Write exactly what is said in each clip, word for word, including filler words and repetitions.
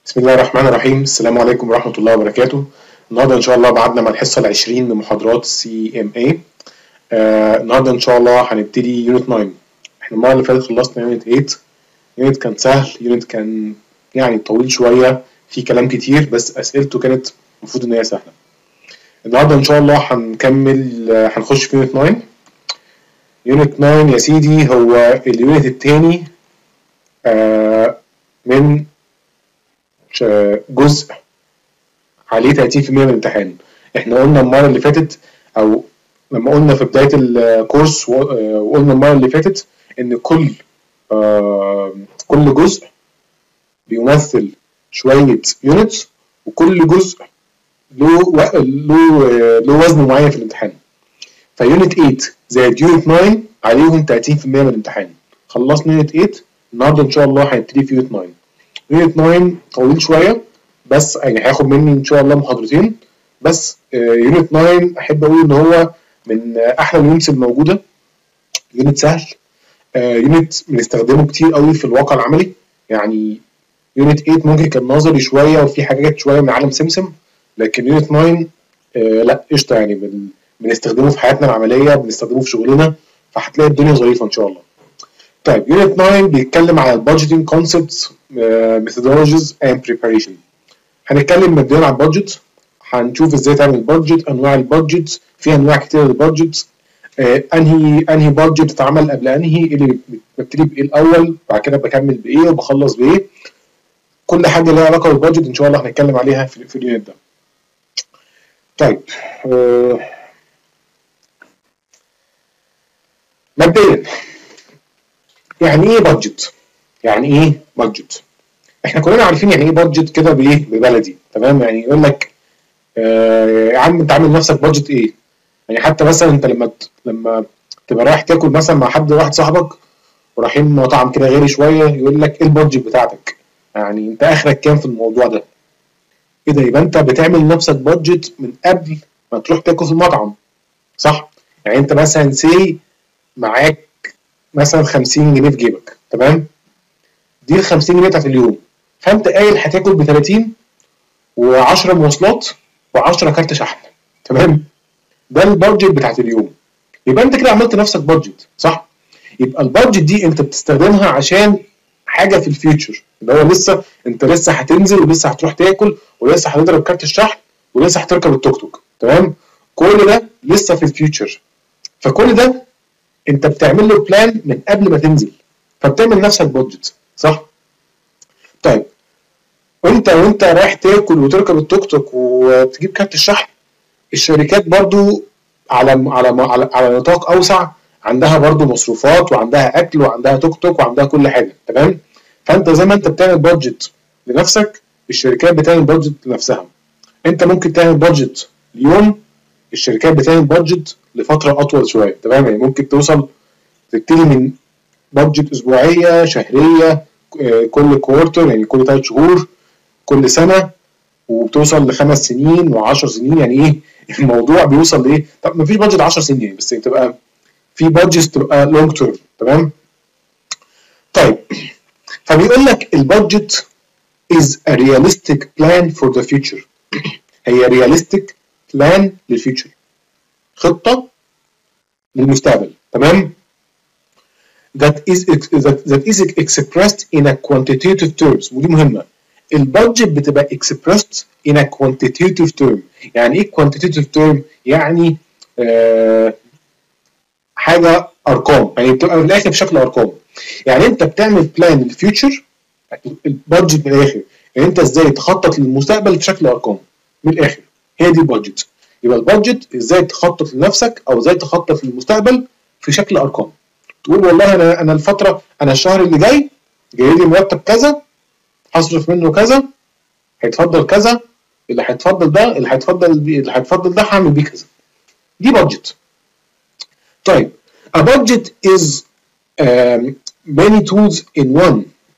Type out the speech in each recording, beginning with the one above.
بسم الله الرحمن الرحيم. السلام عليكم ورحمة الله وبركاته. النهارده إن شاء الله بعدنا مع الحصة العشرين من محاضرات سي ام اي. النهارده إن شاء الله هنبتدي يونت تسعة. احنا المرة اللي فاتت خلصنا يونت تمانية. يونت كان سهل، يونت كان يعني طويل شوية، في كلام كتير بس أسئلته كانت المفروض إن هي سهلة. النهارده إن شاء الله هنكمل، هنخش في يونت تسعة. يونت تسعة يا سيدي هو اليونت التاني من جزء عليه تلاتين في المية من الامتحان. احنا قلنا المره اللي فاتت او لما قلنا في بدايه الكورس وقلنا المره اللي فاتت ان كل كل جزء بيمثل شويه يونتس، وكل جزء له له له وزن معين في الامتحان. فيونت تمانية زائد يونت تسعة عليهم تلاتين في المية من الامتحان. خلصنا يونت تمانية، النهارده ان شاء الله هنبتدي في يونت تسعة. يونت تسعة طويل شويه بس يعني هياخد مني ان شاء الله محاضرتين بس. يونت تسعة احب اقول ان هو من احلى اليونتس الموجوده. يونت سهل، يونت بنستخدمه كتير قوي في الواقع العملي. يعني يونت تمانية ممكن كان نظري شويه وفي حاجات شويه من عالم سمسم، لكن يونت تسعة لا قشطه، يعني بنستخدمه في حياتنا العمليه، بنستخدمه في شغلنا، فهتلاقي الدنيا ظريفه ان شاء الله. طيب يونت تسعة بيتكلم على البادجيتنج كونسبتس، ميثودولوجيز اند بريباريشن. هنتكلم مبدئيا على البادجت، هنشوف ازاي تعمل بادجت، انواع البادجت، في انواع كتير للبادجت، آه انهي انهي بادجت بتتعمل قبل انهي، اللي ببتدي بايه الاول، بعد كده بكمل بايه وبخلص بايه. كل حاجه ليها علاقه بالبادجت ان شاء الله هنتكلم عليها في, في اليونت ده. طيب آه مبدئيا يعني ايه بادجت؟ يعني ايه بادجت؟ احنا كلنا عارفين يعني ايه بادجت كده بايه ببلدي، تمام؟ يعني يقول لك آه يا عم انت عامل نفسك بادجت ايه؟ يعني حتى مثلا انت لما لما تبقى رايح تاكل مثلا مع حد، واحد صاحبك، ورايحين مطعم كده غالي شويه، يقول لك ايه البادجت بتاعتك؟ يعني انت اخرك كام في الموضوع ده؟ ايه ده؟ يبقى انت بتعمل لنفسك بادجت من قبل ما تروح تاكل في المطعم، صح؟ يعني انت مثلا سي معاك مثلا خمسين جنيه في جيبك، تمام؟ دي ال خمسين جنيه بتاعت اليوم، فانت قايل هتاكل ب تلاتين و10 مواصلات و10 كارت شحن، تمام؟ ده البادجت بتاعت اليوم. يبقى انت كده عملت نفسك بادجت، صح؟ يبقى البادجت دي انت بتستخدمها عشان حاجه في الفيوتشر، اللي هو لسه انت لسه هتنزل ولسه هتروح تاكل ولسه هتضرب كارت الشحن ولسه هتركب التوك توك، تمام؟ كل ده لسه في الفيوتشر، فكل ده انت بتعمل له بلان من قبل ما تنزل، فبتعمل نفسك بادجت، صح؟ طيب وانت وانت رايح تاكل وتركب التوك توك وتجيب كارت الشحن، الشركات برضو على على على, على نطاق اوسع عندها برضو مصروفات وعندها اكل وعندها توك توك وعندها كل حاجه، تمام؟ فانت زي ما انت بتعمل بادجت لنفسك، الشركات بتعمل بادجت لنفسها. انت ممكن تعمل بادجت ليوم، الشركات بتعمل بادجت لفتره اطول شويه، تمام؟ يعني ممكن توصل تبتدي من بادجت اسبوعيه، شهريه، كل كوارتر يعني كل ثلاث شهور، كل سنه، وبتوصل لخمس سنين وعشر سنين. يعني ايه الموضوع بيوصل لايه؟ طب مفيش بادجت عشر سنين بس، بتبقى في بادجت تبقى لونج تيرم، تمام؟ طيب فبيقول لك البادجت is a realistic plan for the future. هي realistic plan للفيوتشر، خطة للمستقبل، تمام؟ that is that, that is expressed in a quantitative terms. ودي مهمة، البادجت بتبقى expressed in a quantitative term. يعني ايه quantitative term؟ يعني آه حاجة ارقام، يعني بتبقى من الاخر بشكل ارقام. يعني انت بتعمل بلان للفيوتشر، البادجت من الاخر يعني انت ازاي تخطط للمستقبل بشكل ارقام، من الاخر هي دي البادجت. يبقى البادجت ازاي تخطط لنفسك او ازاي تخطط للمستقبل في شكل ارقام. تقول والله انا انا الفتره انا الشهر اللي جاي جاي لي مرتب كذا، هصرف منه كذا، هيتفضل كذا، اللي هيتفضل ده اللي هيتفضل اللي هيتفضل ده هعمل بيه كذا. دي بادجت. طيب a budget is um, many tools in one.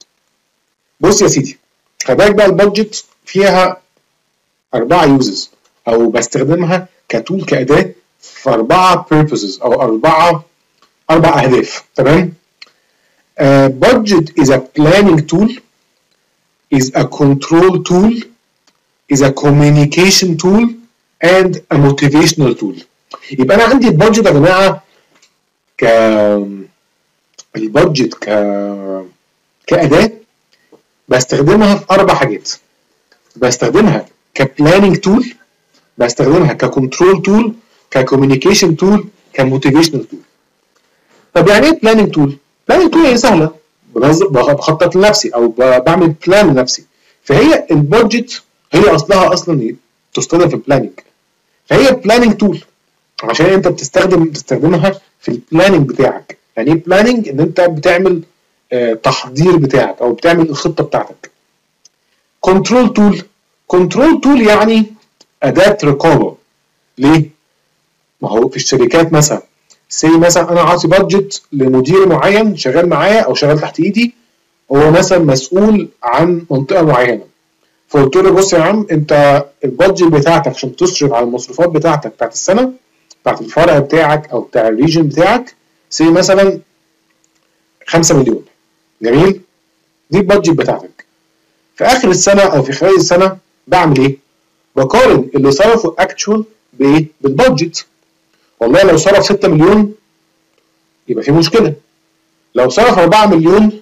بص يا سيدي، خلي بالك بقى البادجت فيها أربعة يوزز، أو بستخدمها كتول كأداة في أربعة purposes أو أربعة أربع أهداف، تمام؟ uh, budget is a planning tool is a control tool, is a communication tool and a motivational tool. يبقى انا عندي البادجت يا جماعه ك البادجت ك كأداة بستخدمها في أربع حاجات. بستخدمها كبلاننج تول، بستخدمها ككنترول تول، ككوميونيكيشن تول، كموتيفيشنال تول. طب يعني ايه بلاننج تول؟ بلاننج تول هي سهله، بخطط لنفسي او بعمل بلان لنفسي. فهي البادجت هي اصلها اصلا تستخدم في البلاننج، فهي بلاننج تول عشان انت بتستخدم بتستخدمها في البلاننج بتاعك. يعني ايه بلاننج؟ ان انت بتعمل آه تحضير بتاعك او بتعمل الخطه بتاعتك. كنترول تول، كنترول تول يعني اداه رقابه. ليه؟ ما هو في الشركات مثلا سي مثلا انا عاطي بادجت لمدير معين شغال معايا او شغال تحت ايدي، هو مثلا مسؤول عن منطقه معينه، فقلت له بص يا عم انت البادجت بتاعتك عشان تصرف على المصروفات بتاعتك بتاعت السنه بتاعت الفرع بتاعك او بتاع الريجن بتاعك سي مثلا خمسة مليون. جميل؟ دي البادجت بتاعتك. في اخر السنه او في خلال السنه بعمل ايه؟ بقارن اللي صرفه اكتشوال بايه؟ بالبادجت. والله لو صرف ستة مليون يبقى في مشكله. لو صرف أربعة مليون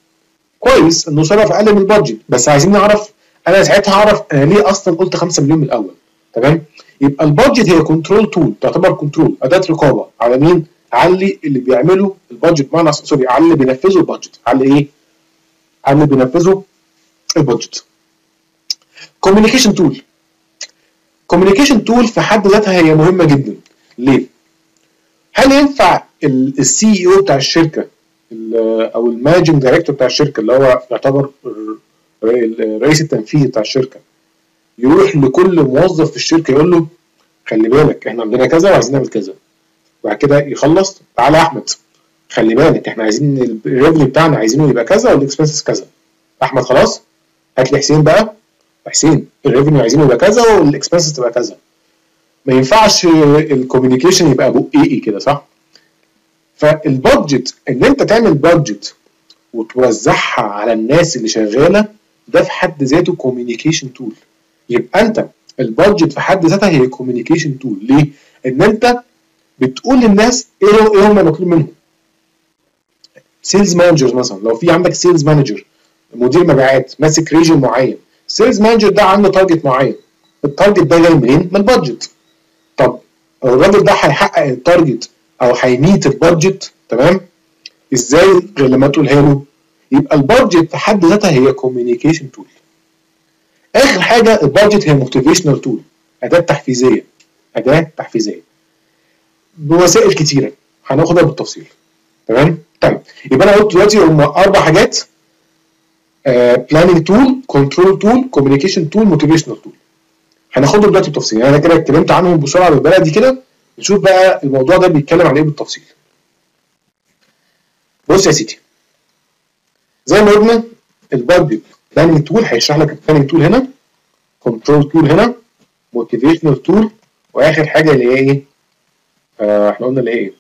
كويس انه صرف اقل من البادجت، بس عايزين نعرف انا ساعتها اعرف انا ليه اصلا قلت خمسة مليون من الاول. تمام؟ يبقى البادجت هي كنترول تول، تعتبر كنترول، اداه رقابه على مين؟ على اللي بيعملوا البادجت، معنى سوري على اللي بينفذوا البادجت، على ايه؟ على اللي بينفذوا البادجت. كوميونيكيشن تول، كوميونيكيشن تول في حد ذاتها هي مهمه جدا. ليه؟ هل ينفع السي اي او بتاع الشركه او المانجنج دايركتور بتاع الشركه اللي هو يعتبر الرئيس التنفيذي بتاع الشركه يروح لكل موظف في الشركه يقول له خلي بالك احنا عندنا كذا وعايزين نعمل كذا، وبعد كده يخلص تعالى يا احمد خلي بالك احنا عايزين الريفنيو بتاعنا عايزينه يبقى كذا والاكسبنسز كذا. احمد خلاص هات لي حسين بقى، حسين الريفنيو عايزينه يبقى كذا والاكسبنسز تبقى كذا. ما ينفعش الكوميونيكيشن يبقى ابو اي اي كده، صح؟ فالبادجت ان انت تعمل بادجت وتوزعها على الناس اللي شغاله ده في حد ذاته كوميونيكيشن تول. يبقى انت البادجت في حد ذاتها هي كوميونيكيشن تول. ليه؟ ان انت بتقول للناس ايه ايه هم المطلوب منهم. سيلز مانجر مثلا، لو في عندك سيلز مانجر مدير مبيعات ماسك ريجن معين، سيلز مانجر ده عنده تارجت معين، التارجت ده جاي منين؟ من البادجت. طب الراجل ده هيحقق التارجت او هيميت البادجت تمام ازاي غير لما تقولها له؟ يبقى البادجت في حد ذاتها هي كوميونيكيشن تول. اخر حاجه البادجت هي موتيفيشنال تول، اداه تحفيزيه، اداه تحفيزيه بوسائل كتيره هناخدها بالتفصيل. تمام؟ طيب يبقى انا قلت دلوقتي هم اربع حاجات: بلاننج تول، كنترول تول، كوميونيكيشن تول، موتيفيشنال تول. هناخدهم دلوقتي بالتفصيل. انا كده اتكلمت عنهم بسرعه بالبلدي كده، نشوف بقى الموضوع ده بيتكلم عن ايه بالتفصيل. بص يا سيدي، زي ما قلنا البادجت بلاننج تول هيشرح لك البلاننج تول هنا، كنترول تول هنا، موتيفيشنال تول، واخر حاجه اللي هي ايه؟ آه احنا قلنا اللي هي ايه؟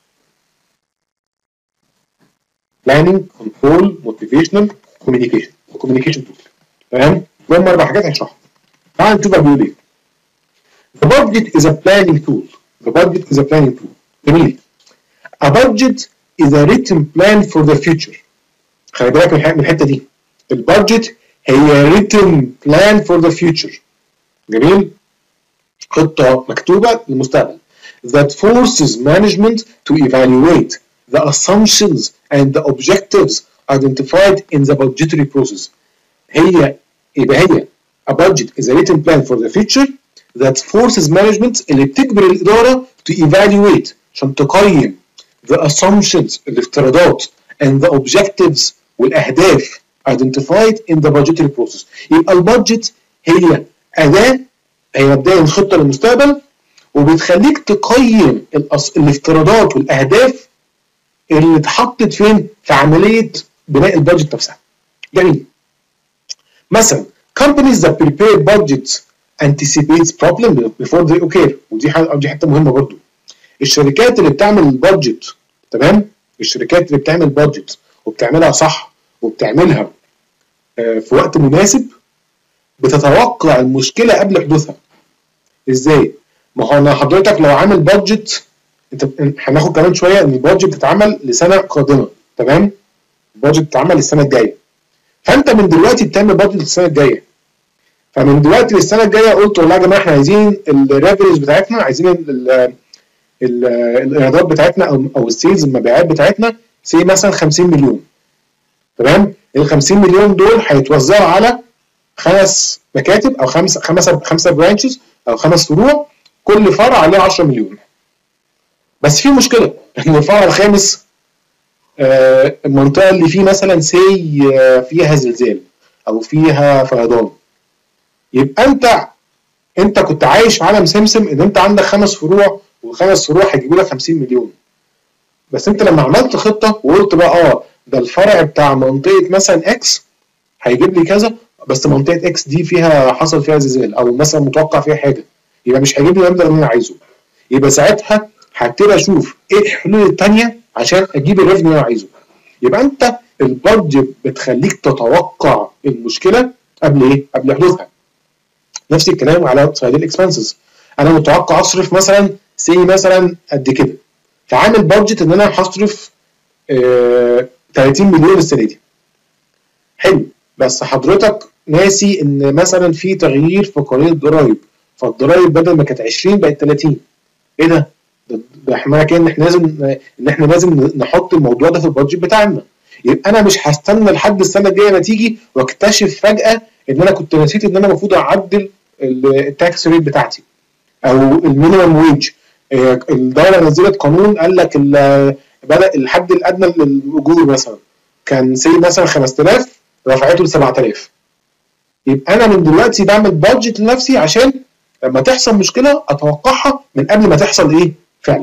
بلاننج، كنترول، موتيفيشنال، كوميونيكيشن، كوميونيكيشن تول. تمام؟ هم اربع حاجات هيشرحهم. تعال نشوف بقى بيقول ايه. The budget is a planning tool. The budget is a planning tool. جميل. A budget is a written plan for the future. خلي بالك من الحته دي. البادجت هي written plan for the future. جميل؟ خطه مكتوبه للمستقبل. That forces management to evaluate the assumptions and the objectives identified in the budgetary process. هي يبقى هي a budget is a written plan for the future that forces management اللي بتجبر الإدارة to evaluate عشان تقيم the assumptions الافتراضات and the objectives والأهداف identified in the budgetary process. يبقى البادجت هي أداة، هي مبدئيا خطة للمستقبل وبتخليك تقيم الافتراضات والأهداف اللي اتحطت فين في عملية بناء البادجت نفسها. جميل. مثلا companies that prepare budgets anticipates problem before they occur، ودي حاجه دي حته مهمه برضو. الشركات اللي بتعمل البادجت، تمام؟ الشركات اللي بتعمل بادجت وبتعملها صح وبتعملها في وقت مناسب بتتوقع المشكله قبل حدوثها. ازاي؟ ما هو انا حضرتك لو عامل بادجت، انت هناخد كمان شويه ان البادجت بتتعمل لسنه قادمه، تمام؟ البادجت بتتعمل للسنه الجايه، فانت من دلوقتي بتعمل بادجت للسنه الجايه. فمن دلوقتي للسنه الجايه قلت والله يا جماعه احنا عايزين الريفينيوز بتاعتنا، عايزين الايرادات بتاعتنا او او السيلز المبيعات بتاعتنا سي مثلا خمسين مليون، تمام؟ ال خمسين مليون دول هيتوزعوا على خمس مكاتب او خمسه خمسه خمسه برانشز او خمس فروع، كل فرع عليه عشرة مليون. بس في مشكله ان الفرع الخامس آه المنطقه اللي فيه مثلا سي آه فيها زلزال او فيها فيضان، يبقى انت انت كنت عايش في عالم سمسم ان انت عندك خمس فروع والخمس فروع هيجيبوا لك خمسين مليون. بس انت لما عملت خطه وقلت بقى اه ده الفرع بتاع منطقه مثلا اكس هيجيب لي كذا، بس منطقه اكس دي فيها حصل فيها زلزال او مثلا متوقع فيها حاجه، يبقى مش هيجيب لي المبلغ اللي انا عايزه. يبقى ساعتها هبتدي اشوف ايه الحلول الثانيه عشان اجيب الريفنيو اللي انا عايزه. يبقى انت البادجت بتخليك تتوقع المشكله قبل ايه؟ قبل حدوثها. نفس الكلام على سايد الاكسبنسز، انا متوقع اصرف مثلا سي مثلا قد كده، فعامل بادجت ان انا هصرف آه ثلاثين مليون السنه دي. حلو، بس حضرتك ناسي ان مثلا في تغيير في قوانين الضرايب، فالضرايب بدل ما كانت عشرين بقت ثلاثين. ايه ده؟ ده احنا كده ان احنا لازم ان احنا لازم نحط الموضوع ده في البادجت بتاعنا. يبقى انا مش هستنى لحد السنه الجايه ما تيجي واكتشف فجاه ان انا كنت نسيت ان انا المفروض اعدل التاكس ريت بتاعتي او المينيمم ويج. الدوله نزلت قانون قال لك بدا الحد الادنى للاجور مثلا كان سي مثلا خمسة آلاف رفعته ل سبعة آلاف. يبقى انا من دلوقتي بعمل بادجت لنفسي عشان لما تحصل مشكله اتوقعها من قبل ما تحصل ايه فعلا.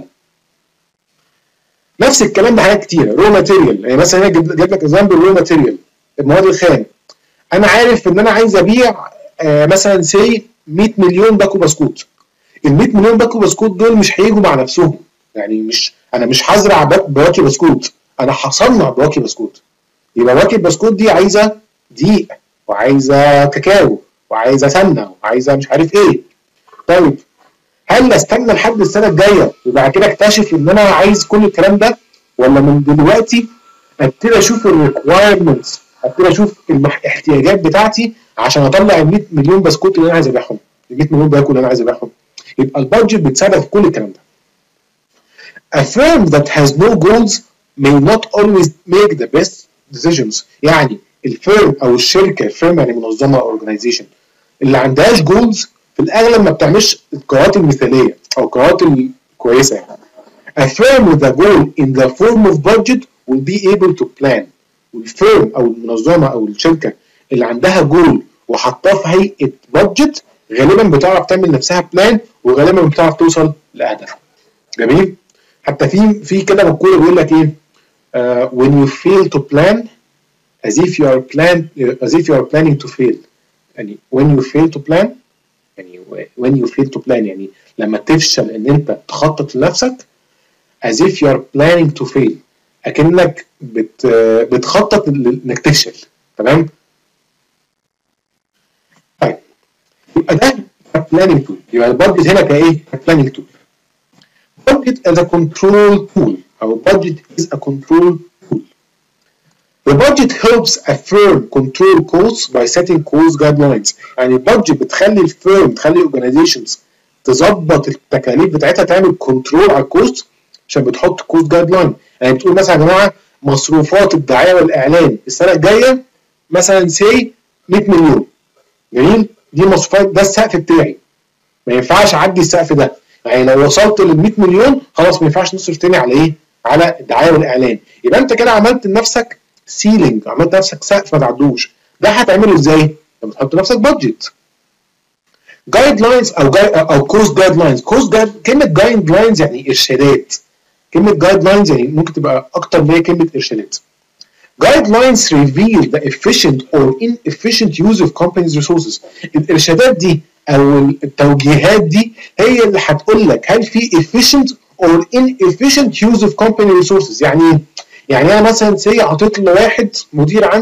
نفس الكلام بحاجات كتيره. رو ماتيريال، يعني مثلا هنا جايب لك اكزامبل رو ماتيريال، المواد الخام. انا عارف ان انا عايز ابيع آه مثلا سي مية مليون باكو بسكوت. ال مية مليون باكو بسكوت دول مش هيجوا مع نفسهم، يعني مش انا مش هزرع بواكي بسكوت، انا هصنع بواكي بسكوت. يبقى بواكي البسكوت دي عايزه دقيق وعايزه كاكاو وعايزه سمنه وعايزه مش عارف ايه. طيب هل استنى لحد السنه الجايه وبعد كده اكتشف ان انا عايز كل الكلام ده، ولا من دلوقتي ابتدي اشوف الريكوايرمنتس، ابتدي اشوف الاحتياجات بتاعتي عشان اطلع ال مية مليون بسكوت اللي انا عايز ابيعهم، ال مية مليون باكو اللي انا عايز ابيعهم. يبقى البادجت بتساعدك في كل الكلام ده. A firm that has no goals may not always make the best decisions. يعني الفيرم او الشركه، الفيرم يعني منظمه او organization اللي عندهاش جولز في الاغلب ما بتعملش القرارات المثاليه او القرارات الكويسه. يعني A firm with a goal in the form of budget will be able to plan. والفيرم او المنظمه او الشركه اللي عندها جول وحطاه في هيئه بادجت غالبا بتعرف تعمل نفسها بلان وغالبا بتعرف توصل لهدفها. جميل؟ حتى في في كده مقوله بيقول لك ايه؟ uh, when you fail to plan as if you are plan as if you are planning to fail. يعني when you fail to plan يعني when you fail to plan يعني لما تفشل ان انت تخطط لنفسك as if you are planning to fail، اكنك بت بتخطط انك تفشل. تمام؟ طيب يبقى ده planning tool. يبقى البادجت هنا كايه؟ planning tool. budget as a control tool او budget is a control tool. The budget helps a firm control costs by setting cost guidelines. يعني البادجت بتخلي الفيرم بتخلي الاورجنايزيشنز تظبط التكاليف بتاعتها، تعمل كنترول على الكوست عشان بتحط كوست جايد لاين. يعني بتقول مثلا يا جماعه مصروفات الدعايه والاعلان السنه الجايه مثلا سي مية مليون. جميل؟ دي مصروفات، ده السقف بتاعي، ما ينفعش اعدي السقف ده. يعني لو وصلت لل مية مليون خلاص ما ينفعش نصرف تاني على ايه؟ على الدعايه والاعلان. يبقى انت كده عملت لنفسك سيلينج، عملت لنفسك سقف ما تعدوش. ده هتعمله ازاي؟ لما تحط لنفسك بادجت. جايد لاينز او جاي او كوست جايد لاينز. كوست جايد، كلمه جايد لاينز يعني ارشادات. كلمه جايد لاينز يعني ممكن تبقى اكتر من كلمه ارشادات. Guidelines reveal the efficient or inefficient use of company's resources. الارشادات دي او التوجيهات دي هي اللي هتقول لك هل في efficient or inefficient use of company resources. يعني ايه؟ يعني انا مثلا سي عطيت لواحد مدير عندي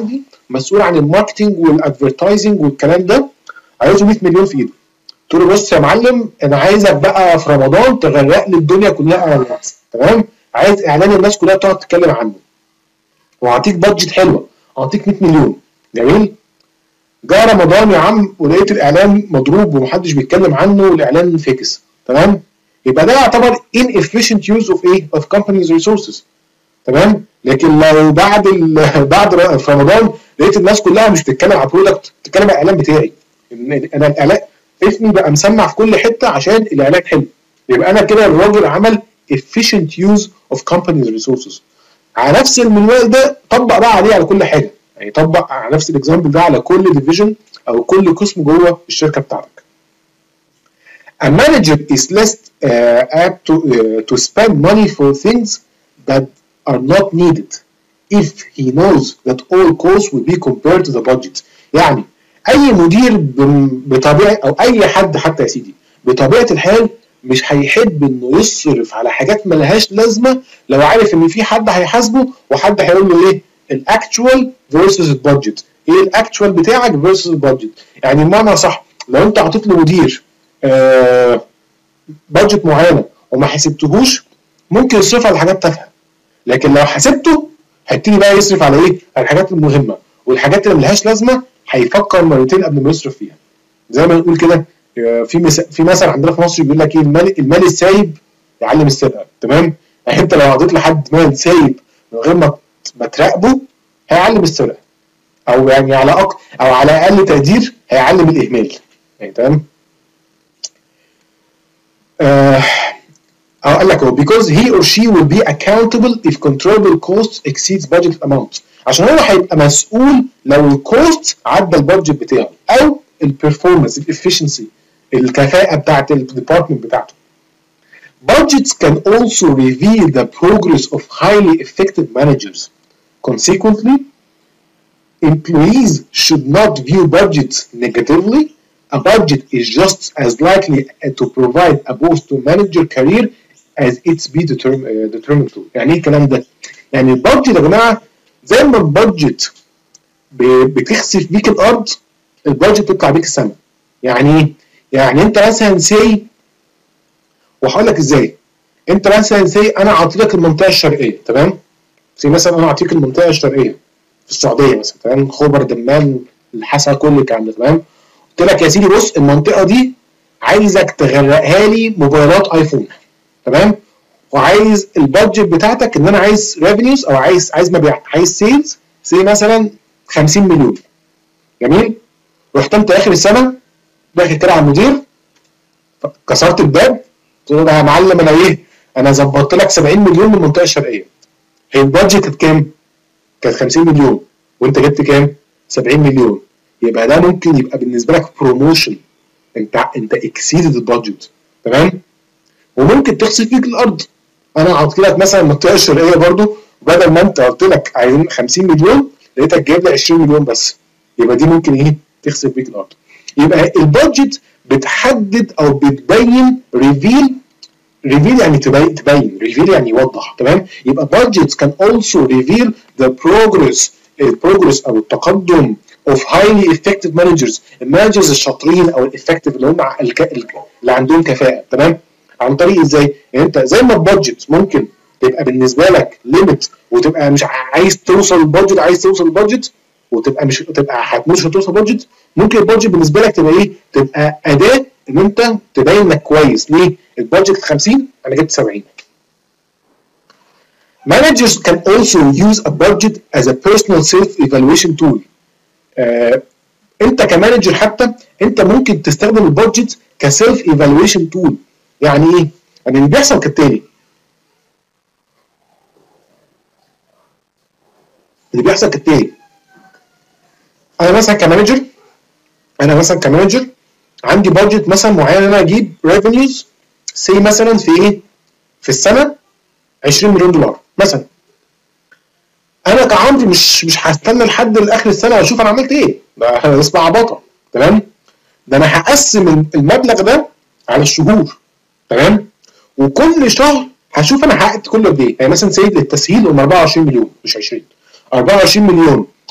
مسؤول عن الماركتنج والادفرتايزنج والكلام ده، عايزه مية مليون في ايده. قلت له بص يا معلم انا عايزك بقى في رمضان تغرق لي الدنيا كلها اعلانات، تمام؟ عايز اعلان الناس كلها تقعد تتكلم عنه، وهعطيك بادجت حلوه، هعطيك مية مليون. جميل. جاء رمضان يا عم ولقيت الاعلان مضروب ومحدش بيتكلم عنه والاعلان فيكس، تمام؟ يبقى ده يعتبر inefficient use of ايه؟ of company's resources، تمام؟ لكن لو بعد ال... بعد في رمضان لقيت الناس كلها مش بتتكلم على البرودكت، بتتكلم على الاعلان بتاعي، انا الاعلان اسمي بقى مسمع في كل حته عشان الاعلان حلو، يبقى انا كده الراجل عمل efficient use of company's resources. على نفس المنوال ده طبق بقى عليه على كل حاجه، يعني طبق على نفس الاكزامبل ده على كل ديفيجن او كل قسم جوه الشركه بتاعتك. A manager is less uh, apt to, uh, to spend money for things that are not needed if he knows that all costs will be compared to the budget. يعني اي مدير بطبيعه او اي حد حتى يا سيدي بطبيعه الحال مش هيحب انه يصرف على حاجات ملهاش لازمه لو عارف ان في حد هيحاسبه وحد هيقول له ايه؟ الاكتشوال فيرسز البادجت. ايه الاكتشوال بتاعك فيرسز البادجت؟ يعني بمعنى صح لو انت حطيت لمدير آه بادجت معينه وما حسبتهوش ممكن يصرف على حاجات تافهه، لكن لو حسبته هيبتدي بقى يصرف على ايه؟ على الحاجات المهمه، والحاجات اللي ملهاش لازمه هيفكر مرتين قبل ما يصرف فيها. زي ما نقول كده في مس... في مثل عندنا في مصر بيقول لك ايه؟ المال المال السايب يعلم السرقه، تمام؟ يعني انت لو اعطيت لحد مال سايب من غير ما ما تراقبه هيعلم السرقه، او يعني على أق... او على اقل تقدير هيعلم الاهمال، يعني تمام؟ آه... أو قال لك هو because he or she will be accountable if controllable costs exceeds budget amount، عشان هو هيبقى مسؤول لو الكوست عدى البادجت بتاعه او البرفورمانس الافشنسي الكفاءه بتاعت الديبارتمنت بتاعته. Budgets can also reveal the progress of highly effective managers. Consequently, employees should not view budgets negatively. A budget is just as likely to provide a boost to manager career as it's be determined to. يعني ايه الكلام ده؟ يعني البادجت يا جماعه زي ما البادجت بتخسف بيك الارض البادجت بتطلع بيك السما. يعني ايه؟ يعني انت مثلا سي وهقول لك ازاي. انت مثلا سي انا اعطي لك المنطقه الشرقيه، تمام؟ سي مثلا انا اعطيك المنطقه الشرقيه في السعوديه مثلا، تمام؟ خبر دمان الحسا كل الكلام ده، تمام؟ قلت لك يا سيدي بص المنطقه دي عايزك تغرقها لي موبايلات ايفون، تمام؟ وعايز البادجت بتاعتك ان انا عايز ريفينيوز او عايز عايز مبيعات، عايز سيلز سي مثلا خمسين مليون. جميل؟ رحت انت اخر السنه داخل كده على المدير كسرت الباب قلت له يا معلم انا ايه؟ انا ظبطت لك سبعين مليون من المنطقه الشرقيه. هي البادجت كانت كام؟ كانت خمسين مليون وانت جبت كام؟ سبعين مليون. يبقى ده ممكن يبقى بالنسبه لك بروموشن، انت انت اكسيدد البادجت، تمام؟ وممكن تخسف فيك الارض. انا هحط لك مثلا المنطقه الشرقيه برضو بدل ما انت قلت لك عايزين خمسين مليون لقيتك جايب لي عشرين مليون بس، يبقى دي ممكن ايه؟ تخسف فيك الارض. يبقى البادجت بتحدد او بتبين ريفيل ريفيل يعني تبين تبين ريفيل يعني يوضح، تمام؟ يبقى budgets can also reveal the progress البروجرس او التقدم of highly effective managers، المانجرز الشاطرين او الافكتيف اللي هم اللي عندهم كفاءه، تمام؟ عن طريق ازاي؟ يعني انت زي ما البادجت ممكن تبقى بالنسبه لك ليميت وتبقى مش عايز توصل البادجت عايز توصل البادجت وتبقى مش تبقى هتموت مش هتوصل بادجت، ممكن البادجت بالنسبه لك تبقى ايه؟ تبقى اداه ان انت تبين انك كويس. ليه؟ البادجت خمسين انا جبت سبعين. Managers can also use a budget as a personal self-evaluation tool. آه، انت كمانجر حتى انت ممكن تستخدم البادجت كسيلف ايفالويشن تول. يعني ايه؟ يعني اللي بيحصل كالتالي، اللي بيحصل كالتالي انا مثلا كمانجر انا مثلا كمانجر عندي بادجت مثلا معين انا اجيب ريفينيوز سي مثلا في ايه؟ في السنه عشرين مليون دولار مثلا. انا كعمرو مش مش هستنى لحد الاخر السنه واشوف انا عملت ايه، ده اسمها عباطه، تمام؟ ده انا هقسم المبلغ ده على الشهور، تمام؟ وكل شهر هشوف انا حققت كله قد ايه. يعني مثلا سيد للتسهيل هم اربعة وعشرين مليون مش عشرين، اربعة وعشرين مليون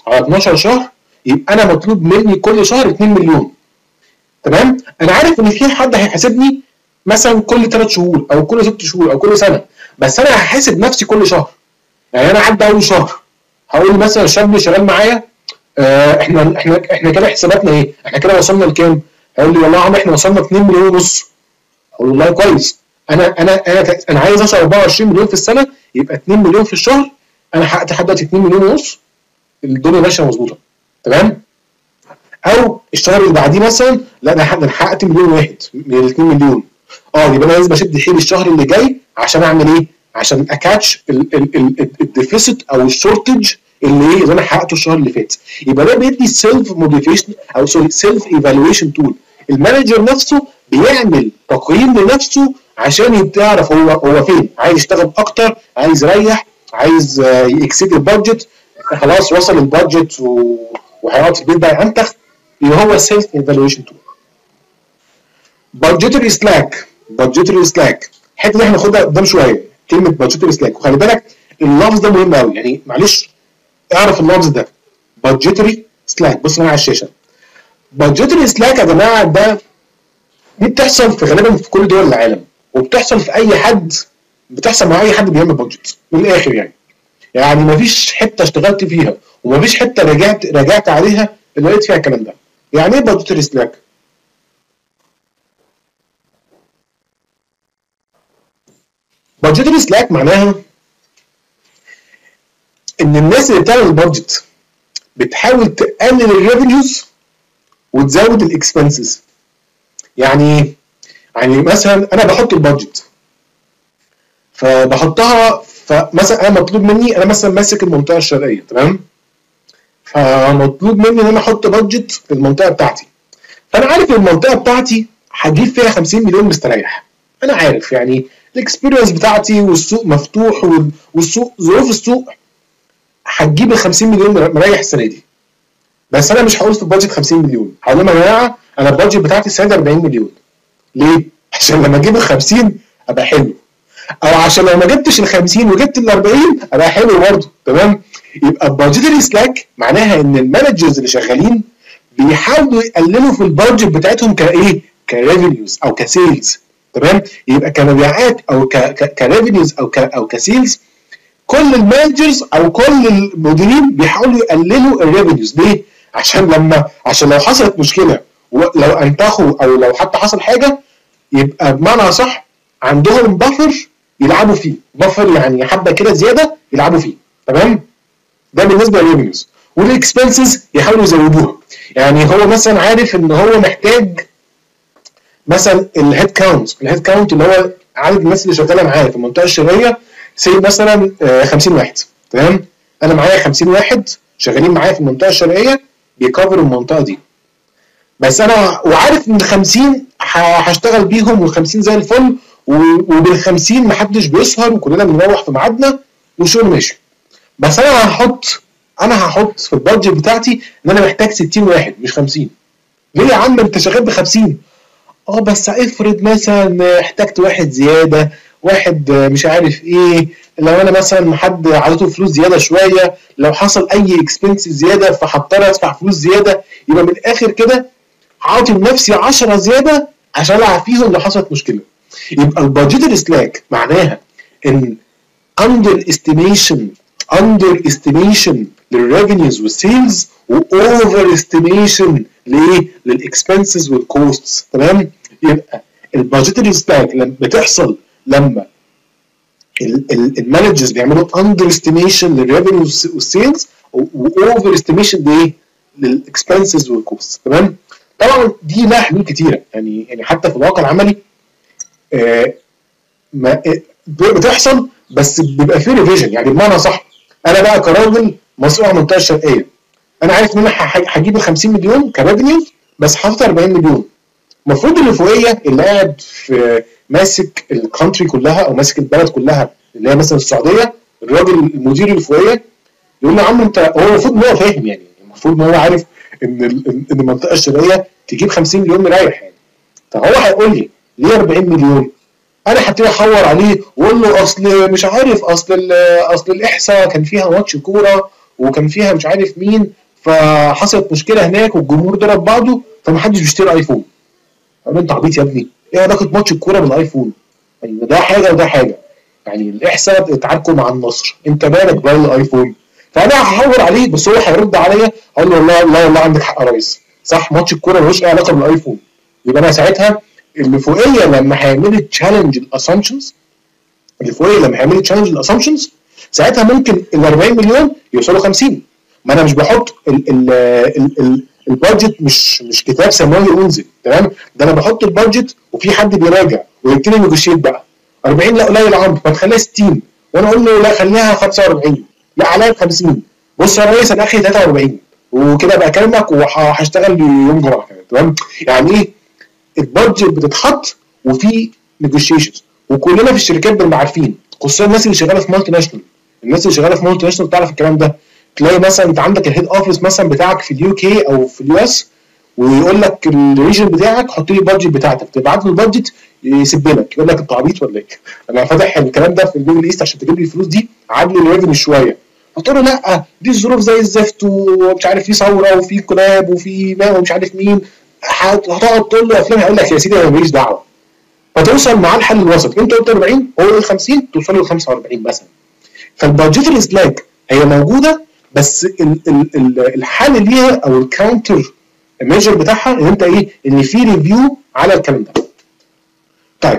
على اتناشر شهر يبقى انا مطلوب مني كل شهر اتنين مليون. تمام؟ انا عارف ان في حد هيحاسبني مثلا كل ثلاث شهور او كل ست شهور او كل سنه، بس انا هحاسب نفسي كل شهر. يعني انا عدى اول شهر هقول مثلا الشاب اللي شغال معايا آه احنا احنا احنا كده حساباتنا ايه؟ احنا كده وصلنا لكام؟ هيقول لي والله يا عم احنا وصلنا اتنين مليون ونص. اقول والله كويس، انا انا انا انا عايز اوصل اربعة وعشرين مليون في السنه، يبقى اتنين مليون في الشهر، انا حققت لحد دلوقتي اتنين مليون ونص، الدنيا ماشيه مظبوطه. تمام؟ او الشهر اللي بعديه مثلا لا ده انا حققت مليون واحد من ال اتنين مليون، اه يبقى انا لازم اشد حيلي الشهر اللي جاي عشان اعمل ايه؟ عشان اكاتش الديفيسيت او الشورتج اللي ايه اللي انا حققته الشهر اللي فات. يبقى ده بيدي سيلف موديفيشن او سوري سيلف ايفالويشن تول. المانجر نفسه بيعمل تقييم لنفسه عشان يعرف هو هو فين، عايز يشتغل اكتر، عايز يريح، عايز يكسيد البادجت، خلاص وصل البادجت وهيقعد في البيت بقى ينتخ. يبقى هو سيلف ايفالويشن تول. بادجيتري سلاك، بادجيتري سلاك الحته دي هناخدها قدام شويه، كلمه بادجيتري سلاك، وخلي بالك اللفظ ده مهم قوي، يعني معلش اعرف اللفظ ده بادجيتري سلاك. بص معايا على الشاشه، بادجيتري سلاك يا جماعه ده دي بتحصل في غالبا في كل دول العالم، وبتحصل في اي حد، بتحصل مع اي حد بيعمل بادجت من الاخر يعني. يعني مفيش حته اشتغلت فيها ومفيش حته رجعت رجعت عليها اللي لقيت فيها الكلام ده. يعني ايه بادجيتري سلاك؟ بادجيتري سلاك معناها ان الناس اللي بتعمل البادجت بتحاول تقلل الريفينيوز وتزود الاكسبنسز. يعني يعني مثلا انا بحط البادجت فبحطها، فمثلا انا مطلوب مني، انا مثلا ماسك المنطقه الشرقيه، تمام؟ فمطلوب مني ان انا احط بادجت في المنطقه بتاعتي، فانا عارف المنطقه بتاعتي هجيب فيها خمسين مليون مستريح. انا عارف يعني الاكسبيرينس بتاعتي والسوق مفتوح والسوق ظروف السوق هتجيب ال خمسين مليون مريح السنه دي. بس انا مش هقول في البادجت خمسين مليون، هقول لهم يا جماعه انا البادجت بتاعتي السنه دي اربعين مليون. ليه؟ عشان لما اجيب ال خمسين ابقى حلو، او عشان لو ما جبتش ال خمسين وجبت ال اربعين ابقى حلو برضه. تمام؟ يبقى البادجيتري سلاك معناها ان المانجرز اللي شغالين بيحاولوا يقللوا في البادجت بتاعتهم كايه؟ كريفينيوز او كسيلز. تمام؟ يبقى كمبيعات او كريفينيوز او ك او كسيلز، كل المانجرز او كل المديرين بيحاولوا يقللوا الريفينيوز. ليه؟ عشان لما عشان لو حصلت مشكله ولو انتخوا او لو حتى حصل حاجه يبقى بمعنى صح عندهم بفر يلعبوا فيه، بفر يعني حبه كده زياده يلعبوا فيه. تمام؟ ده بالنسبه للريفينيوز. والاكسبنسز يحاولوا يزودوها. يعني هو مثلا عارف ان هو محتاج مثلا الهيد كاونت، الهيد كاونت اللي هو عدد الناس اللي شغاله معاه في المنطقه الشرقيه سي مثلا خمسين واحد. تمام؟ انا معايا خمسين واحد شغالين معايا في المنطقه الشرقيه بيكفروا المنطقه دي، بس انا وعارف ان خمسين هشتغل بيهم وال خمسين زي الفل، وبال خمسين محدش بيسهر وكلنا بنروح في ميعادنا والشغل ماشي. بس انا هحط انا هحط في البادجت بتاعتي ان انا محتاج ستين واحد مش خمسين. ليه يا عم انت شغال ب خمسين؟ اه بس افرض مثلا احتجت واحد زياده، واحد مش عارف ايه، لو انا مثلا حد عطيته فلوس زياده شويه، لو حصل اي اكسبنس زياده فهضطر ادفع فلوس زياده، يبقى من الاخر كده عاطي لنفسي عشرة زياده عشان العب فيهم لو حصلت مشكله. يبقى البادجيتري سلاك معناها ان اندر استيميشن اندر استيميشن للريفينيوز والسيلز، واوفر استيميشن لايه؟ للاكسبنسز والكوستس. تمام؟ يبقى البادجيتري سلاك لما بتحصل لما المانجرز بيعملوا اندر استيميشن للريفينيوز والسيلز واوفر استيميشن لايه؟ للاكسبنسز والكوستس. تمام؟ طبعا دي لها حلول كتيره، يعني يعني حتى في الواقع العملي آه ما بتحصل، بس بيبقى فيه ريفيجن. يعني بمعنى صح انا بقى كراجل مسؤول عن المنطقه الشرقيه، انا عارف ان انا هجيب ال خمسين مليون كريفينيوز بس حاطط اربعين مليون. المفروض اللي فوقيه اللي قاعد في ماسك الكونتري كلها او ماسك البلد كلها اللي هي مثلا السعوديه، الراجل المدير اللي فوقيه يقول له يا عم انت، هو المفروض ان هو فاهم، يعني المفروض ان هو عارف ان ان المنطقه الشرقيه تجيب خمسين مليون مريح يعني. فهو هيقول لي ليه اربعين مليون؟ انا هبتدي احور عليه واقول له اصل مش عارف، اصل اصل الاحصاء كان فيها ماتش كوره وكان فيها مش عارف مين، فحصلت مشكله هناك والجمهور ضرب بعضه فمحدش بيشتري ايفون. اقول له انت عبيط يا ابني، ايه علاقه ماتش الكوره بالايفون؟ يعني ده حاجه وده حاجه. يعني الاحساء اتعاركوا مع النصر، انت مالك بقى الايفون؟ فانا هحور عليه بس هو هيرد عليا اقول له والله لا والله عندك حق يا ريس، صح ماتش الكوره ملوش اي علاقه بالايفون. يبقى انا ساعتها اللي فوقيه لما هيعملوا تشالنج الاسامبشنز، اللي فوقيه لما هيعملوا تشالنج الاسامبشنز ساعتها ممكن ال أربعين مليون يوصلوا خمسين. ما انا مش بحط ال ال ال ال البادجت مش مش كتاب سماوي انزل، تمام؟ ده انا بحط البادجت وفي حد بيراجع ويبتدي نيجوشيت بقى. أربعين لا قليل يا عمرو، ما تخليها ستين، وانا اقول له لا خليها خمسة وأربعين، لا عليا ب خمسين. بص يا ريس انا اخري ثلاثة وأربعين وكده بقى اكلمك وهشتغل يوم جمعه كمان، تمام؟ يعني ايه البادجت بتتحط وفي نيجوشيشنز، وكلنا في الشركات بنبقى عارفين، خصوصا الناس اللي شغاله في مالتي ناشونال. الناس اللي شغاله في مالتي ناشونال تعرف الكلام ده. تلاقي مثلا انت عندك الهيد اوفيس مثلا بتاعك في اليو كي او في اليو اس، ويقول لك الريجن بتاعك حط لي البادجت بتاعتك، تبعت له البادجت يسب لك، يقول لك انت عبيط ولا ايه؟ انا فاتح الكلام ده في الميدل ايست عشان تجيب لي الفلوس دي، عادل الريفنيو شويه. هتقول له لا دي الظروف زي الزفت ومش عارف في ثوره وفي كلاب وفي ما ومش عارف مين، هتقعد تقول له افلام هيقول لك يا سيدي انا ماليش دعوه. فتوصل معاه الحل الوسط، انت قلت أربعين هو يقول خمسين، توصل له خمسة وأربعين مثلا. فالبادجيتري سلاك هي موجوده، بس ال ال ال الحل ليها او الكاونتر الميجر بتاعها ان انت ايه؟ ان في ريفيو على الكلام ده. طيب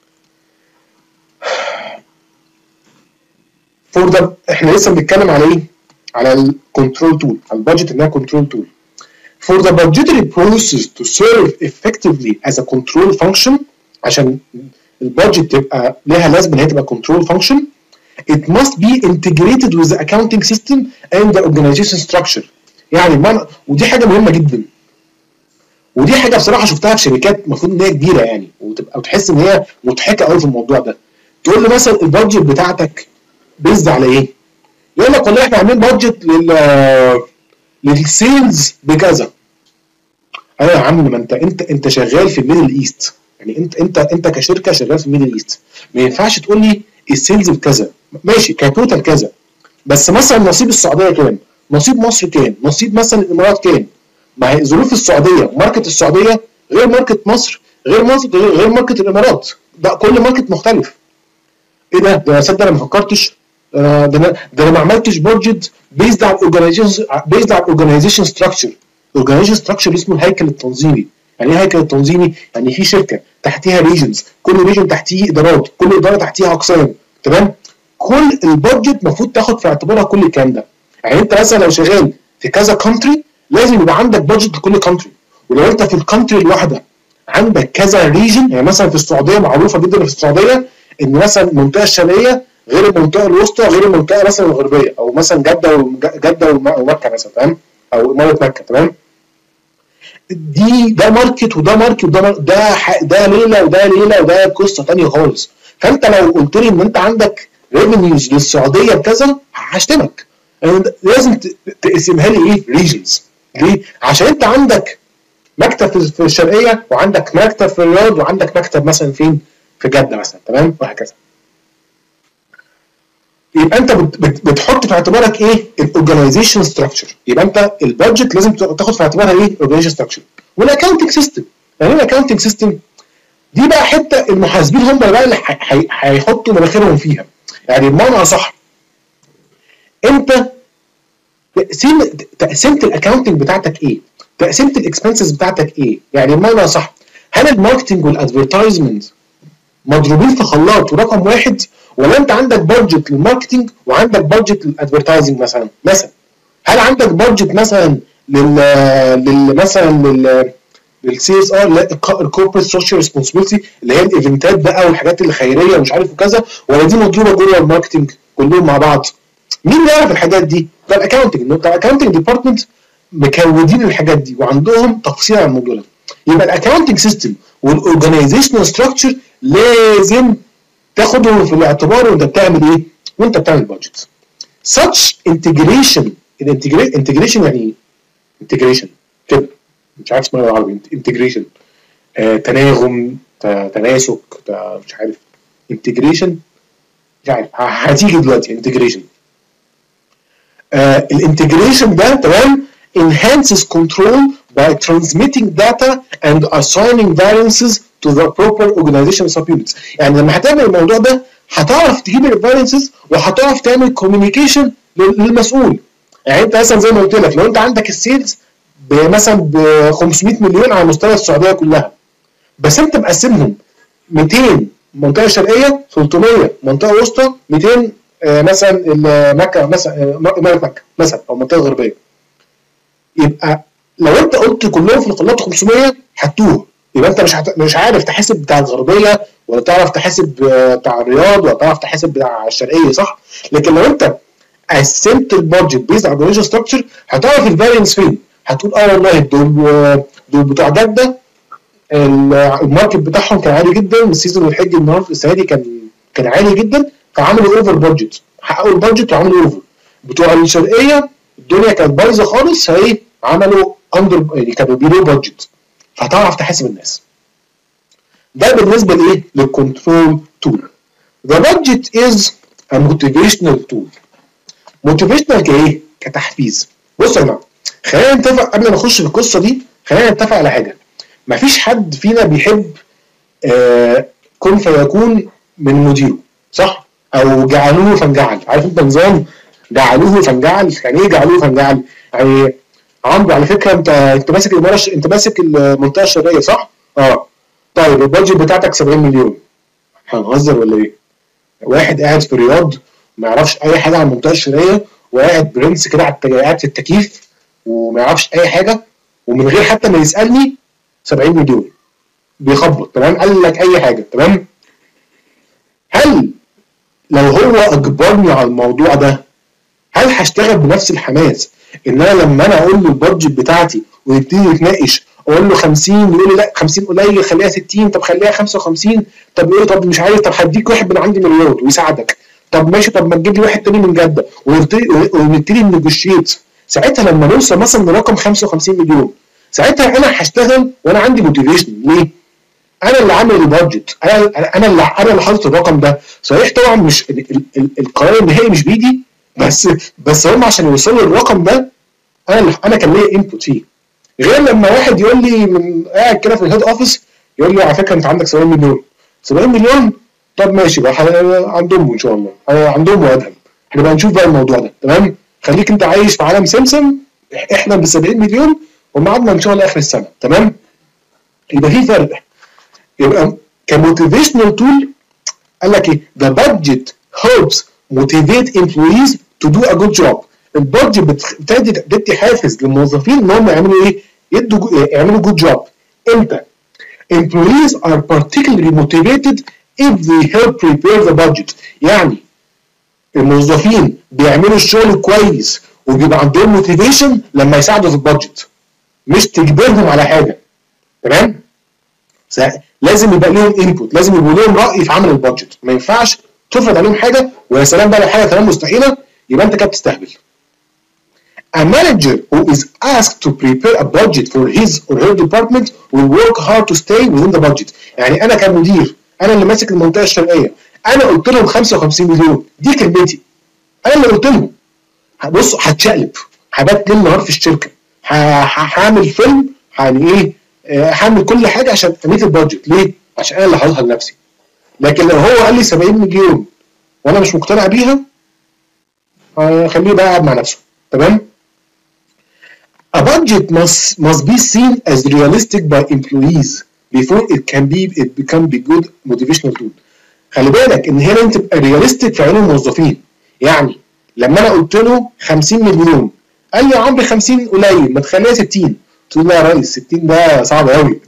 فور ده احنا لسه بنتكلم على ايه؟ على الكنترول تول، على البادجت انها كنترول تول. For the budgetary process to serve effectively as a control function، عشان البادجت تبقى لها لازمه ان هي تبقى control function، it must be integrated with the accounting system and the organization structure. يعني بمعنى، ودي حاجه مهمه جدا، ودي حاجه بصراحه شفتها في شركات المفروض ان هي كبيره يعني، وتبقى وتحس ان هي مضحكه قوي في الموضوع ده. تقول له مثلا البادجت بتاعتك بيزد على ايه؟ يقول لك والله احنا عاملين بادجت لل للسيلز بكذا. ايوه يا عم، ما انت انت انت شغال في الميدل ايست، يعني انت انت انت كشركه شغال في الميدل ايست، ما ينفعش تقول لي السيلز بكذا، ماشي كتوتال كذا، بس مثلا نصيب السعوديه كام؟ نصيب مصر كام؟ نصيب مثلا الامارات كام؟ ما هي ظروف السعوديه، ماركت السعوديه غير ماركت مصر، غير مصر غير ماركت الامارات، ده كل ماركت مختلف. ايه ده؟ ده صدق انا ما فكرتش، ده انا ده انا ما عملتش بادجت بيزد على الاورجنايزيشن، بيزد على الاورجنايزيشن ستراكشر. الاورجنايزيشن ستراكشر اسمه الهيكل التنظيمي. يعني ايه الهيكل التنظيمي؟ يعني في شركه تحتيها ريجنز، كل ريجن تحتيه ادارات، كل اداره تحتيها اقسام، تمام؟ كل البادجت المفروض تاخد في اعتبارها كل الكلام ده. يعني انت مثلا لو شغال في كذا كونتري لازم يبقى عندك بادجت لكل كونتري، ولو انت في الكونتري الواحده عندك كذا ريجن، يعني مثلا في السعوديه معروفه جدا في السعوديه ان مثلا المنطقه الشرقيه غير المنطقه الوسطى غير المنطقه مثلا الغربيه، او مثلا جده وجده ومكه مثلا، تمام؟ او اماره مكه، تمام؟ دي ده ماركت وده ماركت وده ماركت، ده ده ليله وده ليله وده قصه ثانيه خالص. فانت لو قلت لي ان انت عندك ريفينيوز للسعوديه بكذا هشتمك، يعني لازم تقسمها لي ايه؟ ريجنز. ليه؟ عشان انت عندك مكتب في الشرقيه وعندك مكتب في الرياض وعندك مكتب مثلا فين؟ في جده مثلا، تمام؟ وهكذا. يبقى انت بتحط في اعتبارك ايه؟ الاورجنايزيشن ستراكشر. يبقى انت البادجت لازم تاخد في اعتبارها ايه؟ الاورجنايزيشن ستراكشر. والاكونتنج سيستم، يعني ايه الاكونتنج سيستم؟ دي بقى حته المحاسبين هم بقى اللي هيحطوا مناخيرهم فيها. يعني بمعنى صح، انت تقسيم تقسيمه الاكونتنج بتاعتك ايه؟ تقسيمه الاكسبنسز بتاعتك ايه؟ يعني بمعنى صح، هل الماركتنج والادفرتايزمنت مضروبين في خلاط ورقم واحد، ولا انت عندك بادجت للماركتنج وعندك بادجت للادفرتايزنج مثلا؟ مثلا هل عندك بادجت مثلا لل لل مثلا لل للسي اس ار، الكوربريت سوشيال ريسبونسبيلتي، اللي هي الايفنتات بقى والحاجات الخيريه ومش عارف وكذا، ولا دي مضروبه جوه الماركتنج كلهم مع بعض؟ مين يعرف الحاجات دي؟ بتاع الاكونتنج، بتاع الاكونتنج ديبارتمنت مكودين الحاجات دي وعندهم تفصيل عن الموضوع ده. يبقى الاكونتنج سيستم والاورجنايزيشنال ستراكشر لازم تاخدهم في الاعتبار وانت بتعمل ايه؟ وانت بتعمل بادجت. such integration، الانتجريشن يعني ايه؟ انتجريشن كده مش عارف اسمها بالعربي، انتجريشن، آه، تناغم، تناسق، مش عارف، انتجريشن مش عارف، هتيجي دلوقتي انتجريشن. آه الانتجريشن ده تمام enhances control by transmitting data and assigning variances to the proper organization subunits. يعني لما هتعمل الموضوع ده هتعرف تجيب الفارينسز وهتعرف تعمل كوميونيكيشن للمسؤول. يعني انت مثلا زي ما قلت لك لو انت عندك السيلز مثلا ب خمسمية مليون على مستوى السعوديه كلها، بس انت مقسمهم مئتين منطقه شرقيه، ثلاثمية منطقه وسطى، مئتين آه مثلا مكه مثلا اماره مكه مثلا او منطقه غربيه. يبقى لو انت قلت كلهم في الخلاط خمسمية هتوه، يبقى انت مش هت... مش عارف تحاسب بتاع الغربيه ولا تعرف تحاسب بتاع الرياض ولا تعرف تحاسب بتاع الشرقيه، صح؟ لكن لو انت قسمت البادجت بيز على الاورجنال ستراكشر هتعرف الفارينس فين. هتقول اه والله دول دول بتوع جده الماركت بتاعهم كان عالي جدا، السيزون الحج النهارده السنه دي كان كان عالي جدا فعملوا اوفر بادجت، حققوا البادجت وعملوا اوفر. بتوع الشرقيه الدنيا كانت بايظه خالص فايه عملوا اندر يعني كانوا بيلو بادجت، فهتعرف تحاسب الناس. ده بالنسبه لايه؟ للكنترول تول. The budget is a motivational tool. motivational كايه؟ كتحفيز. بصوا يا جماعه خلينا نتفق قبل ما نخش في القصه دي، خلينا نتفق على حاجه. مفيش حد فينا بيحب آه كن فيكون من مديره، صح؟ او جعلوه فانجعل. عارف انت نظام جعلوه فانجعل؟ يعني ايه جعلوه فانجعل؟ يعني عمرو على فكره انت انت ماسك المرش... انت ماسك المنطقه الشرقيه صح؟ اه طيب البادجت بتاعتك سبعين مليون. هنهزر ولا ايه؟ واحد قاعد في الرياض ما يعرفش اي حاجه عن المنطقه الشرقيه وقاعد برنس كده قاعد في التكييف وما يعرفش اي حاجه ومن غير حتى ما يسالني سبعين مليون بيخبط تمام، قال لك اي حاجه تمام. هل لو هو اجبرني على الموضوع ده هل هشتغل بنفس الحماس ان انا لما انا اقول له البادجت بتاعتي ونبتدي نتناقش اقول له خمسين يقول لي لا خمسين قليل خليها ستين، طب خليها خمسة وخمسين، طب ايه طب مش عارف، طب هديك واحد من عندي من الرياض ويساعدك، طب ماشي طب ما تجيب لي واحد تاني من جده ونبتدي ونبتدي نيجوشيت. ساعتها لما نوصل مثلا لرقم خمسة وخمسين مليون ساعتها انا هشتغل وانا عندي موتيفيشن. ليه؟ انا اللي عامل البادجت، انا انا اللي انا اللي حاطط الرقم ده. صحيح طبعا مش ال ال ال القرار النهائي مش بيدي، بس بس هم عشان يوصلوا للرقم ده انا اللي انا كان ليا انبوت فيه. غير لما واحد يقول لي من قاعد كده في الهيد اوفيس يقول لي على فكره انت عندك سبعين مليون. سبعين مليون طب ماشي بقى عندهم ان شاء الله عندهم وادهم هنبقى نشوف بقى الموضوع ده تمام. خليك انت عايش في عالم سمسم احنا ب سبعين مليون ومعادنا ان شاء الله اخر السنه تمام. يبقى في فرق. يبقى كموتيفيشنال تول قال لك ايه؟ the budget helps motivate employees to do a good job. البادجت بتدي بتدي حافز للموظفين ان هم يعملوا ايه؟ يدوا يعملوا جود جوب. امتى؟ employees are particularly motivated if they help prepare the budget. يعني الموظفين بيعملوا الشغل كويس وبيبقى عندهم موتيفيشن لما يساعدوا في البادجت، مش تجبرهم على حاجه تمام؟ لازم يبقى لهم انبوت، لازم يبقى لهم راي في عمل البادجت، ما ينفعش تفرض عليهم حاجه ويا سلام بقى لو حاجه كمان مستحيله يبقى انت كده بتستهبل. A manager who is asked to prepare a budget for his or her department will work hard to stay within the budget. يعني انا كمدير انا اللي ماسك المنطقه الشرقيه انا قلت لهم خمسة وخمسين مليون دي كلمتي انا اللي قلت لهم. بص هتشقلب هبات ليل نهار في الشركه هعمل فيلم يعني ايه هعمل كل حاجه عشان اميت البادجت. ليه؟ عشان انا اللي حاططها لنفسي. لكن لو هو قال لي سبعين مليون وانا مش مقتنع بيها خليه بقى قاعد مع نفسه تمام. A budget must must be seen as realistic by employees before it can be it become be good motivational tool. خلي بالك ان هنا انت تبقى رياليستيك في عين الموظفين. يعني لما انا قلت له خمسين مليون قال لي يا عمرو خمسين قليل ما تخليها ستين. قلت له لا يا ريس ستين ده صعب قوي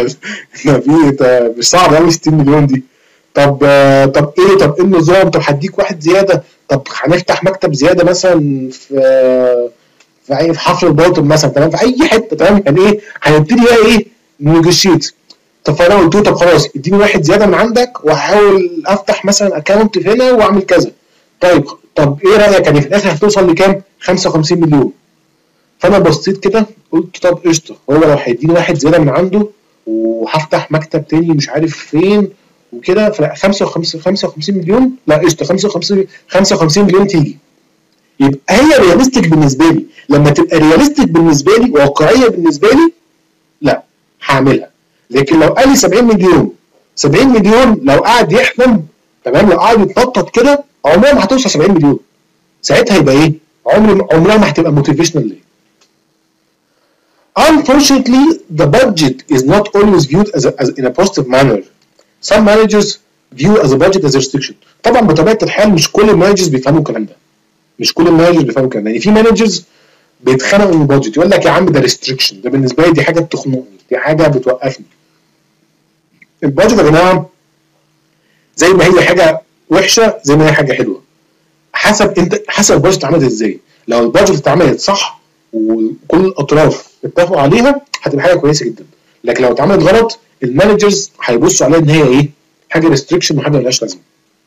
في مش صعب قوي ستين مليون دي. طب طب ايه طب ايه النظام؟ طب هديك واحد زياده، طب هنفتح مكتب زياده مثلا في في اي في حفل الباطن مثلا تمام في اي حته تمام. يعني ايه هنبتدي بقى ايه نيجوشيت. طب فانا قلت له طب خلاص اديني واحد زياده من عندك وهحاول افتح مثلا اكونت هنا واعمل كذا. طيب طب ايه رايك يعني في الاخر هتوصل لكام؟ خمسة وخمسين مليون. فانا بصيت كده قلت طب قشطه هو لو هيديني واحد زياده من عنده وهفتح مكتب تاني مش عارف فين وكده ف خمسة وخمسين مليون لا قشطه خمسة وخمسين خمسة وخمسين مليون تيجي. يبقى هي رياليستيك بالنسبه لي. لما تبقى رياليستيك بالنسبه لي واقعيه بالنسبه لي لا هعملها. لكن لو قال لي سبعين مليون سبعين مليون لو قعد يحلم تمام، لو قعد يتنطط كده عمرها ما هتوصل سبعين مليون. ساعتها يبقى ايه؟ عمر عمرها ما هتبقى موتيفيشنال ليه. Unfortunately, the budget is not always viewed as, a, as in a positive manner. Some managers view as a budget as a restriction. طبعا بطبيعه الحال مش كل المانجرز بيفهموا الكلام ده. مش كل المانجرز بيفهموا الكلام ده، يعني في مانجرز بيتخانقوا من البادجت، يقول لك يا عم ده ريستريكشن، ده بالنسبه لي دي حاجه بتخنقني، دي حاجه بتوقفني. البادجت يا جماعه زي ما هي حاجه وحشه زي ما هي حاجه حلوه. حسب انت حسب البادجت اتعملت ازاي. لو البادجت اتعملت صح وكل الاطراف اتفقوا عليها هتبقى حاجه كويسه جدا. لكن لو اتعملت غلط المانجرز هيبصوا عليها ان هي ايه؟ حاجه ريستريكشن وحاجه مالهاش لازمه.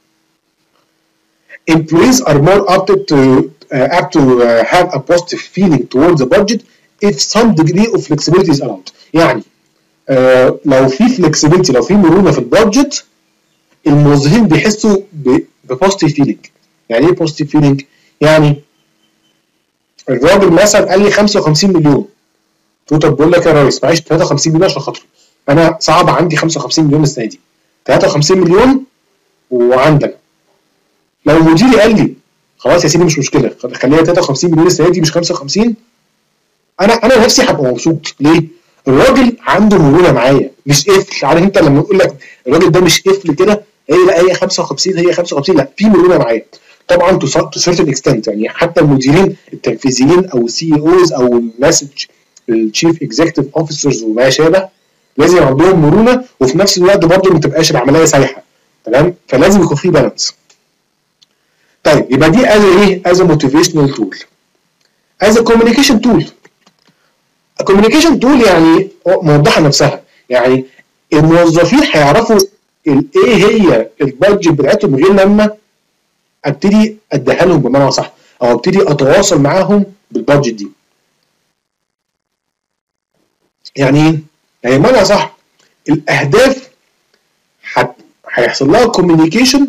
Employees are more apt to uh, apt to uh, have a positive feeling towards the budget if some degree of flexibility is allowed. يعني uh, لو في flexibility لو في مرونه في البادجت الموظفين بيحسوا ببوزيتيف فيلينج. يعني ايه بوزيتيف فيلينج؟ يعني الراجل مثلا قال لي خمسة وخمسين مليون، قلت له طب بقول لك يا ريس معلش ثلاثة وخمسين مليون عشان خاطري انا صعب عندي خمسة وخمسين مليون السنه دي، ثلاثة وخمسين مليون وعندنا. لو مديري قال لي خلاص يا سيدي مش مشكله خليها ثلاثة وخمسين مليون السنه دي مش خمسة وخمسين، انا انا نفسي هبقى مبسوط. ليه؟ الراجل عنده مرونه معايا مش قفل. عارف انت لما يقول لك الراجل ده مش قفل كده، هي لا هي خمسة وخمسين هي خمسة وخمسين، لا في مرونه معايا. طبعا تو سيرتن اكستنت، يعني حتى المديرين التنفيذيين او السي اي اوز او الناس الشيف اكزيكتيف اوفيسرز وما شابه لازم يبقى عندهم مرونه، وفي نفس الوقت برضه ما تبقاش العمليه سايحه تمام، فلازم يكون في بالانس. طيب يبقى دي از ايه؟ از موتيفيشنال تول. از كوميونيكيشن تول. الكوميونيكيشن تول يعني موضحه نفسها، يعني الموظفين هيعرفوا ايه هي البادجت بتاعتهم من غير لما ابتدي اديها لهم بمعنى صح، او ابتدي اتواصل معاهم بالبادجت دي. يعني ايه؟ يعني بمعنى صح الاهداف هيحصل لها كوميونيكيشن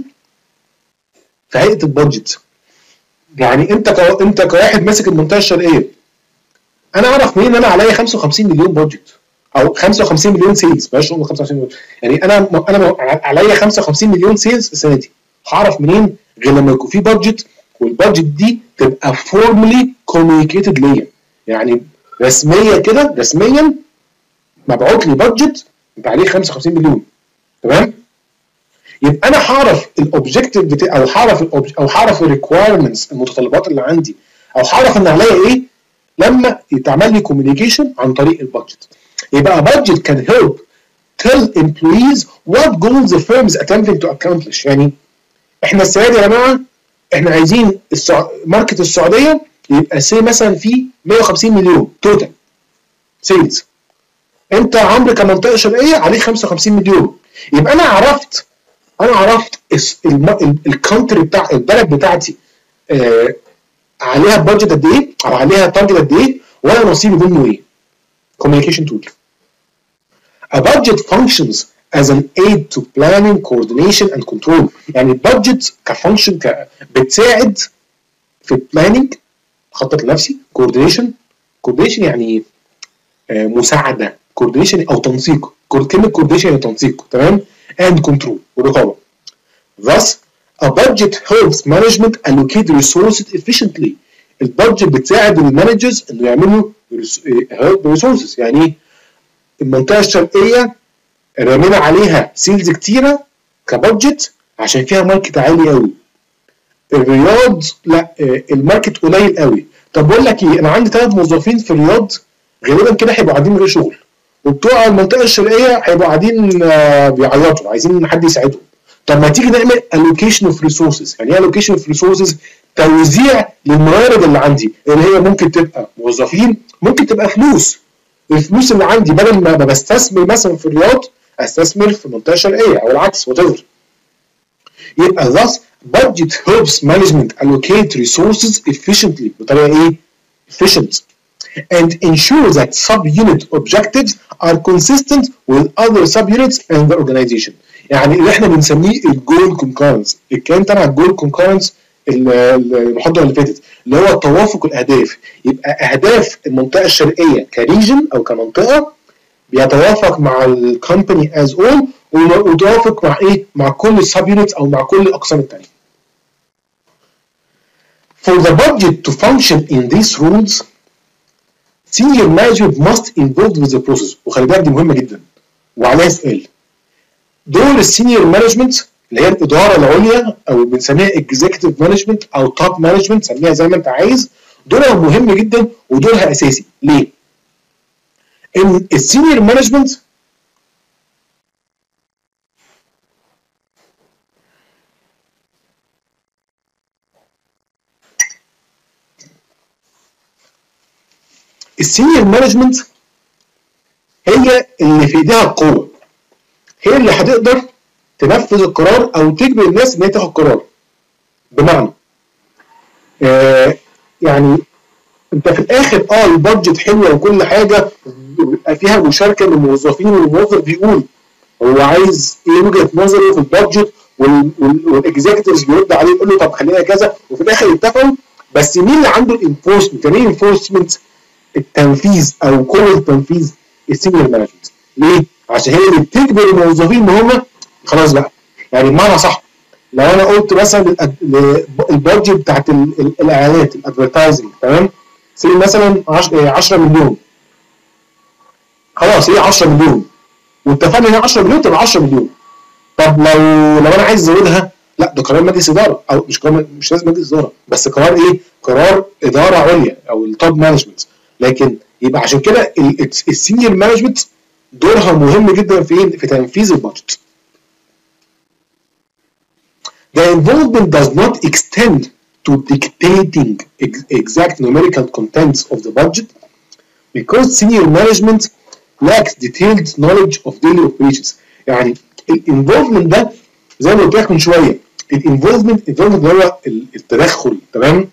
في هيئه البادجت. يعني انت كو... انت كواحد ماسك المنطقه الشرقيه، انا اعرف منين انا عليا خمسة وخمسين مليون بادجت او خمسة وخمسين مليون سيلز، بلاش نقول خمسة وخمسين مليون، يعني انا انا عليا خمسة وخمسين مليون سيلز السنه دي، هعرف منين غير لما يكون في بادجت والبادجت دي تبقى فورمالي كوميونيكيتد ليا، يعني رسميه كده رسميا مبعوت لي بادجت انت عليه خمسة وخمسين مليون تمام. يبقى انا هعرف الاوبجيكتيف بتاعي او هعرف او هعرف الريكوايرمنتس المتطلبات اللي عندي او هعرف ان عليا ايه لما يتعمل لي كوميونيكيشن عن طريق البادجت. يبقى budget can help tell employees what goals the firm is attempting to accomplish. يعني احنا السنه دي يا جماعه احنا عايزين السع... ماركت السعوديه يبقى سي مثلا في مية وخمسين مليون توتال سيلز، انت عمرو كمنطقه شرقيه عليك خمسة وخمسين مليون، يبقى انا عرفت انا عرفت الكونتري بتاع البلد بتاعتي آه عليها بادجت قد ايه او عليها تارجت قد ايه وانا نصيبي منه ايه. communication tool. A budget functions as an aid to planning, coordination and control. يعني البادجت كفانكشن ك... بتساعد في البلاننج خطط لنفسي، coordination coordination يعني آه مساعده، coordination او تنسيق، كلمه coordination يعني تنسيق تمام، and control ورقابه. Thus a budget helps management allocate resources efficiently. البادجت بتساعد المانجرز انه يعملوا ريسورسز. يعني ايه؟ المنطقه الشرقيه رمينا عليها سيلز كتيره كبادجت عشان فيها ماركت عالي قوي. الرياض لا الماركت قليل قوي. طب بقول لك ايه، انا عندي ثلاث موظفين في الرياض غالبا كده هيبقوا قاعدين من غير شغل، وبتوع المنطقه الشرقيه هيبقوا قاعدين بيعيطوا عايزين حد يساعدهم. طب ما تيجي نعمل allocation of resources. يعني ايه allocation of resources؟ توزيع للموارد اللي عندي اللي هي ممكن تبقى موظفين، ممكن تبقى فلوس. الفلوس اللي عندي بدل ما بستثمر مثلا في الرياض استثمر في المنطقه الشرقيه او العكس whatever. يبقى thus budget helps management allocate resources efficiently بطريقه ايه؟ efficient and ensure that sub-unit objectives are consistent with other sub-units in the organization. يعني اللي احنا بنسميه الجول كونكورنس، الكلام تبع الجول كونكورنس المحاضره اللي فاتت، اللي هو توافق الاهداف. يبقى اهداف المنطقه الشرقيه كريجن او كمنطقه بيتوافق مع الكومباني از اول، ويتوافق مع ايه؟ مع كل السب يونتس او مع كل الاقسام الثانيه. For the budget to function in these rules, senior management must involve with the process. وخلي بالك دي مهمه جدا وعليها سؤال. دور السينيور مانجمنت اللي هي الاداره العليا او بنسميها اكزيكتيف مانجمنت او توب مانجمنت، سميها زي ما انت عايز، دورها مهم جدا ودورها اساسي. ليه؟ ان السينيور مانجمنت السينيور مانجمنت هي اللي في ايديها القوه، هي اللي هتقدر تنفذ القرار او تجبر الناس ان هي تاخد قرار. بمعنى آه يعني انت في الاخر اه البادجت حلوه وكل حاجه، بيبقى فيها مشاركه من الموظفين، والموظف بيقول هو عايز ايه وجهه نظره في البادجت، والاكزيكتيفز بيرد عليه يقول له طب خلينا كذا، وفي الاخر يتفقوا. بس مين اللي عنده الانفورسمنت؟ يعني ايه انفورسمنت؟ التنفيذ او قوه التنفيذ السينيور مانجمنت. ليه؟ عشان هي اللي بتجبر الموظفين ان هم خلاص بقى. يعني بمعنى صح، لو انا قلت مثلا البادجت بتاعت الاعلانات الادفرتايزنج، تمام؟ سي مثلا عشرة مليون، خلاص هي عشرة مليون واتفقنا ان هي عشرة مليون تبقى عشرة مليون. طب لو لو انا عايز ازودها، لا ده قرار مجلس اداره، او مش قرار، مش لازم مجلس اداره، بس قرار ايه؟ قرار اداره عليا او التوب مانجمنت. لكن يبقى عشان كده السينيور مانجمنت دورها مهم جدا في في تنفيذ البادجت. The involvement does not extend to dictating exact numerical contents of the budget because senior management lacks detailed knowledge of daily operations. يعني الانفولفمنت ده زي ما قلت لك من شويه، الانفولفمنت الانفولفمنت هو التدخل، تمام؟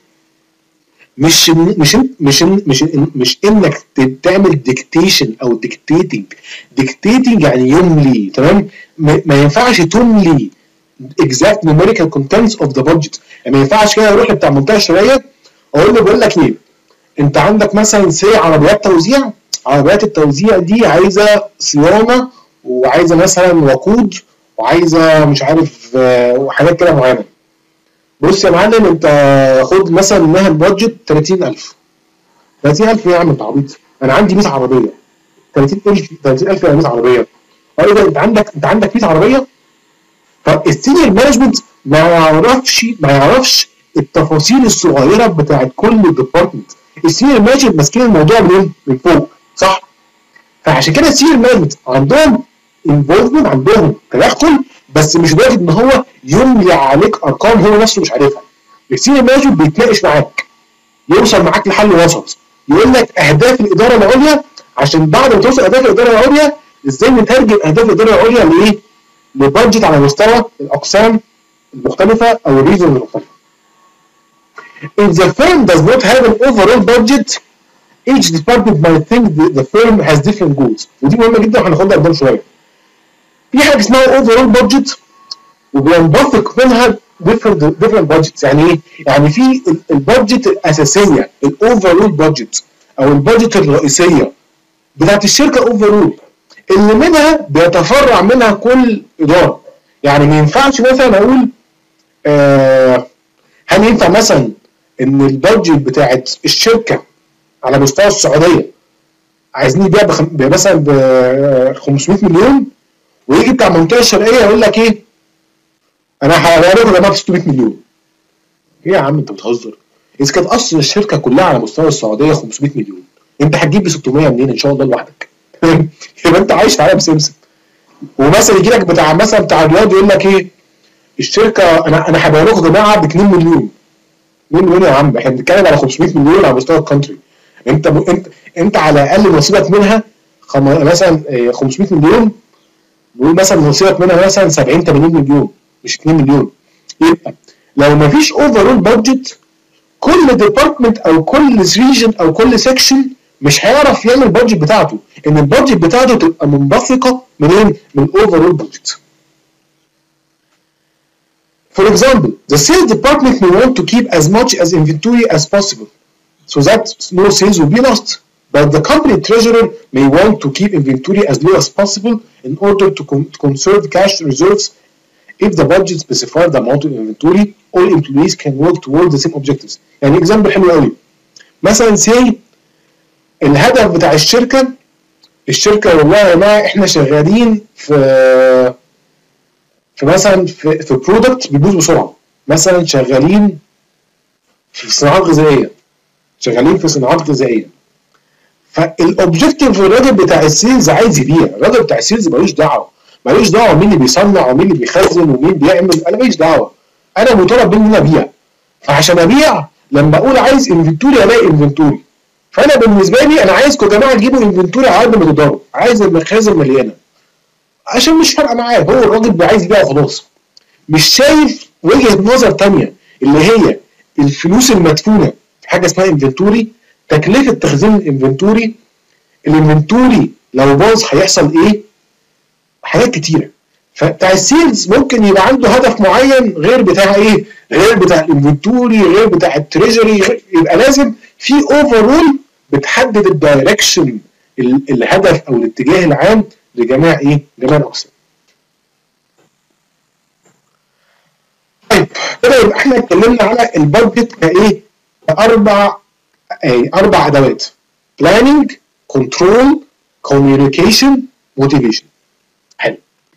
مش مش مش مش مش انك تعمل ديكتيشن او ديكتيتنج. ديكتيتنج يعني يملي، تمام؟ ما ينفعش تملي exact numerical contents of the budget. يعني ما ينفعش كده اروح بتاع المنطقه الشرقيه اقول له بقول لك ايه، انت عندك مثلا سي عربيات توزيع، عربيات التوزيع دي عايزه صيانه وعايزه مثلا وقود وعايزه مش عارف وحاجات كده معينه. بص يا معلم انت خد مثلا منها البادجت ثلاثين ألف. ثلاثين ألف ايه يا عم انت عبيط؟ انا عندي مية عربيه. ثلاثين ألف ثلاثين ألف يعني مية عربيه. ايه ده انت عندك انت عندك مية عربيه؟ فالسينيور مانجمنت ما يعرفش ما يعرفش التفاصيل الصغيره بتاعت كل ديبارتمنت. السينيور مانجمنت ماسكين الموضوع من من فوق، صح؟ فعشان كده السينيور مانجمنت عندهم انفولفمنت، عندهم تدخل، بس مش لدرجه ان هو يملي عليك ارقام هو نفسه مش عارفها. السينيور مانجمنت بيتناقش معاك، يوصل معاك لحل وسط، يقول لك اهداف الاداره العليا، عشان بعد ما توصل اهداف الاداره العليا ازاي نترجم اهداف الاداره العليا لايه؟ لبادجت على مستوى الاقسام المختلفه او الريجن المختلفه. If the firm does not have an overall budget, each department might think the firm has different goals. ودي مهمه جدا وهناخدها قدام شويه. في حاجه اسمها overall budget وبينبثق منها different different budgets. يعني ايه؟ يعني في البادجت الاساسيه الاوفرول بادجت او البادجت الرئيسيه بتاعت الشركه اوفرول، اللي منها بيتفرع منها كل اداره. يعني ما ينفعش مثلا اقول آه هل ينفع مثلا ان البادجت بتاعت الشركه على مستوى السعوديه عايزين يبيع بخم... مثلا ب خمسمية مليون، ويجي بتاع المنطقه الشرقيه يقول لك ايه؟ انا هبيع لكم يا جماعه ب ستمية مليون. ايه يا عم انت بتهزر؟ اذا كانت اصل الشركه كلها على مستوى السعوديه خمسمية مليون، انت هتجيب ب ستمية منين ان شاء الله لوحدك؟ يبقى انت عايش في عالم سمسم. ومثلا يجي لك بتاع مثلا بتاع الرياض يقول لك ايه؟ الشركه انا انا هبيع لكم يا جماعه ب اتنين مليون. اتنين مليون يا عم، احنا بنتكلم على خمسمية مليون على مستوى الكونتري. انت ب... انت انت على الاقل نصيبك منها خم... مثلا خمسمية مليون، نقول مثلا نصيبك منها مثلا سبعين تمانين مليون مش اتنين مليون. يبقى لو ما فيش اوفرول بادجت، كل ديبارتمنت او كل ريجن او كل سيكشن مش هيعرف يعمل البادجت بتاعته، ان البادجت بتاعته تبقى منبثقه منين؟ من الاوفرول بادجت. For example, the sales department may want to keep as much as inventory as possible so that no sales will be lost. But the company treasurer may want to keep inventory as low as possible in order to, con to conserve cash reserves. If the budget specifies the amount of inventory, all employees can work toward the same objectives. يعني example حلو قوي. مثلا say الهدف بتاع الشركة الشركة والله يا جماعة احنا شغالين في في مثلا في في برودكت بيبوظ بسرعة. مثلا شغالين في صناعات غذائية. شغالين في صناعات غذائية. فالاوبجيكتيف الراجل بتاع السيلز عايز يبيع، الراجل بتاع السيلز ملوش دعوه، ملوش دعوه مين اللي بيصنع ومين اللي بيخزن ومين بيعمل، انا ماليش دعوه، انا مطالب مني ان ابيع. فعشان ابيع لما اقول عايز انفنتوري الاقي انفنتوري. فانا بالنسبه لي انا عايزكم يا جماعه تجيبوا انفنتوري على قد ما تقدروا، عايز المخازن مليانه. عشان مش فارقه معاه، هو الراجل عايز يبيع خلاص. مش شايف وجهه نظر ثانيه اللي هي الفلوس المدفونه في حاجه اسمها انفنتوري، تكلفه تخزين الانفنتوري، الانفنتوري لو باظ هيحصل ايه؟ حاجات كتيره. فبتاع السيلز ممكن يبقى عنده هدف معين غير بتاع ايه؟ غير بتاع الانفنتوري، غير بتاع التريجري، يبقى لازم في اوفرول بتحدد الدايركشن، الهدف او الاتجاه العام لجميع ايه؟ جميع الاقسام. طيب كده يبقى احنا اتكلمنا على البادجت كايه؟ كاربع ايه؟ اربع ادوات: planning، control، communication، motivation. حلو.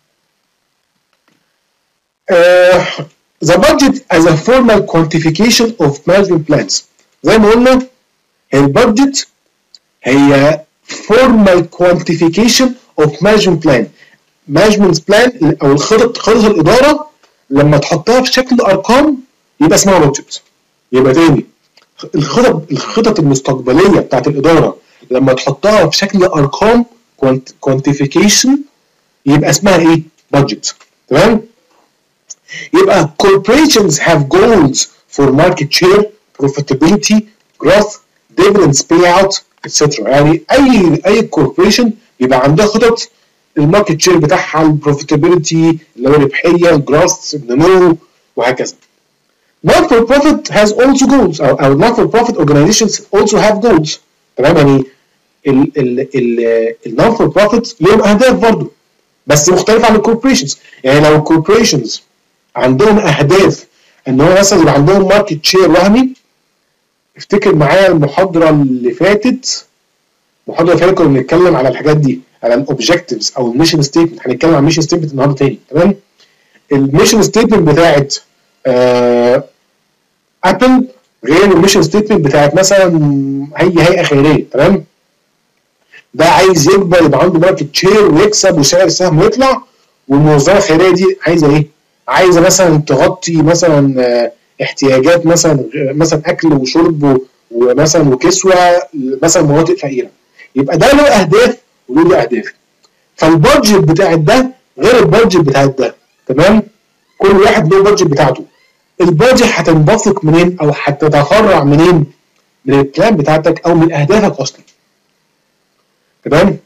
Uh, the budget as a formal quantification of management plans. زي ما قلنا البادجت هي formal quantification of management plan. management plan او الخطط خطط الاداره لما تحطها في شكل ارقام يبقى اسمها بادجت. يبقى تاني الخطط الخطط المستقبليه بتاعت الاداره لما تحطها في شكل ارقام quantification يبقى اسمها ايه؟ budget. تمام؟ يبقى corporations have goals for market share, profitability, growth, dividends payout, et cetera. يعني اي اي corporation يبقى عندها خطط الماركت شير بتاعها، البروفيتابيلتي اللي هو الربحيه، الجروث، النمو وهكذا. Non for profit has also goals او او non for profit organizations also have goals. تمام؟ يعني ال ال ال النون فور بروفيت ليهم اهداف برضه بس مختلفه عن الكوربريشنز. يعني لو الكوربريشنز عندهم اهداف ان هو مثلا يبقى عندهم ماركت شير وهمي، افتكر معايا المحاضره اللي فاتت، المحاضره اللي فاتت كنا بنتكلم على الحاجات دي، على الاوبجكتيفز او الميشن ستيتمنت. هنتكلم عن الميشن ستيتمنت النهارده تاني. تمام؟ الميشن ستيتمنت بتاعت آه ابل غير الميشن ستيتمنت بتاعت مثلا هي هيئه خيريه. تمام؟ ده عايز يكبر يبقى عنده ماركت شير ويكسب وسعر السهم يطلع، والمنظمه الخيريه دي عايزه ايه؟ عايزه مثلا تغطي مثلا احتياجات مثلا مثلا اكل وشرب ومثلا وكسوه مثلا مناطق فقيره. يبقى ده له اهداف وله له اهداف. فالبادجت بتاعت ده غير البادجت بتاعت ده. تمام؟ كل واحد له البادجت بتاعته. البادجت هتنبثق منين او هتتفرع منين؟ من البلان بتاعتك او من اهدافك اصلا. تمام؟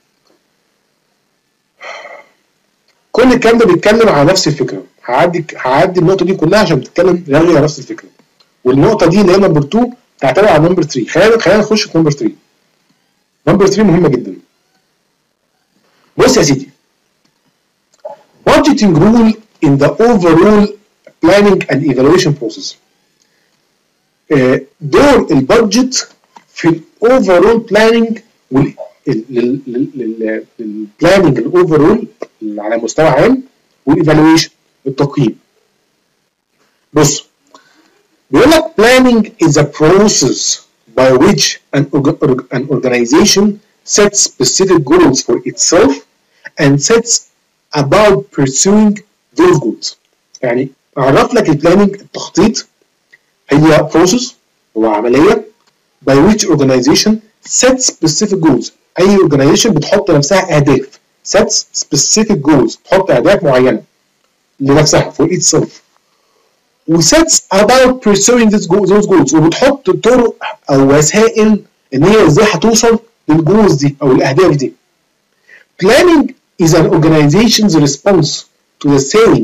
كل الكلام ده بيتكلم على نفس الفكره. هعدي هعدي النقطه دي كلها عشان بتتكلم رغي على نفس الفكره. والنقطه دي اللي هي نمبر اتنين تعتمد على نمبر تلاتة. خلينا خلينا نخش في نمبر تلاتة. نمبر تلاتة مهمه جدا. بص يا سيدي. budgeting rule in the overall planning and evaluation process. دور البادجت في الاوفرول بلاننج للبلاننج الاوفرول على مستوى عام والايفالويشن التقييم. بص بيقول لك planning is a process by which an, an organization sets specific goals for itself and sets about pursuing those goals. يعني اعرف لك البلاننج التخطيط هي process هو عمليه by which organization sets specific goals. اي organization بتحط لنفسها اهداف. sets specific goals تحط اهداف معينه لنفسها for itself. و sets about pursuing those goals وبتحط طرق او وسائل ان هي ازاي هتوصل للجولز دي او الاهداف دي. Planning is an organization's response to the saying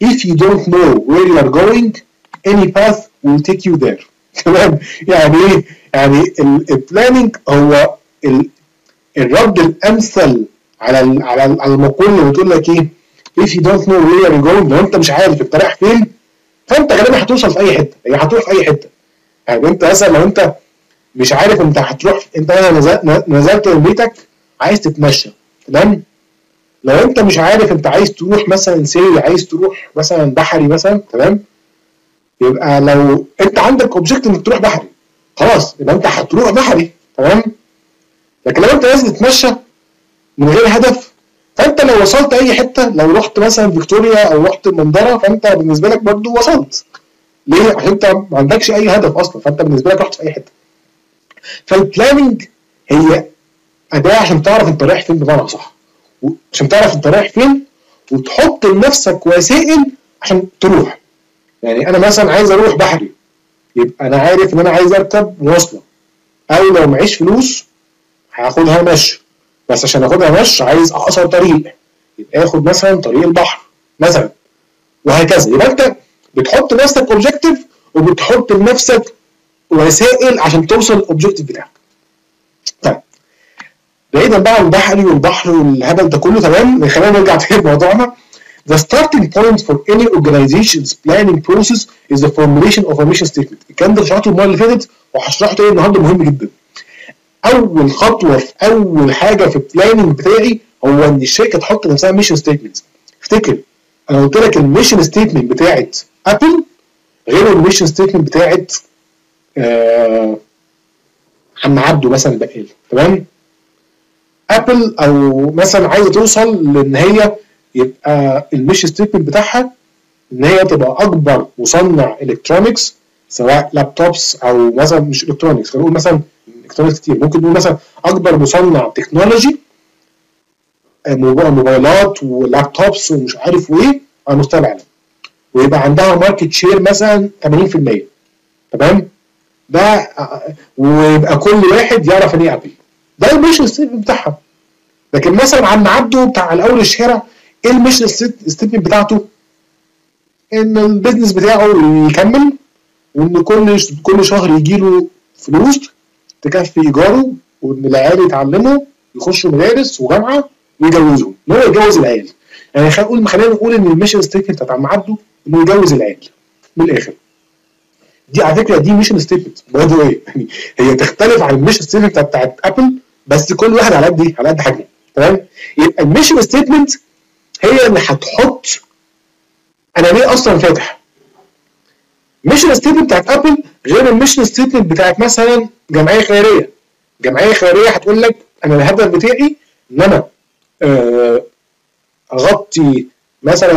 if you don't know where you are going any path will take you there. تمام؟ يعني ايه؟ يعني البلاننج هو الرد الامثل على ال على ال على المقوله اللي بتقول لك ايه؟ if you don't know where you are going، لو انت مش عارف انت رايح فين فانت غالبا هتوصل في اي حته، يعني هتروح في اي حته. يعني انت مثلا لو انت مش عارف انت هتروح، انت نزلت نزلت من بيتك عايز تتمشى، تمام؟ لو انت مش عارف انت عايز تروح مثلا سي عايز تروح مثلا بحري مثلا، تمام؟ يبقى لو انت عندك اوبجكت انك تروح بحري خلاص يبقى انت هتروح بحري، تمام؟ لكن لو انت عايز تتمشى من غير هدف فانت لو وصلت اي حته، لو رحت مثلا فيكتوريا او رحت المنظره فانت بالنسبه لك برضو وصلت. ليه؟ عشان انت ما عندكش اي هدف اصلا، فانت بالنسبه لك رحت في اي حته. فالبلاننج هي اداه عشان تعرف انت رايح فين بمعنى صح، عشان تعرف انت رايح فين وتحط لنفسك وسائل عشان تروح. يعني انا مثلا عايز اروح بحري، يبقى انا عارف ان انا عايز اركب مواصله، او لو معيش فلوس هاخدها مشي، بس عشان اخدها مشي عايز اقصر طريق يبقى اخد مثلا طريق البحر مثلا، وهكذا. يبقى انت بتحط لنفسك اوبجيكتيف وبتحط لنفسك وسائل عشان توصل للاوبجيكتيف بتاعك. طيب بعيدا بقى عن البحري والبحر والهبل ده كله، تمام؟ خلينا نرجع تاني لموضوعنا. The starting point for any organization's planning process is the formulation of a mission statement. الكلام ده شرحته المره اللي فاتت وهشرحه تاني النهارده، مهم جدا. اول خطوه في اول حاجه في البلاننج بتاعي هو ان الشركه تحط لنفسها ميشن ستيتمنت. افتكر انا قلت لك الميشن ستيتمنت بتاعت ابل غير الميشن ستيتمنت بتاعت آه عم عبده مثلا بقال، تمام؟ ابل او مثلا عايزه توصل لان هي يبقى الميشن ستيتمنت بتاعها ان هي تبقى اكبر مصنع الكترونكس، سواء لابتوبس او مثلا مش الكترونكس، خلينا نقول مثلا الكترونكس كتير، ممكن نقول مثلا اكبر مصنع تكنولوجي موبايلات ولابتوبس ومش عارف وايه على مستوى العالم، ويبقى عندها ماركت شير مثلا ثمانين في المية، تمام؟ ده ويبقى كل واحد يعرف ان ايه ابل، ده الميشن ستيتمنت بتاعها. لكن مثلا عم عبده بتاع الاول الشارع، ايه الميشن ستيتمنت بتاعته؟ ان البيزنس بتاعه يكمل، وان كل كل شهر يجي له فلوس تكفي ايجاره، وان العيال يتعلموا يخشوا مدارس وجامعه ويجوزوا، ان هو يجوز العيال. يعني خلينا نقول خلينا نقول ان الميشن ستيتمنت بتاعت عم عبده انه يجوز العيال من الاخر. دي على فكره دي ميشن ستيتمنت باي ذا واي، يعني هي تختلف عن الميشن ستيتمنت بتاعت ابل، بس كل واحد على قد ايه؟ على قد حجمه، تمام؟ يبقى الميشن ستيتمنت هي اللي هتحط انا ليه اصلا فاتح. الميشن ستيتمنت بتاعت ابل غير الميشن ستيتمنت بتاعت مثلا جمعيه خيريه. جمعيه خيريه هتقول لك انا الهدف بتاعي ان انا اغطي مثلا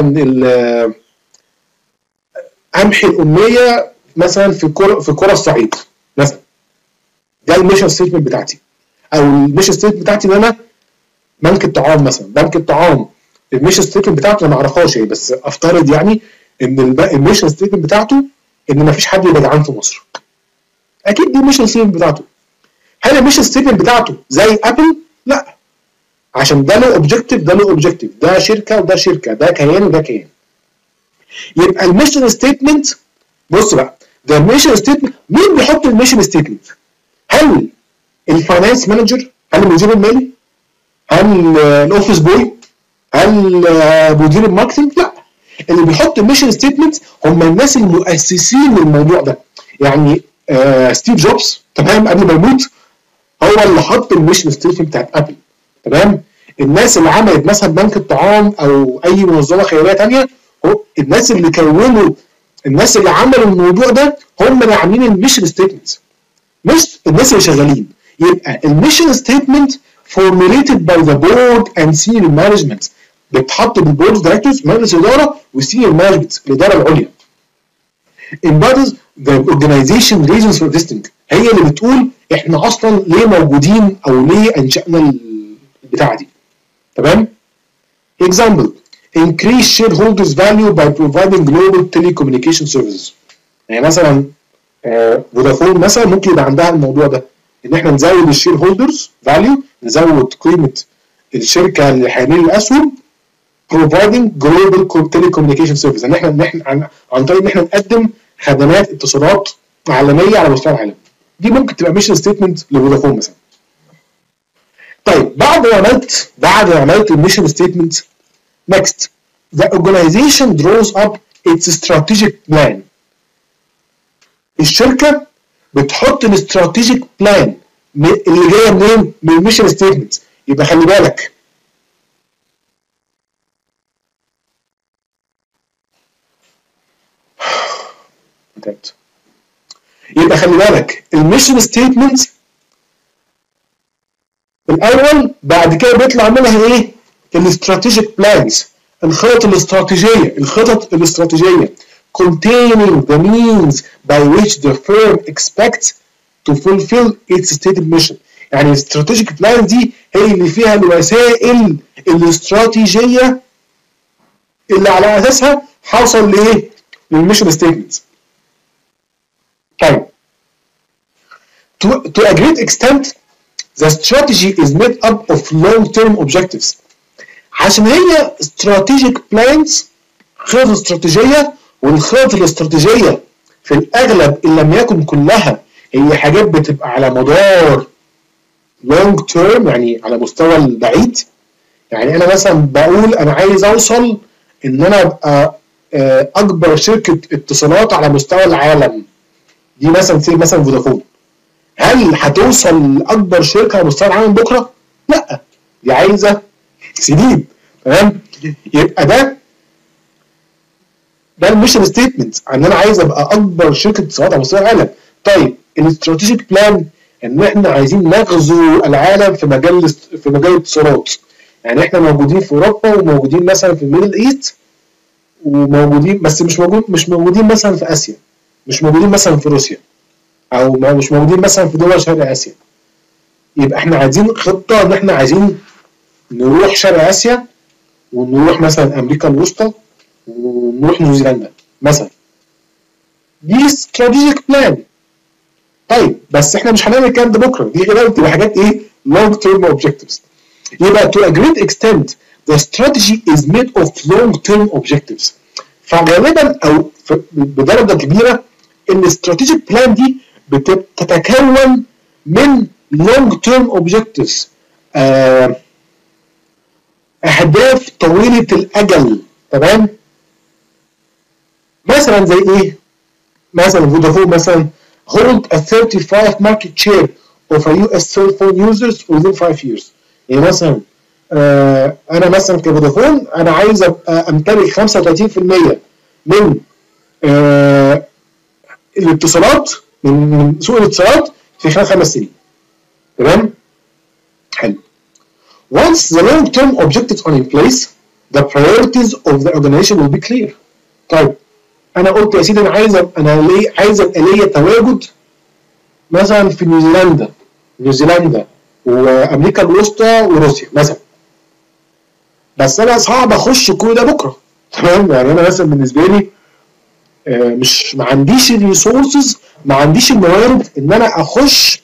امحي الاميه مثلا في كرة في كرة الصعيد مثلا، ده الميشن ستيتمنت بتاعتي. او الميشن ستيتمنت بتاعتي ان انا بنك الطعام مثلا، بنك الطعام الميشن ستيتمنت بتاعته انا ما اعرفهاش ايه، بس افترض يعني ان الميشن ستيتمنت بتاعته ان ما فيش حد يبقى جعان في مصر. اكيد دي الميشن ستيتمنت بتاعته. هل الميشن ستيتمنت بتاعته زي ابل؟ لا، عشان ده له اوبجيكتيف ده له اوبجيكتيف، ده شركه وده شركه، ده كيان وده كيان. يبقى الميشن ستيتمنت، بص بقى، ده الميشن ستيتمنت مين بيحط الميشن ستيتمنت؟ هل الفاينانس مانجر؟ هل المدير المالي؟ هل الاوفيس بوي؟ هل مدير الماركتنج؟ لا، اللي بيحط الميشن ستيتمنت هم الناس المؤسسين للموضوع ده. يعني آه ستيف جوبز، تمام، قبل ما يموت هو اللي حط الميشن ستيتمنت بتاعت ابل، تمام؟ الناس اللي عملت مثلا بنك الطعام او اي منظمه خيريه ثانيه، الناس اللي كونوا الناس اللي عملوا الموضوع ده هم اللي عاملين الميشن ستيتمنت، مش الناس اللي شغالين. يبقى الميشن ستيتمنت formulated by the board and senior management، بتحط بالبورد دايركتورز، مجلس الاداره والسينيور مانجمنت، الاداره العليا. embodies the organization reasons for existing، هي اللي بتقول احنا اصلا ليه موجودين او ليه انشأنا البتاعه دي، تمام؟ example increase shareholders value by providing global telecommunication services. يعني مثلا فودافون مثلا ممكن يبقى عندها الموضوع ده، ان احنا نزود الشير هولدرز فاليو، نزود قيمه الشركه اللي حامل الاسهم providing global telecommunication service، ان احنا ان احنا عن, عن طريق ان احنا نقدم خدمات اتصالات عالميه على مستوى العالم. دي ممكن تبقى ميشن ستيتمنت لفودافون مثلا. طيب بعد ما عملت بعد ما عملت الميشن ستيتمنت، next the organization draws up its strategic plan. الشركه بتحط الاستراتيجيك بلان اللي جايه منين؟ من الميشن ستيتمنت. يبقى خلي بالك يبقى خلي بالك الميشن ستيتمنت الاول، بعد كده بيطلع منها ايه؟ الاستراتيجيك بلانز، الخطط الاستراتيجيه الخطط الاستراتيجيه containing the means by which the firm expects to fulfill its stated mission. يعني الاستراتيجيك بلان دي هي اللي فيها الوسائل الاستراتيجيه اللي على اساسها هوصل لايه؟ للميشن ستيتمنت. طيب to, to a great extent the strategy is made up of long-term objectives. عشان هي strategic plans خطط استراتيجيه، والخطط الاستراتيجيه في الاغلب ان لم يكن كلها هي حاجات بتبقى على مدار long term، يعني على مستوى البعيد. يعني انا مثلا بقول انا عايز اوصل ان انا ابقى اكبر شركه اتصالات على مستوى العالم، دي مثلا زي مثلا فودافون. هل هتوصل لاكبر شركه على مستوى العالم بكره؟ لا، دي عايزه سنين. تمام؟ يبقى ده ده الميشن ستيتمنت، ان انا عايز ابقى اكبر شركه اتصالات على مستوى العالم. طيب الاستراتيجيك بلان ان احنا عايزين نغزو العالم في مجال في مجال الاتصالات. يعني احنا موجودين في اوروبا وموجودين مثلا في الميدل ايست وموجودين، بس مش موجود مش موجودين مثلا في اسيا، مش موجودين مثلا في روسيا، او مش موجودين مثلا في دول شرق اسيا. يبقى احنا عايزين خطه ان احنا عايزين نروح شرق اسيا ونروح مثلا امريكا الوسطى ونروح نيوزيلندا مثلا. دي استراتيجيك بلان. طيب بس احنا مش هنعمل الكلام ده بكره، دي كده بتبقى حاجات ايه؟ long term objectives. يبقى to a great extent the strategy is made of long term objectives. فغالبا او بدرجه كبيره الاستراتيجيك بلان دي بتتكون من long term objectives، آه اهداف طويله الاجل. تمام؟ مثلا زي ايه؟ مثلا فودافون مثلا hold a thirty-five market share of a U S cell phone users within five years. يعني مثلا آه انا مثلا كفودافون انا عايز ابقى امتلك خمسة وثلاثين بالمية من آه الاتصالات، من سوق الاتصالات في خلال خمس سنين. تمام؟ حلو. Once the long-term objectives are in place, the priorities of the organization will be clear. طيب انا قلت يا سيدي انا عايز انا ليه عايز ابقى ليا تواجد مثلا في نيوزيلندا نيوزيلندا وامريكا الوسطى وروسيا مثلا. بس انا صعب اخش كل ده بكره. تمام؟ يعني انا مثلا بالنسبه لي مش ما عنديش الريسورسز، ما عنديش الموارد ان انا اخش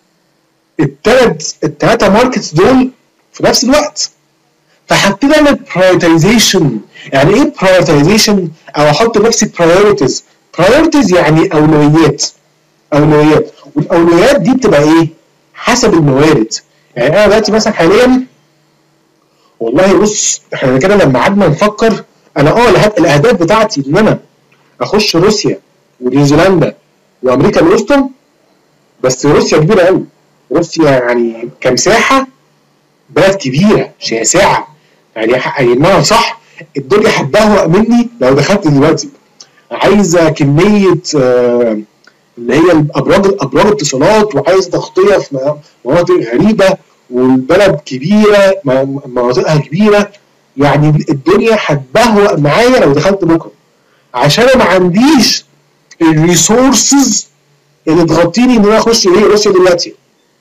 الثلاث الثلاثه ماركتس دول في نفس الوقت. فهبتدي اعمل برايورتيزيشن. يعني ايه برايورتيزيشن؟ او احط لنفسي برايورتيز. برايورتيز يعني اولويات. اولويات، والاولويات دي بتبقى ايه؟ حسب الموارد. يعني انا دلوقتي مثلا حاليا والله بص احنا كده لما قعدنا نفكر انا اه الاهداف بتاعتي ان انا اخش روسيا ونيوزيلندا وامريكا الوسطى. بس روسيا كبيره قوي، روسيا يعني كمساحه بلد كبيره شاسعه، يعني يعني صح الدنيا هتبهوأ مني لو دخلت دلوقتي. عايزه كميه آه اللي هي الابراج الابراج اتصالات، وعايزه تغطيه في مناطق غريبه، والبلد كبيره مناطقها كبيره، يعني الدنيا هتبهوأ معايا لو دخلت بكره، عشان انا ما عنديش الريسورسز اللي تغطيني ان انا اخش ايه روسيا دلوقتي.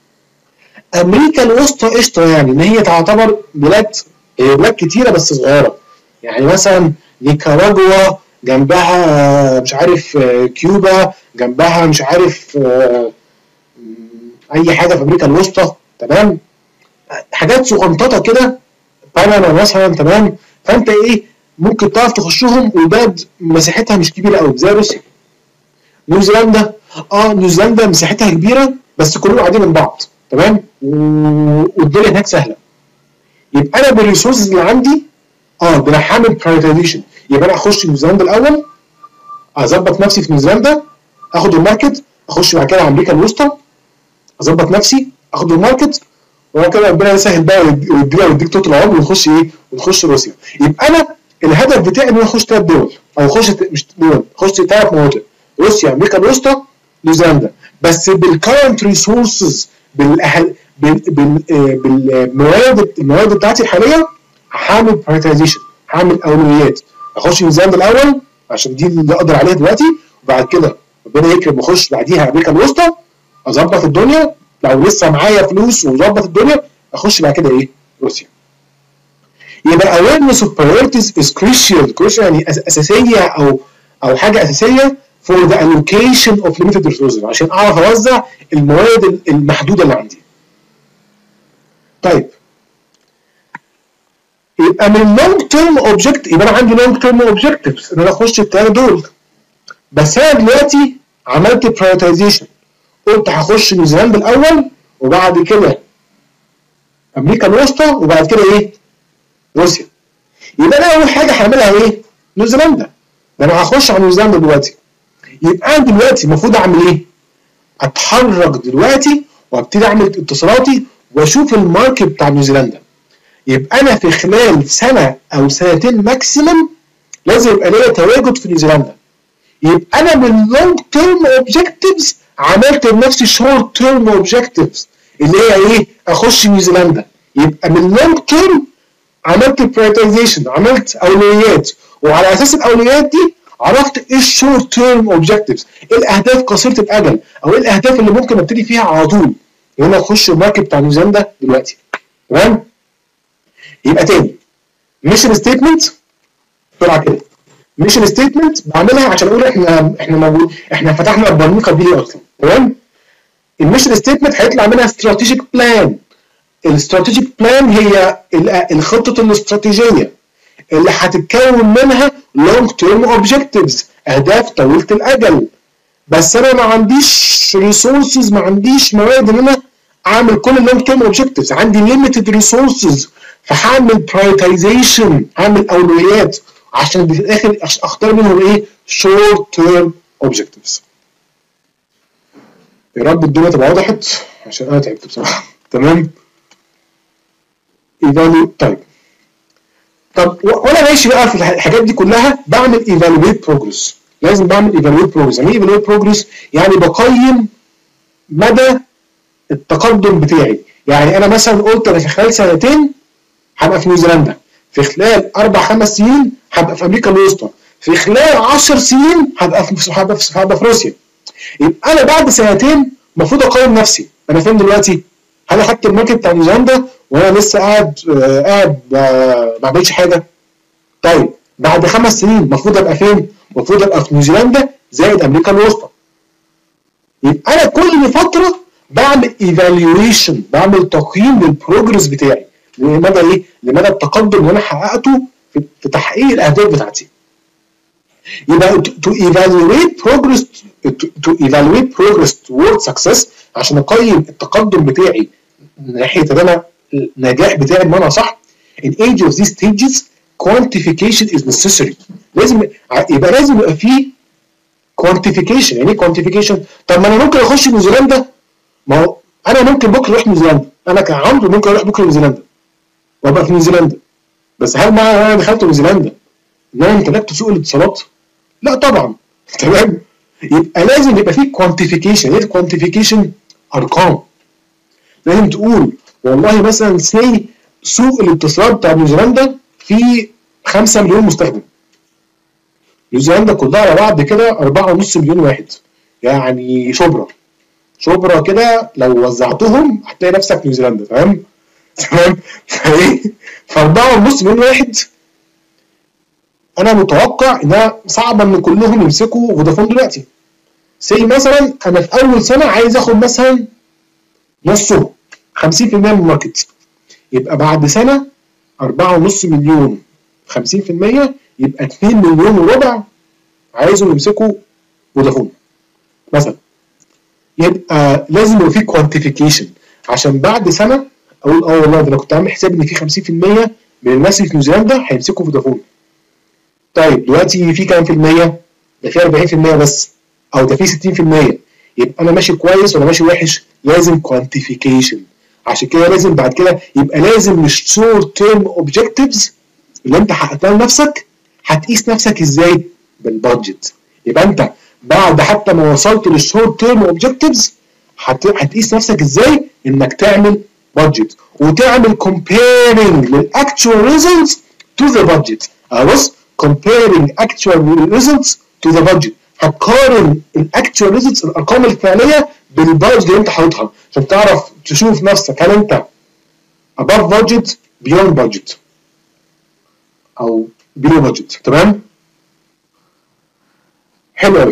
امريكا الوسطى قشطه، يعني ان هي تعتبر بلاد بلاد كتيره بس صغيره. يعني مثلا نيكاراجوا جنبها مش عارف كيوبا، جنبها مش عارف اي حاجه في امريكا الوسطى. تمام؟ حاجات صغنططه كده، بنما مثلا. تمام؟ فانت ايه ممكن تعرف تخشهم، والبلد مساحتها مش كبيره قوي زي روسيا. نيوزيلندا اه نيوزيلندا مساحتها كبيره بس كلهم قاعدين من بعض، تمام، والدنيا هناك سهله. يبقى انا بالريسورسز اللي عندي اه ده انا هعمل برايورتيزيشن. يبقى انا اخش نيوزيلندا الاول، اظبط نفسي في نيوزيلندا، اخد الماركت، اخش بعد كده امريكا الوسطى، اظبط نفسي، اخد الماركت، وبعد كده ربنا يسهل بقى ويدينا ويديك طول العمر ونخش ايه؟ ونخش روسيا. يبقى انا الهدف بتاعي ان انا اخش ثلاث دول، او اخش مش دول، اخش ثلاث مناطق: روسيا، امريكا الوسطى، نيوزيلندا، بس بالكارنت ريسورسز، بالأهل بال بال بالموارد الموارد بتاعتي الحاليه هعمل برايورتيزيشن، هعمل اولويات. اخش نيوزيلندا الاول عشان دي اللي اقدر عليها دلوقتي، وبعد كده ربنا يكرم واخش بعديها امريكا الوسطى، اظبط الدنيا، لو لسه معايا فلوس وظبط الدنيا اخش بعد كده ايه؟ روسيا. يبقى awareness of priorities is crucial. crucial يعني اساسيه او او حاجه اساسيه for the allocation of limited resources، عشان اعرف اوزع الموارد المحدوده اللي عندي. طيب يبقى من long term objective، يبقى انا عندي long term objectives ان انا اخش الثلاثه دول. بس انا دلوقتي عملت prioritization، قلت هخش نيوزيلندا الاول وبعد كده امريكا الوسطى وبعد كده ايه؟ روسيا. يبقى انا اول حاجه هعملها ايه؟ نيوزيلندا. ده انا هخش على نيوزيلندا دلوقتي. يبقى انا دلوقتي المفروض اعمل ايه؟ اتحرك دلوقتي وابتدي اعمل اتصالاتي واشوف الماركت بتاع نيوزيلندا. يبقى انا في خلال سنه او سنتين ماكسيمم لازم يبقى ليا تواجد في نيوزيلندا. يبقى انا من لونج تيرم اوبجكتيفز عملت لنفسي شورت تيرم اوبجكتيفز اللي هي ايه؟ اخش نيوزيلندا. يبقى من لونج تيرم عملت برايورتيزيشن، عملت اولويات، وعلى اساس الاولويات دي عرفت ايه الشورت تيرم اوبجكتيفز، ايه الاهداف قصيره الاجل، او ايه الاهداف اللي ممكن ابتدي فيها على طول. ان انا اخش الماركت بتاع نيوزيلندا دلوقتي. تمام؟ يبقى تاني ميشن ستيتمنت بسرعه كده. ميشن ستيتمنت بعملها عشان اقول احنا احنا موجود احنا فتحنا البرمجه دي ليه اصلا. تمام؟ الميشن ستيتمنت هيطلع منها استراتيجيك بلان. الاستراتيجيك بلان هي الخطه الاستراتيجيه اللي هتتكون منها لونج تيرم اوبجكتيفز، اهداف طويله الاجل. بس انا ما عنديش ريسورسز، ما عنديش موارد ان انا اعمل كل اللونج تيرم اوبجكتيفز، عندي ليميتد ريسورسز، فهعمل برايورتيزيشن، هعمل اولويات عشان في الاخر اختار منهم ايه؟ شورت تيرم اوبجكتيفز. يا رب الدنيا تبقى وضحت عشان انا تعبت بصراحه. تمام؟ ايفالو طيب طب وانا ماشي بقى في الحاجات دي كلها بعمل ايفالويت بروجرس. لازم بعمل ايفالويت بروجرس. يعني ايه ايفالويت بروجرس؟ يعني بقيم مدى التقدم بتاعي. يعني انا مثلا قلت انا في خلال سنتين هبقى في نيوزيلندا، في خلال اربع خمس سنين هبقى في امريكا الوسطى، في خلال عشر سنين هبقى في هبقى في, هبقى في روسيا. يبقى انا بعد سنتين المفروض اقيم نفسي انا فين دلوقتي؟ هل اخدت الماركت بتاع نيوزيلندا وانا لسه قاعد آه قاعد آه ما بعملش حاجه؟ طيب بعد خمس سنين المفروض ابقى فين؟ المفروض ابقى في نيوزيلندا زائد امريكا الوسطى. يبقى انا كل فتره بعمل ايفالويشن، بعمل تقييم للبروجرس بتاعي لمدى ايه؟ لمدى التقدم اللي انا حققته في, في تحقيق الاهداف بتاعتي. يبقى to evaluate progress to evaluate progress toward success عشان اقيم التقدم بتاعي ناحيه ان انا النجاح بتاعي بمعنى صح. in each of these stages quantification is necessary. لازم يبقى لازم يبقى فيه quantification. يعني ايه quantification؟ طب ما انا ممكن اخش نيوزيلندا، ما هو انا ممكن بكره اروح نيوزيلندا، انا كعمرو ممكن اروح بكره نيوزيلندا وابقى في نيوزيلندا، بس هل معنى انا دخلت نيوزيلندا ان انا امتلكت سوق الاتصالات؟ لا طبعا. تمام؟ يبقى لازم يبقى فيه كوانتيفيكيشن. ايه الكوانتيفيكيشن؟ ارقام. لازم تقول والله مثلا سي سوق الاتصالات بتاع نيوزيلندا فيه خمسة مليون مستخدم. نيوزيلندا كلها على بعض كده أربعة ونص مليون واحد. يعني شبرا شبرا كده لو وزعتهم هتلاقي نفسك نيوزيلندا. تمام؟ تمام؟ فايه؟ فأربعة ونص مليون واحد انا متوقع انها صعبه ان كلهم يمسكوا فودافون دلوقتي. سي مثلا انا في اول سنه عايز اخد مثلا نصه خمسين بالمية من الماركت، يبقى بعد سنه أربعة ونص مليون خمسين في المية يبقى اتنين مليون وربع عايزهم يمسكوا فودافون مثلا. يبقى لازم يبقى في كوانتيفيكيشن عشان بعد سنه اقول اه والله ده انا كنت عامل حساب ان في خمسين في المية من الناس اللي في نيوزيلندا هيمسكوا فودافون. طيب دلوقتي في كام في المية؟ ده في أربعين في المية بس، او ده في ستين في المية. يبقى انا ماشي كويس ولا ماشي وحش؟ لازم كوانتيفيكيشن. عشان كده لازم بعد كده يبقى لازم الشورت تيرم اوبجكتيفز اللي انت حققتها لنفسك هتقيس نفسك ازاي؟ بالبادجت. يبقى انت بعد حتى ما وصلت للشورت تيرم اوبجكتيفز هتقيس نفسك ازاي؟ انك تعمل بادجت وتعمل comparing للاكتشوال ريزلتس تو ذا بادجت. بص comparing actual results to the budget. هتقارن الاكتشوال ريزلتس الارقام الفعليه بالبادجت اللي انت حاططها عشان تعرف تشوف نفسك هل انت above budget beyond budget او below budget. تمام؟ حلو قوي.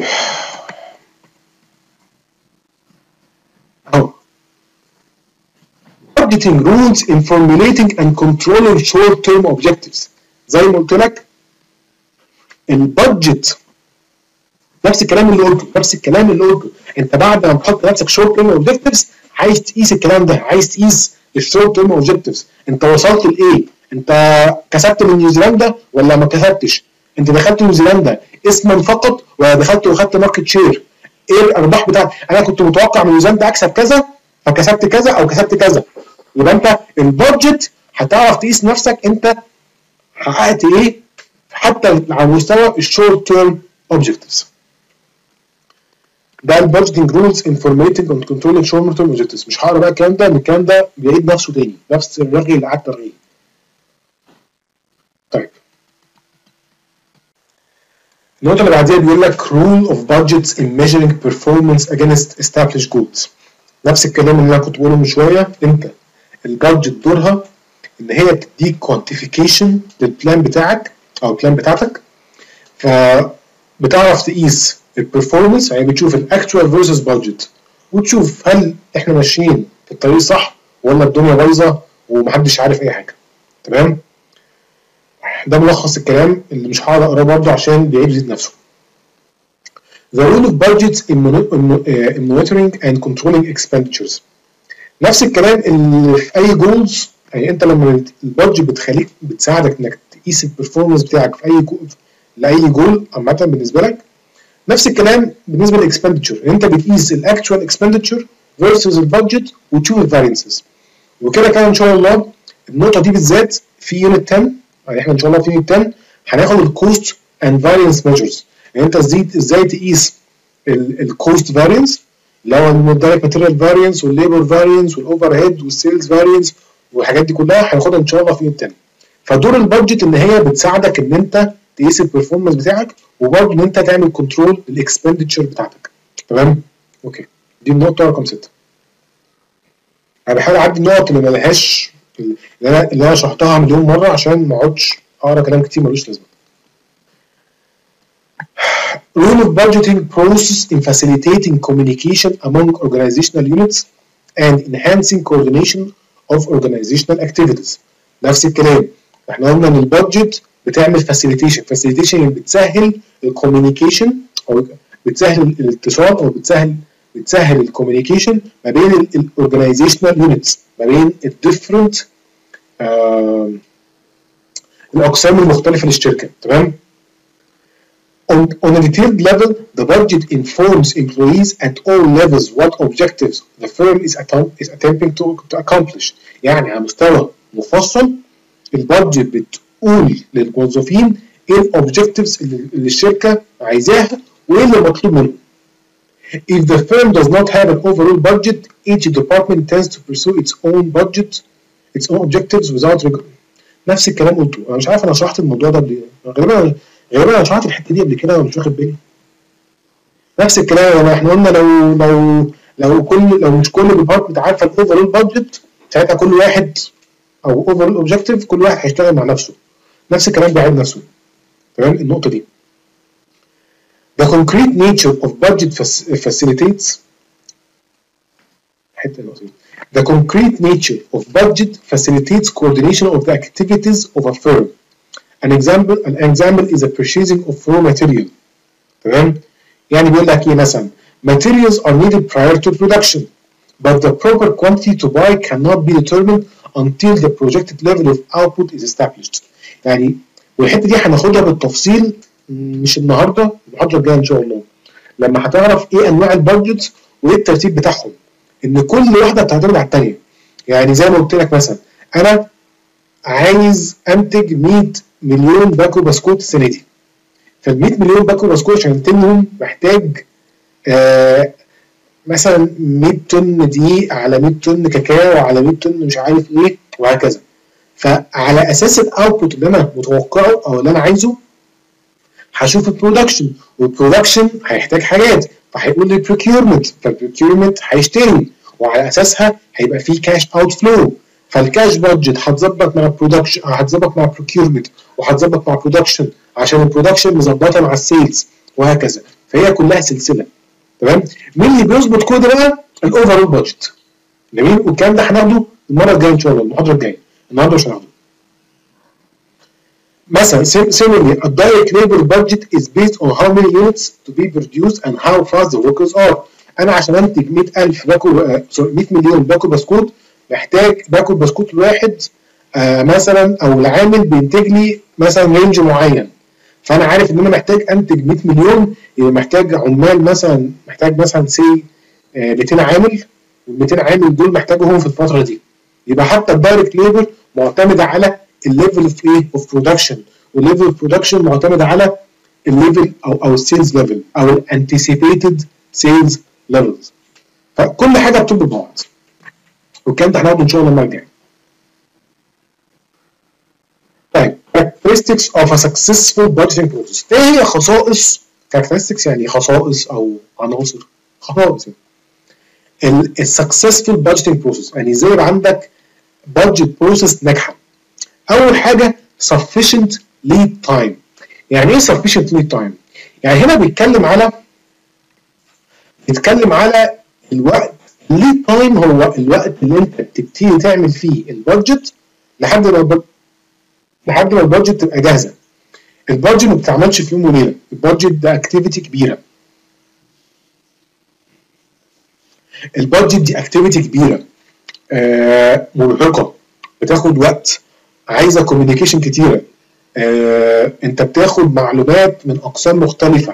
اهو budgeting rules in formulating and controlling short term objectives. زي ما قلت لك البادجت نفس الكلام اللي قلته نفس الكلام اللي قلته انت بعد ما تحط نفسك شورت تيرم اوبجكتيفز عايز تقيس الكلام ده، عايز تقيس الشورت تيرم اوبجكتيفز. انت وصلت لايه؟ انت كسبت من نيوزيلندا ولا ما كسبتش؟ انت دخلت نيوزيلندا اسما فقط ولا دخلت وخدت ماركت شير؟ ايه الارباح بتاعتك؟ انا كنت متوقع من نيوزيلندا اكسب كذا فكسبت كذا او كسبت كذا. يبقى انت البادجت هتعرف تقيس نفسك انت حققت ايه حتى على مستوى الشورت تيرم اوبجكتيفز. ده البادجتنج رولز ان فورميتنج اند كنترولينج شورت تيرم اوبجكتيفز. مش هقرا بقى الكلام ده، ان الكلام ده بيعيد نفسه تاني، نفس الرغي اللي قعدت ارغيه. طيب النقطة اللي بعديها بيقول لك rule of budgets in measuring performance against established goals. نفس الكلام اللي انا كنت بقوله من شوية. انت البادجت دورها ان هي تديك كوانتيفيكيشن للبلان بتاعك او البلان بتاعتك، فبتعرف تقيس البرفورمانس، يعني بتشوف الاكتوال فيرسز بادجت وتشوف هل احنا ماشيين في الطريق صح ولا الدنيا بايظه ومحدش عارف اي حاجه. تمام؟ ده ملخص الكلام اللي مش هقعد اقراه برضه عشان بيعيد يزيد نفسه. The role of budgets in monitoring and controlling expenditures. نفس الكلام اللي في اي جولز، يعني انت لما البادجت بتخليك بتساعدك انك تقيس البرفورمانس بتاعك في اي جول لاي جول عامه بالنسبه لك. نفس الكلام بالنسبه للاكسبندتشر، انت بتقيس الاكتوال اكسبندتشر فيرسز البادجت وتشوف الفارينسز. وكده كده ان شاء الله النقطه دي بالذات في يونت عشرة، يعني احنا ان شاء الله في يونت عشرة هناخد الكوست اند فارينس ميجرز. يعني انت ازاي ازاي تقيس الكوست فارينس اللي هو الدايركت ماتيريال فارينس والليبر فارينس والاوفر هيد والسيلز فارينس والحاجات دي كلها هناخدها ان شاء الله في يونت عشرة. فدور البادجت ان هي بتساعدك ان انت تقيس البرفورمانس بتاعك وبرضه ان انت تعمل كنترول للاكسبندتشر بتاعتك. تمام؟ اوكي، دي النقطه رقم ستة. انا بحاول اعدي النقط اللي ما لهاش اللي انا اللي انا شرحتها مليون مره عشان ما اقعدش اقرا كلام كتير ملوش لازمه. Role of budgeting process in facilitating communication among organizational units and enhancing coordination of organizational activities. نفس الكلام، احنا قلنا ان البادجت بتعمل فاسيليتيشن، فاسيليتيشن اللي بتسهل الكوميونيكيشن او بتسهل الاتصال او بتسهل بتسهل الكوميونيكيشن ما بين الاورجنايزيشنال يونتس، ما بين الديفرنت آه الاقسام المختلفه للشركه. تمام؟ On, on a detailed level, the budget informs employees at all levels what objectives the firm is, attempt, is attempting to, to accomplish. يعني على مستوى مفصل البادجت بتقول للموظفين ايه الاوبجكتيفز اللي, اللي الشركه عايزاها وايه اللي مطلوب منهم. If the firm does not have an overall budget, each department tends to pursue its own budget, its own objectives without regard. نفس الكلام قلته. انا مش عارف انا شرحت الموضوع ده قبل ايه. غالبا غالبا انا شرحت الحته دي قبل كده وانا مش واخد بالي. نفس الكلام، يعني احنا قلنا لو لو لو كل لو مش كل ديبارتمنت عارفه الاوفرول بادجت ساعتها كل واحد او اوفرول اوبجكتيف كل واحد هيشتغل مع نفسه. نفس الكلام بيعيد نفسه. تمام؟ النقطه دي. The concrete nature of budget facilitates حته النقطه دي. The concrete nature of budget facilitates coordination of the activities of a firm an example an example is a purchasing of raw material. تمام؟ يعني بيقول لك ايه مثلا materials are needed prior to production but the proper quantity to buy cannot be determined until the projected level of output is established. يعني والحته دي هناخدها بالتفصيل مش النهارده، المحاضره الجايه ان شاء الله، لما هتعرف ايه انواع البادجت وايه الترتيب بتاعهم، ان كل واحده بتعتمد على الثانيه. يعني زي ما قلت لك مثلا انا عايز انتج مية مليون باكو بسكوت السنه دي، فال مية مليون باكو بسكوت عشان انتجهم محتاج آه مثلا مية طن دقيق على مية طن كاكاو على مية طن مش عارف ايه وهكذا. فعلى اساس الاوتبوت اللي انا متوقعه او اللي انا عايزه هشوف البرودكشن، والبرودكشن هيحتاج حاجات فهيقول لي procurement، فالبروكيورمنت هيشتري وعلى اساسها هيبقى في كاش اوت فلو، فالكاش بادجت هتظبط مع البرودكشن هتظبط مع البروكيورمنت وهتظبط مع البرودكشن عشان البرودكشن مظبطه مع السيلز وهكذا. فهي كلها سلسله. تمام؟ مين اللي بيظبط كل ده بقى؟ الاوفرول بادجت. جميل؟ والكلام ده هناخده المره الجايه ان شاء الله، المحاضره الجايه، النهارده مش هناخده. مثلا similarly a direct labor budget is based on how many units to be produced and how fast the workers are. انا عشان انتج مية ألف باكو مية مليون باكو بسكوت محتاج باكو بسكوت الواحد آه مثلا او العامل بينتج لي مثلا رينج معين، فانا عارف ان انا محتاج انتج مية مليون، يبقى محتاج عمال مثلا محتاج مثلا سي آه ميتين عامل، وال ميتين عامل دول محتاجهم في الفتره دي. يبقى حتى الدايركت ليبر معتمده على الليفل اوف ايه اوف برودكشن، والليفل اوف برودكشن معتمد على الليفل او او السيلز ليفل او الانتسيبيتد سيلز ليفلز. فكل حاجه بتربط ببعض، والكلام ده هناخده ان شاء الله المره الجايه. طيب characteristics of a successful budgeting process. ايه هي خصائص characteristics؟ يعني خصائص او عناصر خصائص السكسسفul budgeting process. يعني ازاي يبقى عندك budget process ناجحه؟ اول حاجه sufficient lead time. يعني ايه sufficient lead time؟ يعني هنا بيتكلم على بيتكلم على الوقت. الليد تايم هو الوقت اللي انت بتبتدي تعمل فيه البادجت لحد ما لحد ما البادجت تبقى جاهزه. البادجت ما بتتعملش في يوم وليله، البادجت ده اكتيفيتي كبيره. البادجت دي اكتيفيتي كبيره آه مرهقه، بتاخد وقت، عايزه كوميونيكيشن كتيره. آه انت بتاخد معلومات من اقسام مختلفه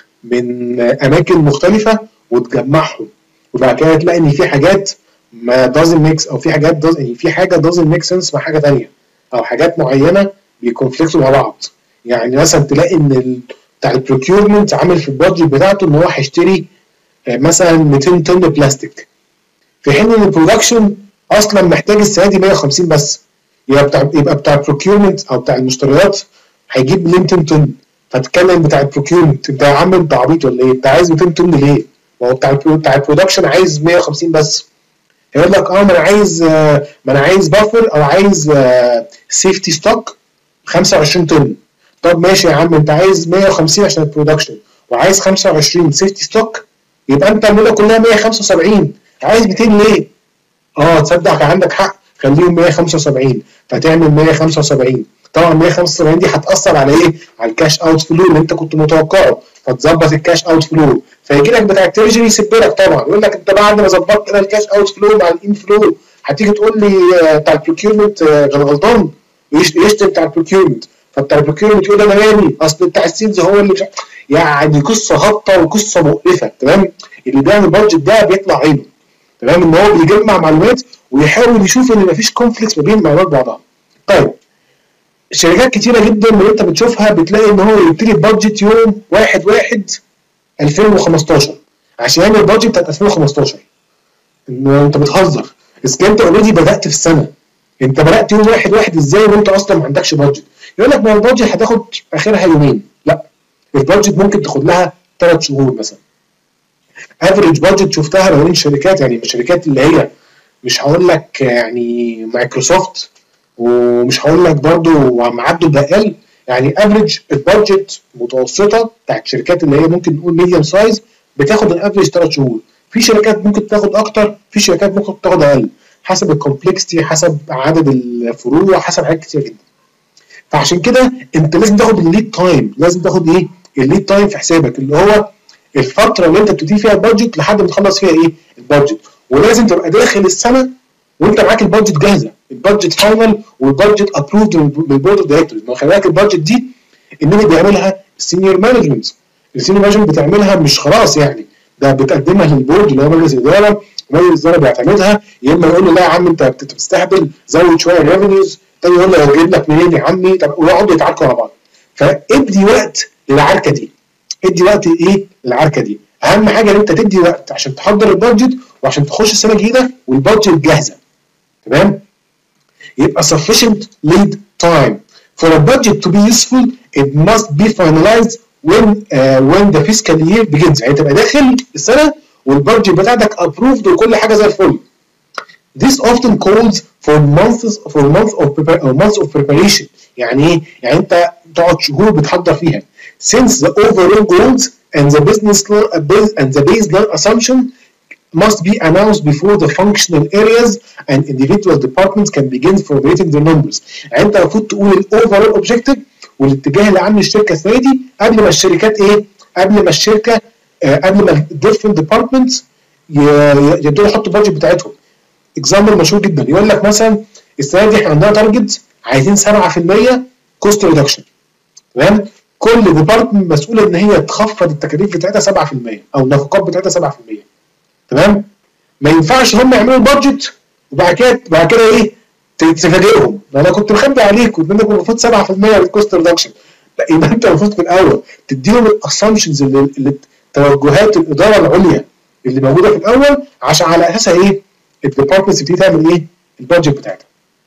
من اماكن مختلفه وتجمعهم، وبعد كده تلاقي ان في حاجات ما doesn't mix او في حاجات doesn't يعني في حاجه doesn't make sense مع حاجه ثانيه، او حاجات معينه بيكونفليكتوا مع بعض. يعني مثلا تلاقي ان بتاع البروكيورمنت عامل في البادجت بتاعته ان هو هيشتري مثلا ميتين طن بلاستيك، في حين ان البرودكشن اصلا محتاج السنه دي مية وخمسين بس. يبقى بتاع يبقى بتاع البروكيورمنت او بتاع المشتريات هيجيب ميتين طن، فتتكلم بتاع البروكيورمنت انت يا عم انت عبيط ولا ايه؟ انت عايز ميتين طن ليه؟ ما هو بتاع بتاع البرودكشن عايز مية وخمسين بس. هيقول لك اه ما انا عايز آه ما انا عايز بافر او عايز آه سيفتي ستوك خمسة وعشرين طن. طب ماشي يا عم انت عايز مية وخمسين عشان البرودكشن وعايز خمسة وعشرين سيفتي ستوك، يبقى انت عاملها كلها مية وخمسة وسبعين، عايز ميتين ليه؟ اه تصدق كان عندك حق، خليهم مية وخمسة وسبعين، فتعمل مية وخمسة وسبعين. طبعا مية وخمسة وسبعين دي هتاثر على ايه؟ على الكاش اوت فلو اللي انت كنت متوقعه، فتظبط الكاش اوت فلو، فيجي لك بتاع التريجري يسيب لك طبعا يقول لك انت بعد ما ظبطت انا الكاش اوت فلو مع الان فلو هتيجي تقول لي بتاع البروكيورمنت غلطان ويشتم بتاع البروكيورمنت، فبتاع البروكيورمنت يقول انا مالي اصل بتاع السيلز هو اللي مش يعني قصه هابطه وقصه مقرفه. تمام؟ اللي بيعمل بادجت ده بيطلع عينه. تمام؟ ان هو بيجمع معلومات ويحاول يشوف ان مفيش كونفليكت ما بين المعلومات بعضها. طيب شركات كتيره جدا من انت بتشوفها بتلاقي ان هو يبتدي البادجت يوم واحد واحد ألفين وخمستاشر عشان يعمل البادجت بتاعت ألفين وخمستاشر. انه انت بتهزر، بس انت اوريدي بدات في السنه، انت بدات يوم واحد واحد ازاي وانت اصلا ما عندكش بادجت؟ يقول لك ما البادجت هتاخد اخرها يومين. لا، البادجت ممكن تاخد لها ثلاث شهور مثلا. افريج بادجت شفتها ما بين الشركات، يعني الشركات اللي هي مش هقول لك يعني مايكروسوفت ومش هقول لك برضو معدوا البقال، يعني افريج البادجت متوسطه بتاعت الشركات اللي هي ممكن نقول ميديوم سايز بتاخد الافريج ثلاث شهور. في شركات ممكن تاخد اكتر، في شركات ممكن تاخد اقل، حسب الكومبلكسيتي، حسب عدد الفروع، حسب حاجات كتير جدا. فعشان كده انت لازم تاخد الليد تايم، لازم تاخد ايه؟ الليد تايم في حسابك، اللي هو الفتره اللي انت بتبتدي فيها البادجت لحد ما تخلص فيها ايه؟ البادجت. ولازم تبقى داخل السنه وانت معاك البادجت جاهزه، البادجت فاينل والبادجت ابروفد بالبورد اوف دايركتورز. ما خلي بالك البادجت دي اللي بيعملها السينيور مانجمنت، السينيور مانجمنت بتعملها مش خلاص يعني، ده بتقدمها للبورد اللي هو مجلس الاداره، ومجلس الاداره بيعتمدها، يا اما يقول له لا يا عم انت بتستهبل زود شويه الريفنيوز، تاني يقول له هجيب لك منين يا عمي، طب ويقعدوا يتعاركوا مع بعض. فادي وقت للعركه دي، ادي وقت ايه للعركه دي. اهم حاجه ان انت تدي وقت عشان تحضر البادجت وعشان تخش السنه الجديده والبادجت جاهزه. تمام؟ يبقى sufficient lead time for a budget to be useful it must be finalized when uh, when the fiscal year begins. يعني تبقى داخل السنه والبادجت بتاعتك approved وكل حاجه زي الفل. This often calls for months for months of prepar or months of preparation. يعني ايه؟ يعني انت تقعد شهور بتحضر فيها. Since the overall goals and the business and the baseline assumption must be announced before the functional areas and individual departments can begin formulating their numbers. يعني انت المفروض تقول الاوفرول اوبجيكتيف والاتجاه اللي عامل الشركه السنه دي قبل ما الشركات ايه؟ قبل ما الشركه آه قبل ما الديفرنت ديبارتمنتس يبداوا يحطوا البادجت بتاعتهم. اكزامبل مشهور جدا يقول لك مثلا السنه دي احنا عندنا تارجت عايزين سبعة في المية كوست ريدكشن. تمام؟ كل ديبارتمنت مسؤوله ان هي تخفض التكاليف بتاعتها سبعة في المية او النفقات بتاعتها سبعة في المية. تمام؟ ما ينفعش هم يعملوا البادجت وبعد كده بعد كده ايه؟ تفاجئهم، انا كنت مخبي عليكم ان انا كنت المفروض سبعة في المية للكوست ريدكشن. لا، يبقى انت المفروض في الاول تديهم الاسامبشنز اللي, اللي توجهات الاداره العليا اللي موجوده في الاول عشان على اساسها ايه؟ الديبارتمنتس تبتدي تعمل ايه؟ البادجت بتاعتها.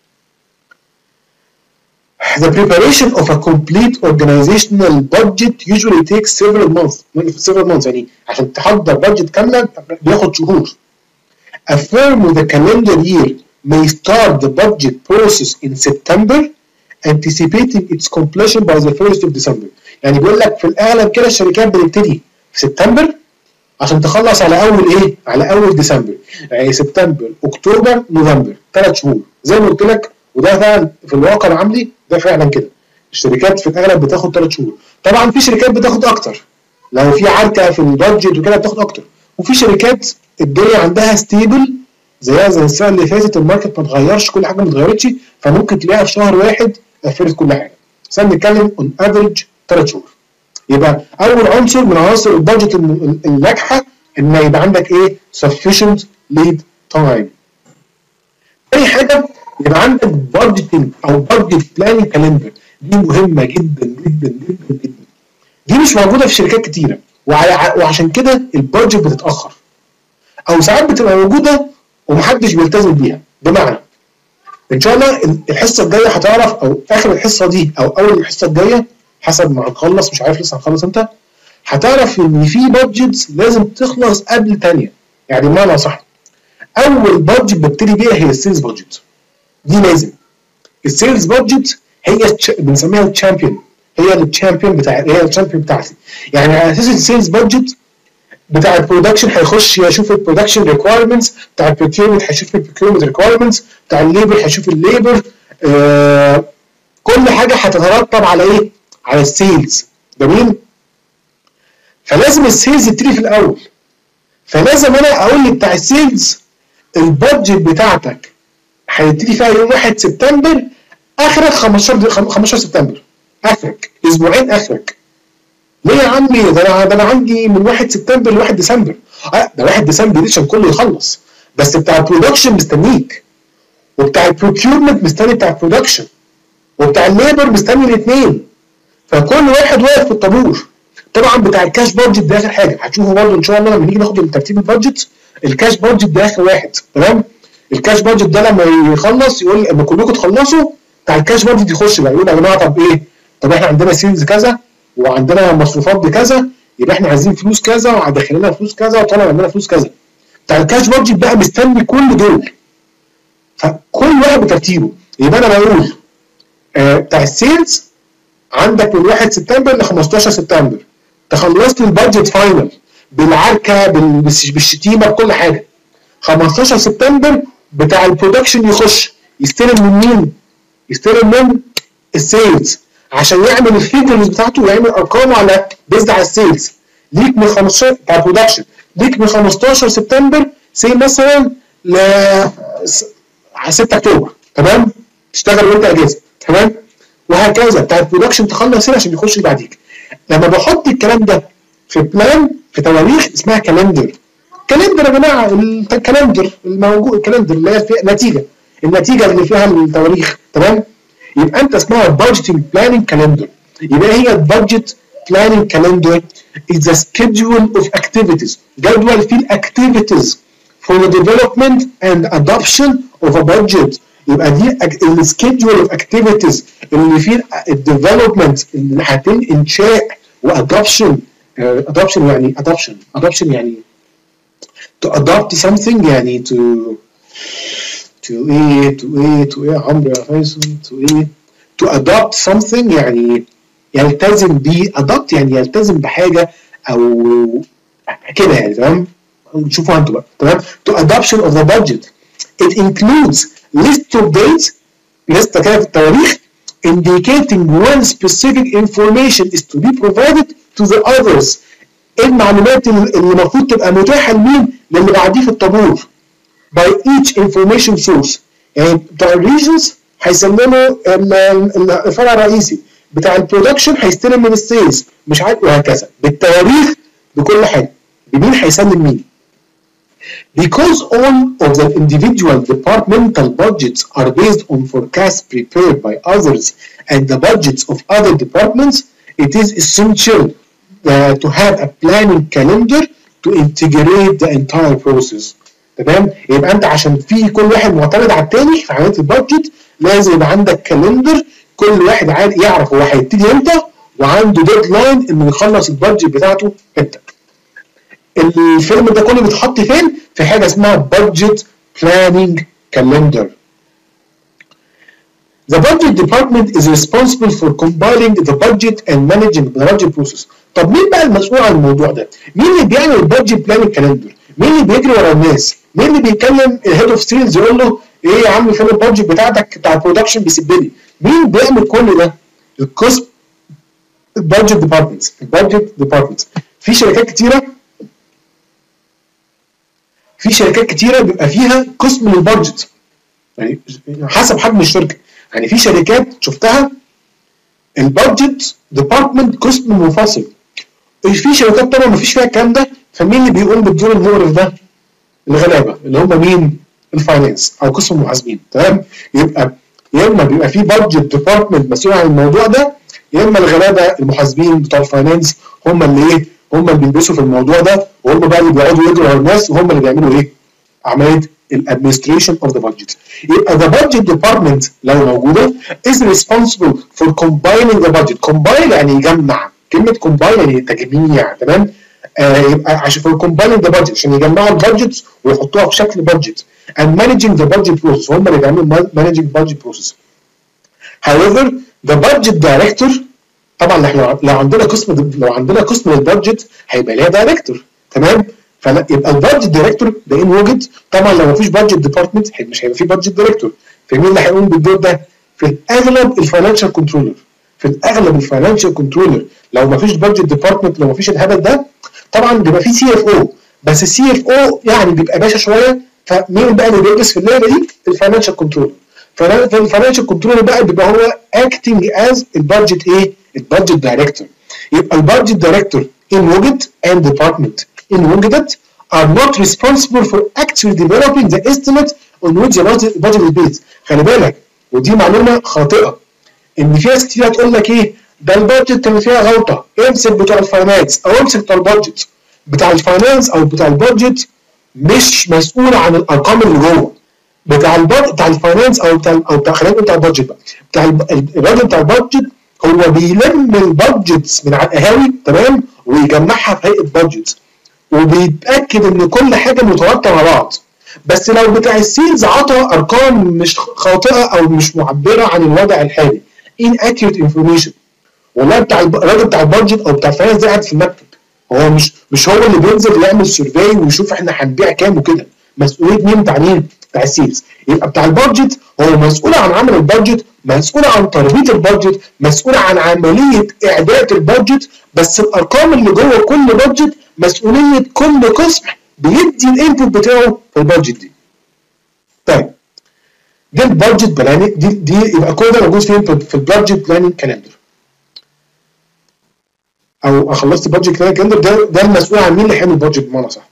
The preparation of a complete organizational budget usually takes several months. several months يعني عشان تحضر بادجت كامله بياخد شهور. A firm with a calendar year may start the budget process in September, anticipating its completion by the first of December. يعني بيقول لك في الاغلب كده الشركات بتبتدي في سبتمبر عشان تخلص على اول ايه؟ على اول ديسمبر. يعني سبتمبر، اكتوبر، نوفمبر، ثلاث شهور زي ما قلت لك، وده فعلا في الواقع العملي ده فعلا كده. الشركات في الاغلب بتاخد ثلاث شهور. طبعا في شركات بتاخد اكتر، لو في عركه في البادجت وكده بتاخد اكتر، وفي شركات الدنيا عندها ستيبل زيها زي السنه اللي فاتت، الماركت ما اتغيرش، كل حاجه ما اتغيرتش، فممكن تلاقيها في شهر واحد قفلت كل حاجه. بس انا بنتكلم اون افريج ثلاث شهور. يبقى اول عنصر من عناصر البادجت الناجحه ان يبقى عندك ايه؟ sufficient lead time. تاني حاجه يبقى عندك بادجتنج او بادجت بلاننج كالندر. دي مهمه جدا جدا جدا جدا. دي مش موجوده في شركات كتيره، وعشان كده البادجت بتتاخر او ساعات بتبقى موجوده ومحدش بيلتزم بيها. بمعنى ان شاء الله الحصه الجايه هتعرف، او اخر الحصه دي او اول الحصه الجايه حسب ما هنخلص، مش عارف لسه هنخلص امتى، هتعرف ان في بادجتس لازم تخلص قبل ثانيه. يعني بمعنى صح، اول بادجت ببتدي بيها هي السيلز بادجت. دي لازم. السيلز بادجت هي بنسميها الشامبيون، هي الشامبيون بتاع هي الشامبيون بتاعتي. يعني على اساس السيلز بادجت بتاع البرودكشن هيخش يشوف البرودكشن ريكوايرمنتس، بتاع البروكيورمنت هيشوف البروكيورمنت ريكوايرمنتس، بتاع الليبر هيشوف الليبر. آه كل حاجه هتترتب على ايه؟ على السيلز. جميل؟ فلازم السيلز يبتدي في الاول. فلازم انا اقول لي بتاع السيلز البادجت بتاعتك هيبتدي فيها يوم واحد سبتمبر، اخرك خمستاشر سبتمبر، اخرك اسبوعين اخرك. ليه يا عمي؟ ده انا ده انا عندي من واحد سبتمبر ل واحد ديسمبر. اه ده واحد ديسمبر دي عشان كله يخلص، بس بتاع البرودكشن مستنيك، وبتاع البروكيورمنت مستني بتاع البرودكشن، وبتاع الليبر مستني الاثنين، فكل واحد واقف في الطابور. طبعا بتاع الكاش بادجت ده اخر حاجه هتشوفه برضه ان شاء الله لما نيجي ناخد ترتيب البادجت. الكاش بادجت ده اخر واحد. تمام؟ الكاش بادجت ده لما يخلص يقول لما كلكم تخلصوا بتاع الكاش بادجت يخش بقى يقول يا جماعه طب ايه؟ طب احنا عندنا سيلز كذا وعندنا مصروفات بكذا، يبقى احنا عايزين فلوس كذا وداخل لنا فلوس كذا وطالع عندنا فلوس كذا. بتاع الكاش بادجت بقى مستني كل دول، فكل واحد بترتيبه. يبقى انا بقول آه بتاع السيلز عندك من واحد سبتمبر ل خمستاشر سبتمبر تخلصت البادجت فاينل بالعركه بالشتيمه بكل حاجه. خمستاشر سبتمبر بتاع البرودكشن يخش يستلم من مين؟ يستلم من السيلز عشان يعمل الفيجرز بتاعته ويعمل ارقامه على بيزد على السيلز. ليك من خمستاشر بتاع برودكشن ليك من خمستاشر سبتمبر سي مثلا ل ستة اكتوبر، تمام؟ تشتغل وانت اجازه، تمام؟ وهكذا بتاع البرودكشن تخلص هنا عشان يخش اللي بعديك. لما بحط الكلام ده في بلان في تواريخ اسمها كالندر. كالندر يا جماعه الكالندر الموجود الكالندر اللي هي فيها نتيجه النتيجه اللي فيها التواريخ، تمام؟ يبقى انت اسمها بادجيتنج بلاننج كالندر. يبقى هي البادجت بلاننج كالندر is a schedule of activities، جدول فيه الاكتيفيتيز for the development and adoption of a budget. يبقى دي السكيدول اوف اكتيفيتيز اللي فيه الديفلوبمنت اللي هيتم انشاء وادوبشن. ادوبشن يعني ادوبشن ادوبشن يعني to adopt something، يعني to to ايه to ايه to ايه يا عمرو يا فيصل to ايه to adopt something يعني يلتزم بيه. adopt يعني يلتزم بحاجه او كده يعني، تمام؟ شوفوا انتوا بقى، تمام؟ to adoption of the budget it includes list of dates، لسته كده في التواريخ indicating when specific information is to be provided to the others. المعلومات اللي المفروض تبقى متاحه لمين؟ للي بعديه في الطابور by each information source. يعني بتاع الريجنز هيسلموا الفرع الرئيسي، بتاع البرودكشن هيستلم من السيلز، مش عارف، وهكذا بالتواريخ بكل حاجه بمين هيسلم مين. Because all of the individual departmental budgets are based on forecasts prepared by others and the budgets of other departments, it is essential uh, to have a planning calendar to integrate the entire process. تمام؟ يبقى انت عشان في كل واحد معتمد على التاني في عمليه البادجت لازم يبقى عندك كالندر، كل واحد عارف يعرف هو هيبتدي امتى وعنده ديدلاين انه يخلص البادجت بتاعته امتى. الفيلم ده كله بيتحط فين؟ في حاجه اسمها budget planning calendar. The budget department is responsible for compiling the budget and managing the budget process. طب مين بقى المسؤول عن الموضوع ده؟ مين اللي بيعمل البادجت بلاننج كالندر؟ مين اللي بيجري ورا الناس؟ مين اللي بيكلم الهيد اوف سيلز يقول له ايه يا عم فين البادجت بتاعتك بتاع البرودكشن بيسيبني؟ مين بيعمل كل ده؟ القسم البادجت ديبارتمنت. البادجت ديبارتمنت في شركات كتيره في شركات كتيره بيبقى فيها قسم للبادجت، يعني حسب حجم الشركه. يعني في شركات شفتها البادجت ديبارتمنت قسم منفصل. في شركات طبعا ما فيش فيها الكلام ده، فمين اللي بيقوم بالدور المقرف ده؟ الغلابه اللي هم مين؟ الفاينانس او قسم المحاسبين، تمام؟ يبقى يا اما بيبقى في بادجت ديبارتمنت مسؤول عن الموضوع ده، يا اما الغلابه المحاسبين بتوع الفاينانس هم اللي ايه؟ هم اللي بيلبسوا في الموضوع ده، وهم بقى اللي بيقعدوا يجروا على الناس، وهم اللي بيعملوا ايه؟ عمليه الادمنستريشن اوف ذا بادجت. يبقى ذا بادجت ديبارتمنت لو موجوده is responsible for combining the budget. combine يعني يجمع، كلمه combine يعني تجميع، تمام؟ آه يبقى عشان for combining the budget عشان يجمعوا البادجت ويحطوها في شكل بادجت and managing the budget process، هم اللي بيعملوا managing budget process. However the budget director طبعا احنا لو عندنا قسم لو عندنا قسم للبادجت هيبقى ليها دايركتور، تمام؟ فيبقى البادجت دايركتور ده ان وجد. طبعا لو مفيش بادجت ديبارتمنت مش هيبقى في بادجت دايركتور. فمين اللي هيقوم بالدور ده؟ في الاغلب الفاينانشال كنترولر. في الاغلب الفاينانشال كنترولر لو مفيش بادجت ديبارتمنت، لو مفيش الهدف ده طبعا بيبقى في سي اف او، بس السي اف او يعني بيبقى باشا شويه. فمين بقى اللي بيلبس في اللعبه دي؟ الفاينانشال كنترولر. فالفاينانشال كنترولر بقى بيبقى هو اكتنج از البادجت ايه؟ البادجت دايركتور. يبقى البادجت دايركتور ان وجد and department in وجدت are not responsible for actually developing the estimate on which the budget is based. خلي بالك ودي معلومه خاطئه، ان في ناس كتير هتقول لك ايه ده البادجت كان فيها غلطه، امسك بتوع الفاينانس او امسك بتوع البادجت. بتاع الفاينانس او بتاع البادجت مش مسؤول عن الارقام اللي جوه. بتاع البادجت بتاع الفاينانس او بتاع او بتاع خلينا بتاع البادجت بقى، بتاع الراجل بتاع البادجت هو بيلم البادجتس من على القهاوي، تمام؟ ويجمعها في هيئه بادجت، وبيتاكد ان كل حاجه مترابطه مع بعض. بس لو بتاع السيلز عطى ارقام مش خاطئه او مش معبره عن الوضع الحالي inaccurate information، والله بتاع الراجل بتاع البادجت او بتاع الفاينانس ده قاعد في المكتب، هو مش مش هو اللي بينزل يعمل سيرفي ويشوف احنا هنبيع كام وكده. مسؤوليه مين؟ بتاع مين؟ بتاع السيلز. يبقى بتاع البادجت هو مسؤول عن عمل البادجت، مسؤول عن تربيط البادجت، مسؤول عن عمليه اعداد البادجت، بس الارقام اللي جوه كل بادجت مسؤوليه كل قسم بيدي الانبوت بتاعه في البادجت دي. طيب ده البادجت بلاننج، دي دي يبقى كل ده موجود فين؟ في البادجت بلاننج كالندر. او خلصت البادجت بلاننج كالندر، ده ده المسؤول عن مين اللي هيعمل البادجت بمعنى صح.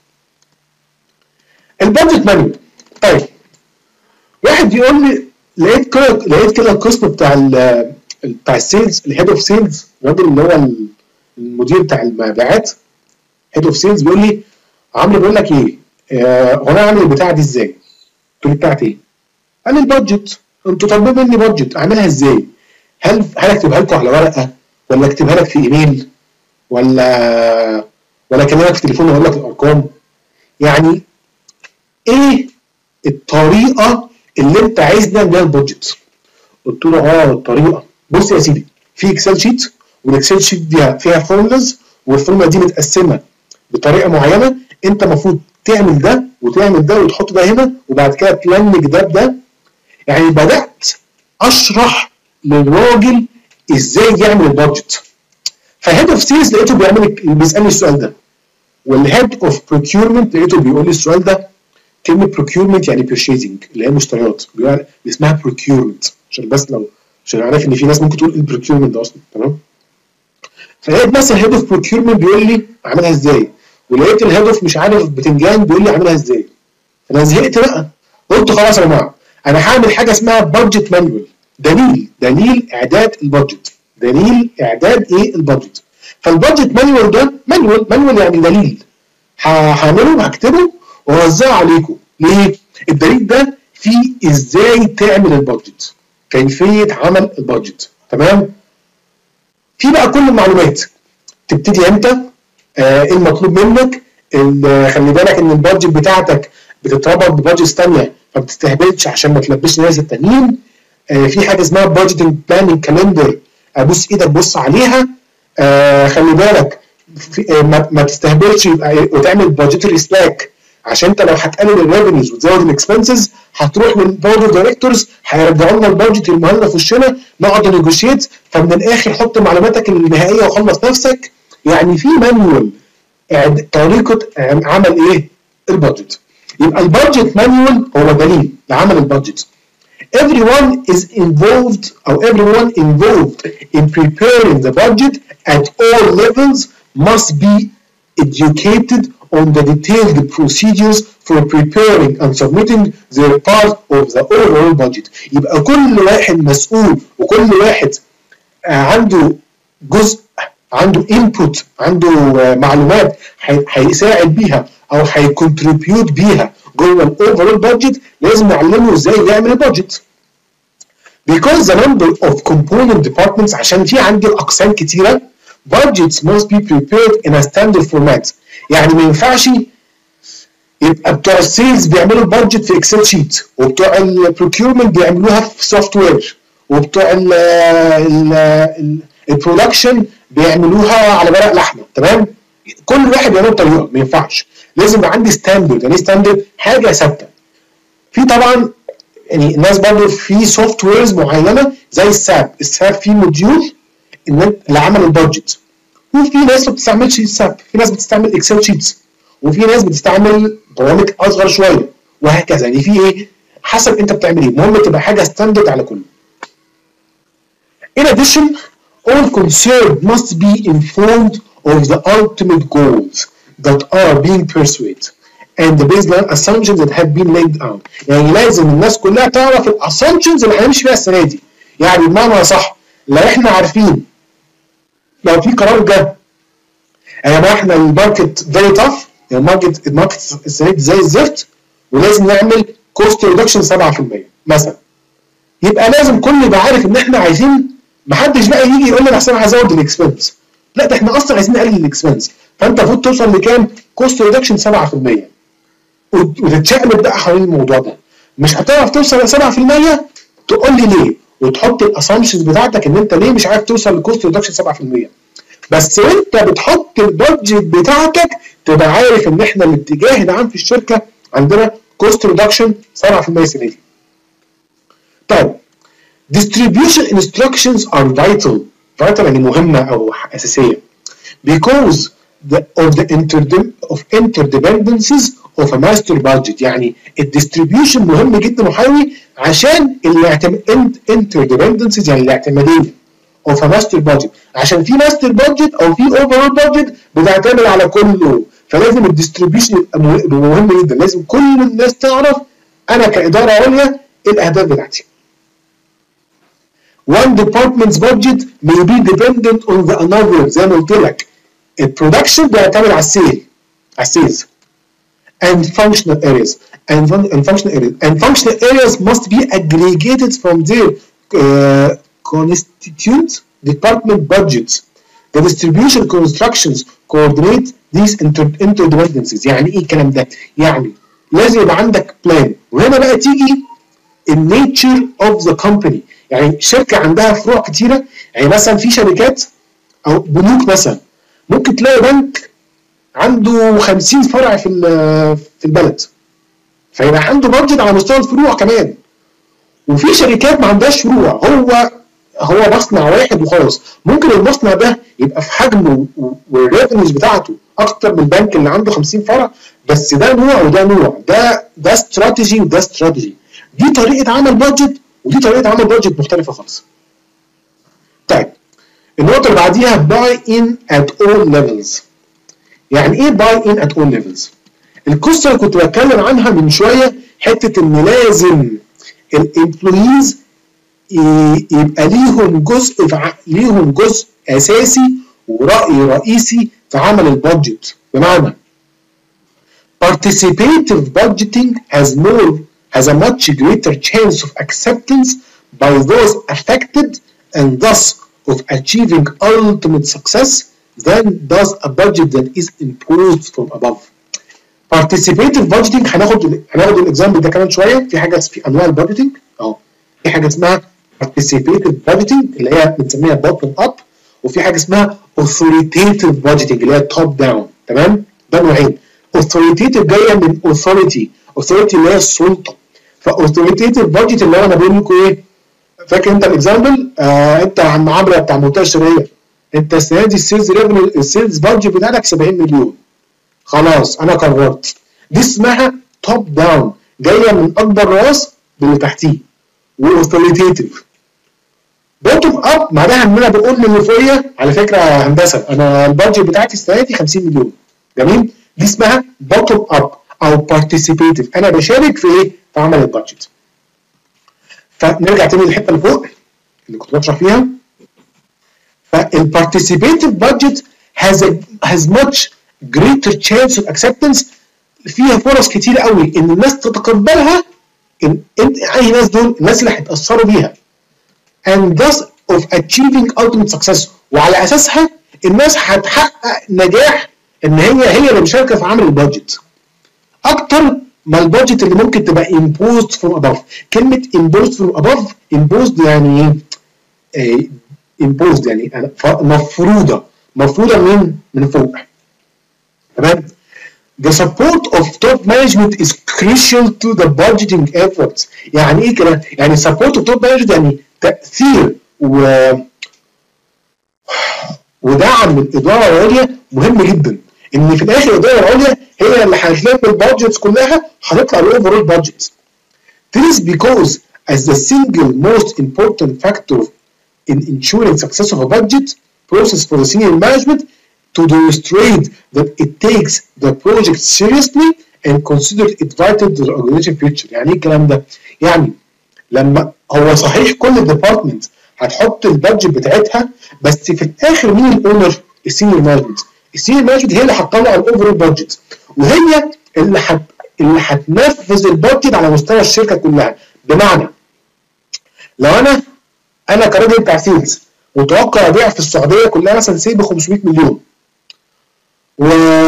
البادجت مانجمنت. طيب واحد يقول لي لقيت كده لقيت كده القسم بتاع ال بتاع السيلز، الهيد اوف سيلز، الراجل اللي هو المدير بتاع المبيعات، هيد اوف سيلز، بيقول لي عمرو بيقول لك ايه؟ آه هو انا اعمل البتاعه دي ازاي؟ قلت له بتاعت ايه؟ قال لي البادجت. انتوا طالبين مني بادجت، اعملها ازاي؟ هل هل اكتبها لكم على ورقه، ولا اكتبها لك في ايميل، ولا ولا اكلمك في تليفون واقول لك الارقام؟ يعني ايه الطريقه اللي انت عايز نعمل بيها البادجت؟ قلت له اه الطريقه، بص يا سيدي، في اكسل شيت، والاكسل شيت دي فيها فورمولاز، والفورمولا دي متقسمه بطريقه معينه، انت المفروض تعمل ده وتعمل ده وتحط ده هنا، وبعد كده تلنج ده بده. يعني بدات اشرح للراجل ازاي يعمل البادجت. فهيد اوف سيلز لقيته بيعمل بيسالني السؤال ده، والهيد اوف بروكيورمنت لقيته بيقول لي السؤال ده. كلمه بروكيورمنت يعني بيرشيزنج، اللي هي المشتريات، بيقول اسمها بروكيورمنت، عشان بس لو عشان عارف ان في ناس ممكن تقول ايه البروكيورمنت ده اصلا، تمام؟ فلقيت مثلا هيد اوف بروكيورمنت بيقول لي اعملها ازاي، ولقيت الهيد اوف مش عارف بتنجان بيقول لي اعملها ازاي. فانا زهقت بقى، قلت خلاص يا جماعه انا هعمل حاجه اسمها بادجت مانوال، دليل دليل اعداد البادجت، دليل اعداد ايه البادجت. فالبادجت مانوال ده مانوال مانوال يعني دليل، هعمله هكتبه واوزعه عليكم. ليه؟ الدليل ده فيه ازاي تعمل البادجت، كيفيه عمل البادجت، تمام؟ في بقى كل المعلومات، تبتدي امتى، آه ايه المطلوب منك، خلي بالك ان البادجت بتاعتك بتتربط ببادجتس ثانيه فما بتستهبلش عشان ما تلبسش الناس التانيين. آه في حاجه اسمها بادجتنج بلاننج كالندر، ابوس ايدك بص عليها. آه خلي بالك آه ما, ما تستهبلش يبقى وتعمل بادجتري سلاك، عشان انت لو هتقلل الريفنيوز وتزود الاكسبنسز هتروح للبورد اوف دايركتورز هيرجعوا لنا البادجت المهمه في وشنا، نقعد نيجوشيت، فمن الاخر حط معلوماتك النهائيه وخلص نفسك. يعني في مانيوال طريقه عمل ايه؟ البادجت. يبقى البادجت مانيوال هو دليل لعمل البادجت. Everyone is involved or everyone involved in preparing the budget at all levels must be educated on the detailed procedures for preparing and submitting their part of the overall budget. يبقى كل واحد مسؤول وكل واحد عنده جزء، عنده input، عنده معلومات هيساعد بيها او هيكونتريبيوت بيها جوه الاوفرول بادجت، لازم نعلمه ازاي يعمل البادجت. Because the number of component departments، عشان في عندي اقسام كتيره، budgets must be prepared in a standard format. يعني ما ينفعش يبقى بتوع السيلز بيعملوا البادجت في اكسل شيت، وبتوع البروكيورمنت بيعملوها في سوفت وير، وبتوع البرودكشن بيعملوها على ورق لحمه، تمام؟ كل واحد بيعمل بطريقه، ما ينفعش. لازم يبقى عندي ستاندرد. يعني ستاندرد حاجه ثابته. في طبعا يعني الناس برضه في سوفت ويرز معينه زي الساب، الساب فيه موديول لعمل البادجت، وفي ناس ما بتستعملش الساب، في ناس بتستعمل اكسل شيتس، وفي ناس بتستعمل برامج اصغر شويه، وهكذا. يعني في ايه؟ حسب انت بتعمل ايه، المهم تبقى حاجه ستاندرد على كله. In addition, all concerned must be informed of the ultimate goals that are being pursued and the baseline assumptions that have been laid out. يعني لازم الناس كلها تعرف الاسامبشنز اللي هنمشي فيها السنه دي. يعني بمعنى صح، لو احنا عارفين لو في قرار جه يا جماعه احنا الماركت فيري تاف، الماركت الماركت السنه دي زي الزفت ولازم نعمل كوست ريدكشن سبعة في المية مثلا، يبقى لازم كل يبقى عارف ان احنا عايزين، محدش بقى يجي يقول لنا احسن انا هزود الاكسبنس، لا ده احنا اصلا عايزين نقلل الاكسبنس، فانت المفروض توصل لكام؟ كوست ريدكشن سبعة في المية، وتتشقلب بقى حوالين الموضوع ده. مش هتعرف توصل ل سبعة في المية تقول لي ليه، وتحط الاسامبشنز بتاعتك ان انت ليه مش عارف توصل لكوست ريدكشن سبعة في المية. بس وانت بتحط البادجت بتاعتك تبقى عارف ان احنا الاتجاه العام في الشركه عندنا كوست ريدكشن سبعة في المية السنه دي. طيب distribution instructions are vital vital يعني مهمه او اساسيه because the, of the interde of interdependencies of a master budget. يعني الديستريبيوشن مهم جدا وحيوي عشان الاعتماد interdependencies يعني الاعتماديه of a master budget. عشان في master budget او في overall budget بتعتمد على كله، فلازم الديستريبيوشن يبقى مهم جدا. لازم كل الناس تعرف انا كاداره عليا ايه الاهداف بتاعتي. One department's budget may be dependent on the another. زي ما قلت لك البرودكشن بيعتمد على السيل على السيلز and functional areas and, fun and functional areas and functional areas must be aggregated from their uh, constituent department budgets. The distribution constructions coordinate these inter interdependencies. يعني ايه الكلام ده؟ يعني لازم يبقى عندك بلان، وهنا بقى تيجي النيتشر اوف ذا كومباني. يعني شركه عندها فروع كتيره، يعني مثلا في شركات او بنوك مثلا ممكن تلاقي بنك عنده خمسين فرع في في البلد، فيبقى عنده بادجت على مستوى الفروع كمان. وفي شركات ما عندهاش فروع، هو هو مصنع واحد وخلاص، ممكن المصنع ده يبقى في حجمه والريفنيوز بتاعته اكتر من البنك اللي عنده خمسين فرع، بس ده نوع وده نوع، ده ده استراتيجي وده استراتيجي. دي طريقه عمل بادجت ودي طريقه عمل بادجت مختلفه خالص. طيب النقطه اللي بعديها باي ان ات اول ليفلز. يعني ايه باي ان ات اول ليفلز؟ القصه اللي كنت بتكلم عنها من شويه، حته ان لازم الامبلويز يبقى ليهم جزء ليهم جزء اساسي ورأي رئيسي في عمل البادجت. بمعنى participative budgeting has more has a much greater chance of acceptance by those affected and thus of achieving ultimate success than does a budget that is imposed from above. participative budgeting هناخد هناخد الاكزامبل ده كمان شويه. في حاجه في انواع البادجتنج اهو، في حاجه اسمها participative budgeting اللي هي بنسميها bottom up، وفي حاجه اسمها authoritative budgeting اللي هي top down. تمام؟ ده نوعين. authoritative جايه من authority، authority اللي هي السلطه. ف authoritative budget اللي هو انا بقول لكم ايه؟ فاكر انت الاكزامبل؟ آه انت يا عم عمرو بتاع المنطقه الشرقيه، انت السنه دي السيلز ريفنيو السيلز بادجت بتاعتك سبعين مليون. خلاص انا قررت. دي اسمها توب داون، جايه من اكبر راس باللي تحتيه. واوثوريتيف. بوتوم اب معناها ان انا بقول للي فوقيه على فكره يا هندسه انا البادجت بتاعتي السنه دي خمسين مليون. جميل؟ دي اسمها بوتوم اب او بارتيسيبيتيف، انا بشارك في ايه؟ في عمل البادجت. فنرجع تاني للحته اللي فوق اللي كنت بشرح فيها. فالبارتيسيبيتيف بادجت has a, has much greater chance of acceptance. فيها فرص كتير قوي ان الناس تتقبلها. ان انت اي ناس دول الناس اللي هيتاثروا بيها. and thus of achieving ultimate success، وعلى اساسها الناس هتحقق نجاح ان هي هي اللي مشاركه في عمل البادجت اكتر ما البادجت اللي ممكن تبقى imposed from above. كلمه imposed from above imposed يعني ايه؟ imposed يعني مفروضه مفروضه من من فوق. تمام؟ The support of top management is crucial to the budgeting efforts. يعني ايه كده؟ يعني support of top management يعني تأثير و ودعم الإدارة العليا مهم جدا. إن في الآخر الإدارة العليا هي اللي هتلم البادجتس كلها هتطلع الأوفرول بادجت. This is because as the single most important factor in ensuring success of a budget process for the senior management to demonstrate that it takes the project seriously and consider it vital to the organization future. يعني ايه الكلام ده؟ يعني لما هو صحيح كل ديبارتمنت هتحط البادجت بتاعتها، بس في الاخر مين الاونر؟ السينيور مانجمنت. السينيور مانجمنت هي اللي هتطلع الاوفرول بادجت، وهي اللي هت اللي هتنفذ البادجت على مستوى الشركه كلها. بمعنى لو انا انا كراجل بتاع سيلز متوقع ابيع في السعوديه كلها مثلا سي ب خمسمية مليون، و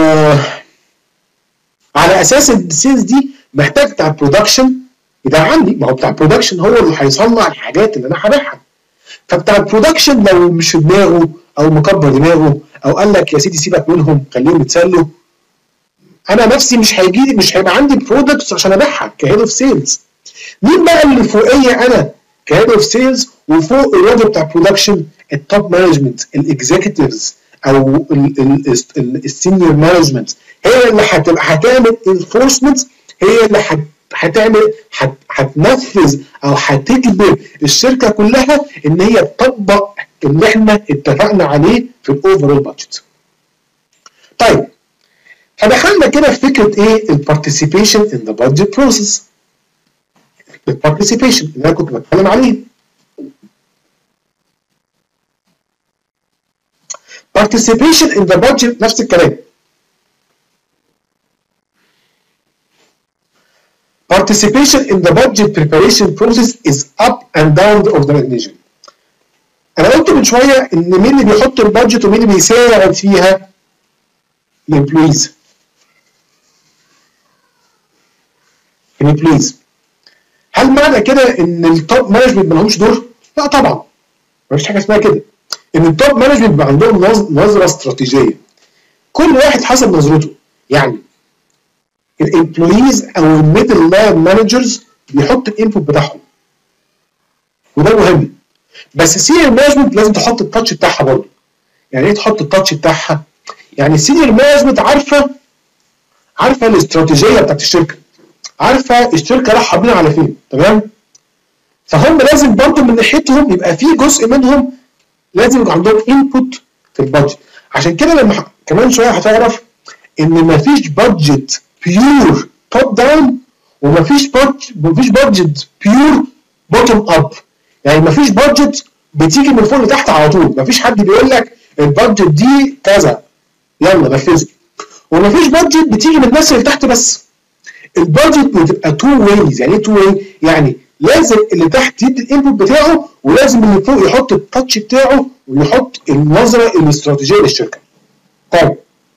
على اساس السيلز دي محتاج بتاع برودكشن يبقى عندي، ما هو بتاع برودكشن هو اللي هيصنع الحاجات اللي انا هبيعها. فبتاع البرودكشن لو مش في دماغه او مكبر دماغه او قال لك يا سيدي سيبك منهم خليهم يتسلوا، انا نفسي مش هيجي مش هيبقى عندي برودكتس عشان ابيعها كهيد اوف سيلز. مين بقى اللي فوقيه انا كهيد اوف سيلز، وفوق الراجل بتاع برودكشن التوب مانجمنت الاكزيكتيفز او السينيور مانجمنت، هي اللي هتبقى هتعمل انفورسمنت، هي اللي هتعمل هتنفذ او هتجبر الشركه كلها ان هي تطبق اللي احنا اتفقنا عليه في الاوفرول بادجت. طيب فدخلنا كده في فكره ايه؟ البارتيسيبيشن ان ذا بادجت بروسيس. البارتيسيبيشن اللي انا كنت بتكلم عليه. participation in the budget نفس الكلام. participation in the budget preparation process is up and down the organization. انا قلت من شويه ان مين اللي بيحط البادجت ومين اللي بيساعد فيها؟ الامبلويز. الامبلويز. هل معنى كده ان التوب مانجمنت ما لهمش دور؟ لا طبعا. مفيش حاجه اسمها كده. ان التوب مانجمنت بيبقى عندهم نظره استراتيجيه. كل واحد حسب نظرته. يعني الامبلويز او الميدل لاين مانجرز بيحط الانبوت بتاعهم. وده مهم. بس السينيور مانجمنت لازم تحط التاتش بتاعها برضه. يعني ايه تحط التاتش بتاعها؟ يعني السينيور مانجمنت عارفه عارفه الاستراتيجيه بتاعت الشركه. عارفه الشركه رايحه بينا على فين، تمام؟ فهم لازم برضه من ناحيتهم يبقى في جزء منهم لازم يبقى عندهم انبوت في البادجت. عشان كده لما كمان شويه هتعرف ان مفيش بادجت بيور توب داون ومفيش بادجت مفيش بادجت بيور بوتوم اب. يعني مفيش بادجت بتيجي من فوق لتحت على طول، مفيش حد بيقول لك البادجت دي كذا يلا نفذها. ومفيش بادجت بتيجي من الناس اللي تحت بس. البادجت بتبقى تو ويز. يعني ايه تو واي؟ يعني لازم اللي تحت يدي الانبوت بتاعه ولازم اللي فوق يحط التاتش بتاعه ويحط النظره الاستراتيجيه للشركه. طيب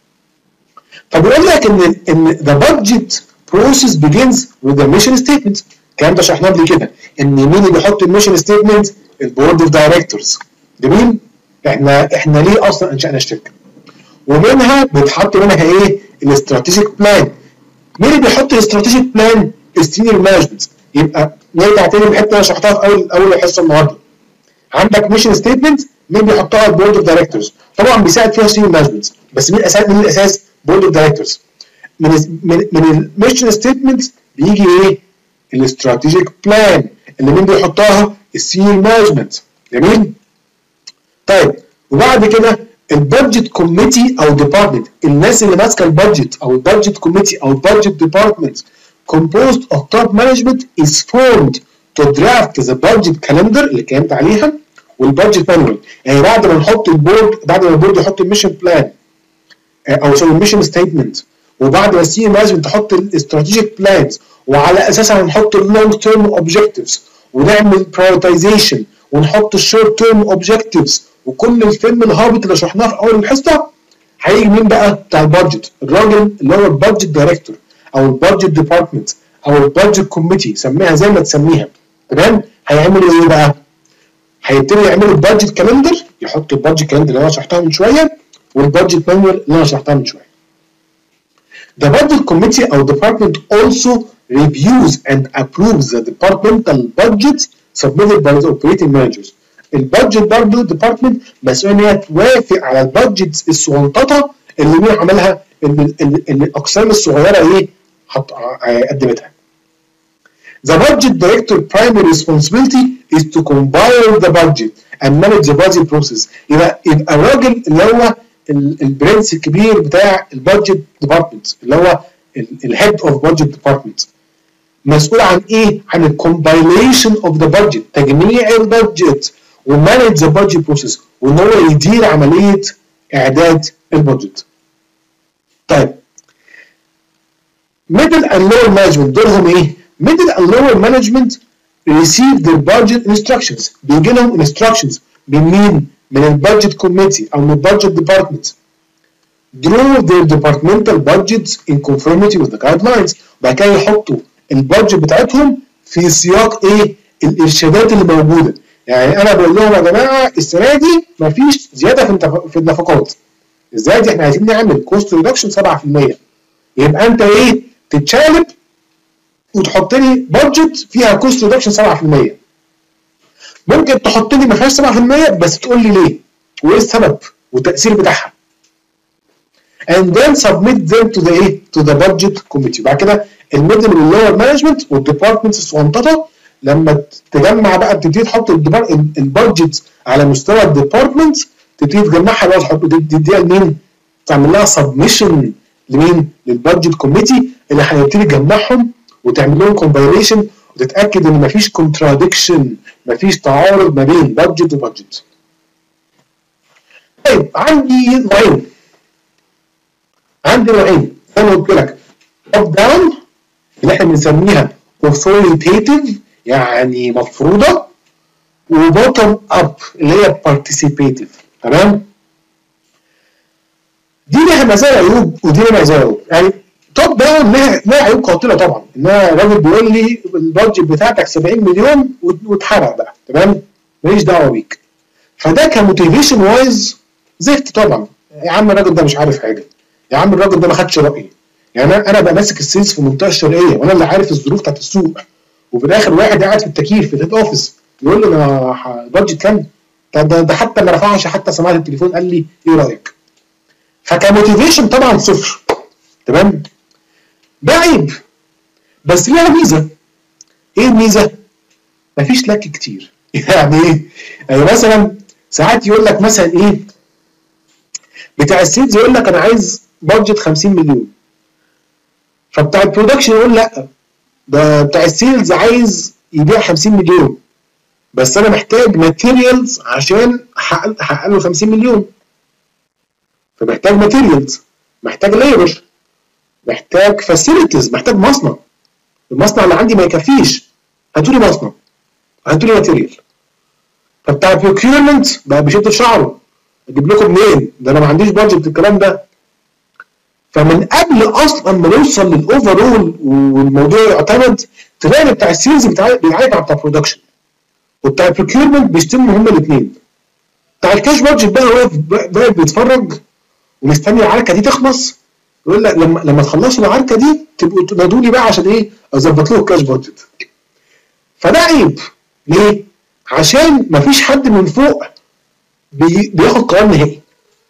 فبيقول لك ان ان the budget process begins with the mission statement. الكلام ده شرحناه قبل كده ان مين اللي بيحط الميشن ستيتمنت؟ البورد اوف دايركتورز. جميل؟ احنا احنا ليه اصلا انشانا الشركه؟ ومنها بيتحط منها ايه؟ الاستراتيجيك بلان. مين اللي بيحط الاستراتيجيك بلان؟ السينيور مانجمنت. يبقى نرجع تاني للحته اللي انا شرحتها في اول اول حصه النهارده. عندك ميشن ستيتمنت، مين بيحطها؟ البورد اوف دايركتورز. طبعا بيساعد فيها السينيور مانجمنت، بس مين الاساس؟ مين الاساس؟ بورد اوف دايركتورز. من من من الميشن ستيتمنت بيجي ايه؟ الاستراتيجيك بلان اللي مين بيحطها؟ السينيور مانجمنت. جميل؟ طيب وبعد كده البادجت كوميتي او ديبارتمنت، الناس اللي ماسكه البادجت او البادجت كوميتي او البادجت ديبارتمنت composed of top management is formed to draft the budget calendar اللي اتكلمت عليها والبادجت مانوال. يعني بعد ما نحط البورد بعد ما البورد يحط الميشن بلان او سوري الميشن ستيتمنت، وبعد ما السي مانجمنت تحط الاستراتيجيك بلانز، وعلى اساسها هنحط اللونج تيرم اوبجكتيفز ونعمل برايورتيزيشن ونحط الشورت تيرم اوبجكتيفز وكل الفيلم الهابط اللي شرحناه في اول الحصه. هيجي مين بقى؟ بتاع البادجت، الراجل اللي هو البادجت دايركتور او البادجت ديبارتمنت او البادجت كوميتي، سميها زي ما تسميها، تمام؟ هيعملوا ايه بقى؟ هيبتدوا يعملوا البادجت كالندر، يحطوا البادجت كالندر اللي انا شرحتها من شويه والبادجت مانوال اللي انا شرحتها من شويه. The budget committee or department also reviews and approves the departmental budgets submitted by the operating managers. البادجت برضه ديبارتمنت مسؤول ان هي توافق على البادجتس الصغنططه اللي مين عملها؟ اللي, اللي الاقسام الصغيره ايه؟ حط قدمتها. The budget director primary responsibility is to compile the budget and manage the budget process. يبقى يبقى الراجل اللي هو البرنس الكبير بتاع البادجت ديبارتمنت اللي هو الهيد اوف بادجت ديبارتمنت مسؤول عن ايه؟ عن الكومبايليشن اوف ذا بادجت، تجميع البادجت ومانج ذا بادجت بروسيس، وان هو يدير عمليه اعداد البادجت. طيب middle and lower management دورهم ايه؟ middle and lower management receive their budget instructions. بيجي لهم instructions من مين؟ من البادجت كوميتي او من البادجت ديبارتمنت. draw their departmental budgets in conformity with the guidelines. وبعد كده يحطوا البادجت بتاعتهم في سياق ايه؟ الارشادات اللي موجوده. يعني انا بقول لهم يا جماعه السنه دي مفيش زياده في في النفقات. ازاي دي؟ احنا عايزين نعمل كوست ريدكشن سبعة في المية. يبقى انت ايه؟ تتشالب وتحط لي بادجت فيها كوست ريدكشن سبعة في المية. ممكن تحط لي ما فيهاش سبعة في المية بس تقول لي ليه وايه السبب والتاثير بتاعها. and then submit them to the ايه to the budget committee. بعد كده الميدل واللور مانجمنت والديبارتمنتس الصغنططه لما تجمع بقى بتبتدي تحط البادجت على مستوى الديبارتمنت، تبتدي تجمعها بقى تحط تديها لمين؟ تعمل لها سبمشن لمين؟ للبادجت كوميتي اللي هيبتدي تجمعهم وتعمل لهم كومبايليشن وتتاكد ان مفيش كونتراديكشن، مفيش تعارض ما بين بادجت وبادجت. طيب عندي نوعين عندي نوعين زي ما قلت لك، توب داون اللي احنا بنسميها authoritative يعني مفروضه، وبوتوم اب اللي هي participative. تمام؟ دي لها مزايا عيوب ودي لها مزايا عيوب. يعني توب داون لها لها عيوب قاتله طبعا، ان انا راجل بيقول لي البادجت بتاعتك سبعين مليون واتحرق بقى، تمام؟ ماليش دعوه بيك. فده كموتيفيشن وايز زفت طبعا. يا عم الراجل ده مش عارف حاجه، يا عم الراجل ده ما خدش رايي. يعني انا انا بقى ماسك السيلز في المنطقه الشرقيه وانا اللي عارف الظروف بتاعت السوق، وفي الاخر واحد قاعد في التكييف في الهيد اوفيس يقول لي انا البادجت كام؟ ده, ده حتى ما رفعش حتى سماعه التليفون قال لي ايه رايك؟ فكموتيفيشن طبعا صفر. تمام؟ ده عيب بس ليها ميزه. ايه الميزه؟ مفيش لك كتير. يعني ايه؟ يعني مثلا ساعات يقول لك مثلا ايه؟ بتاع السيلز يقول لك انا عايز بادجت خمسين مليون، فبتاع البرودكشن يقول لا ده بتاع السيلز عايز يبيع خمسين مليون بس انا محتاج ماتيريالز عشان احقق احقق له خمسين مليون. فمحتاج ماتيريالز، محتاج ليبر، محتاج فاسيلتيز، محتاج مصنع. المصنع اللي عندي ما يكفيش، هاتوا لي مصنع، هاتوا لي ماتيريال. فبتاع البروكيورمنت بقى بيشد شعره، اجيب لكم منين؟ ده انا ما عنديش بادجت الكلام ده. فمن قبل اصلا ما نوصل للاوفرول والموضوع يعتمد، تلاقي بتاع السيلز بيعايب على بتاع البرودكشن، وبتاع البروكيورمنت بيشتموا هما الاثنين. بتاع الكاش بادجت بقى واقف واقف بيتفرج ومستني العركه دي تخلص، يقول لك لما لما تخلصوا العركه دي تبقوا تنادوني بقى عشان ايه؟ اظبط لكم الكاش بادجت. فده عيب. ليه؟ عشان مفيش حد من فوق بي بياخد قرار نهائي.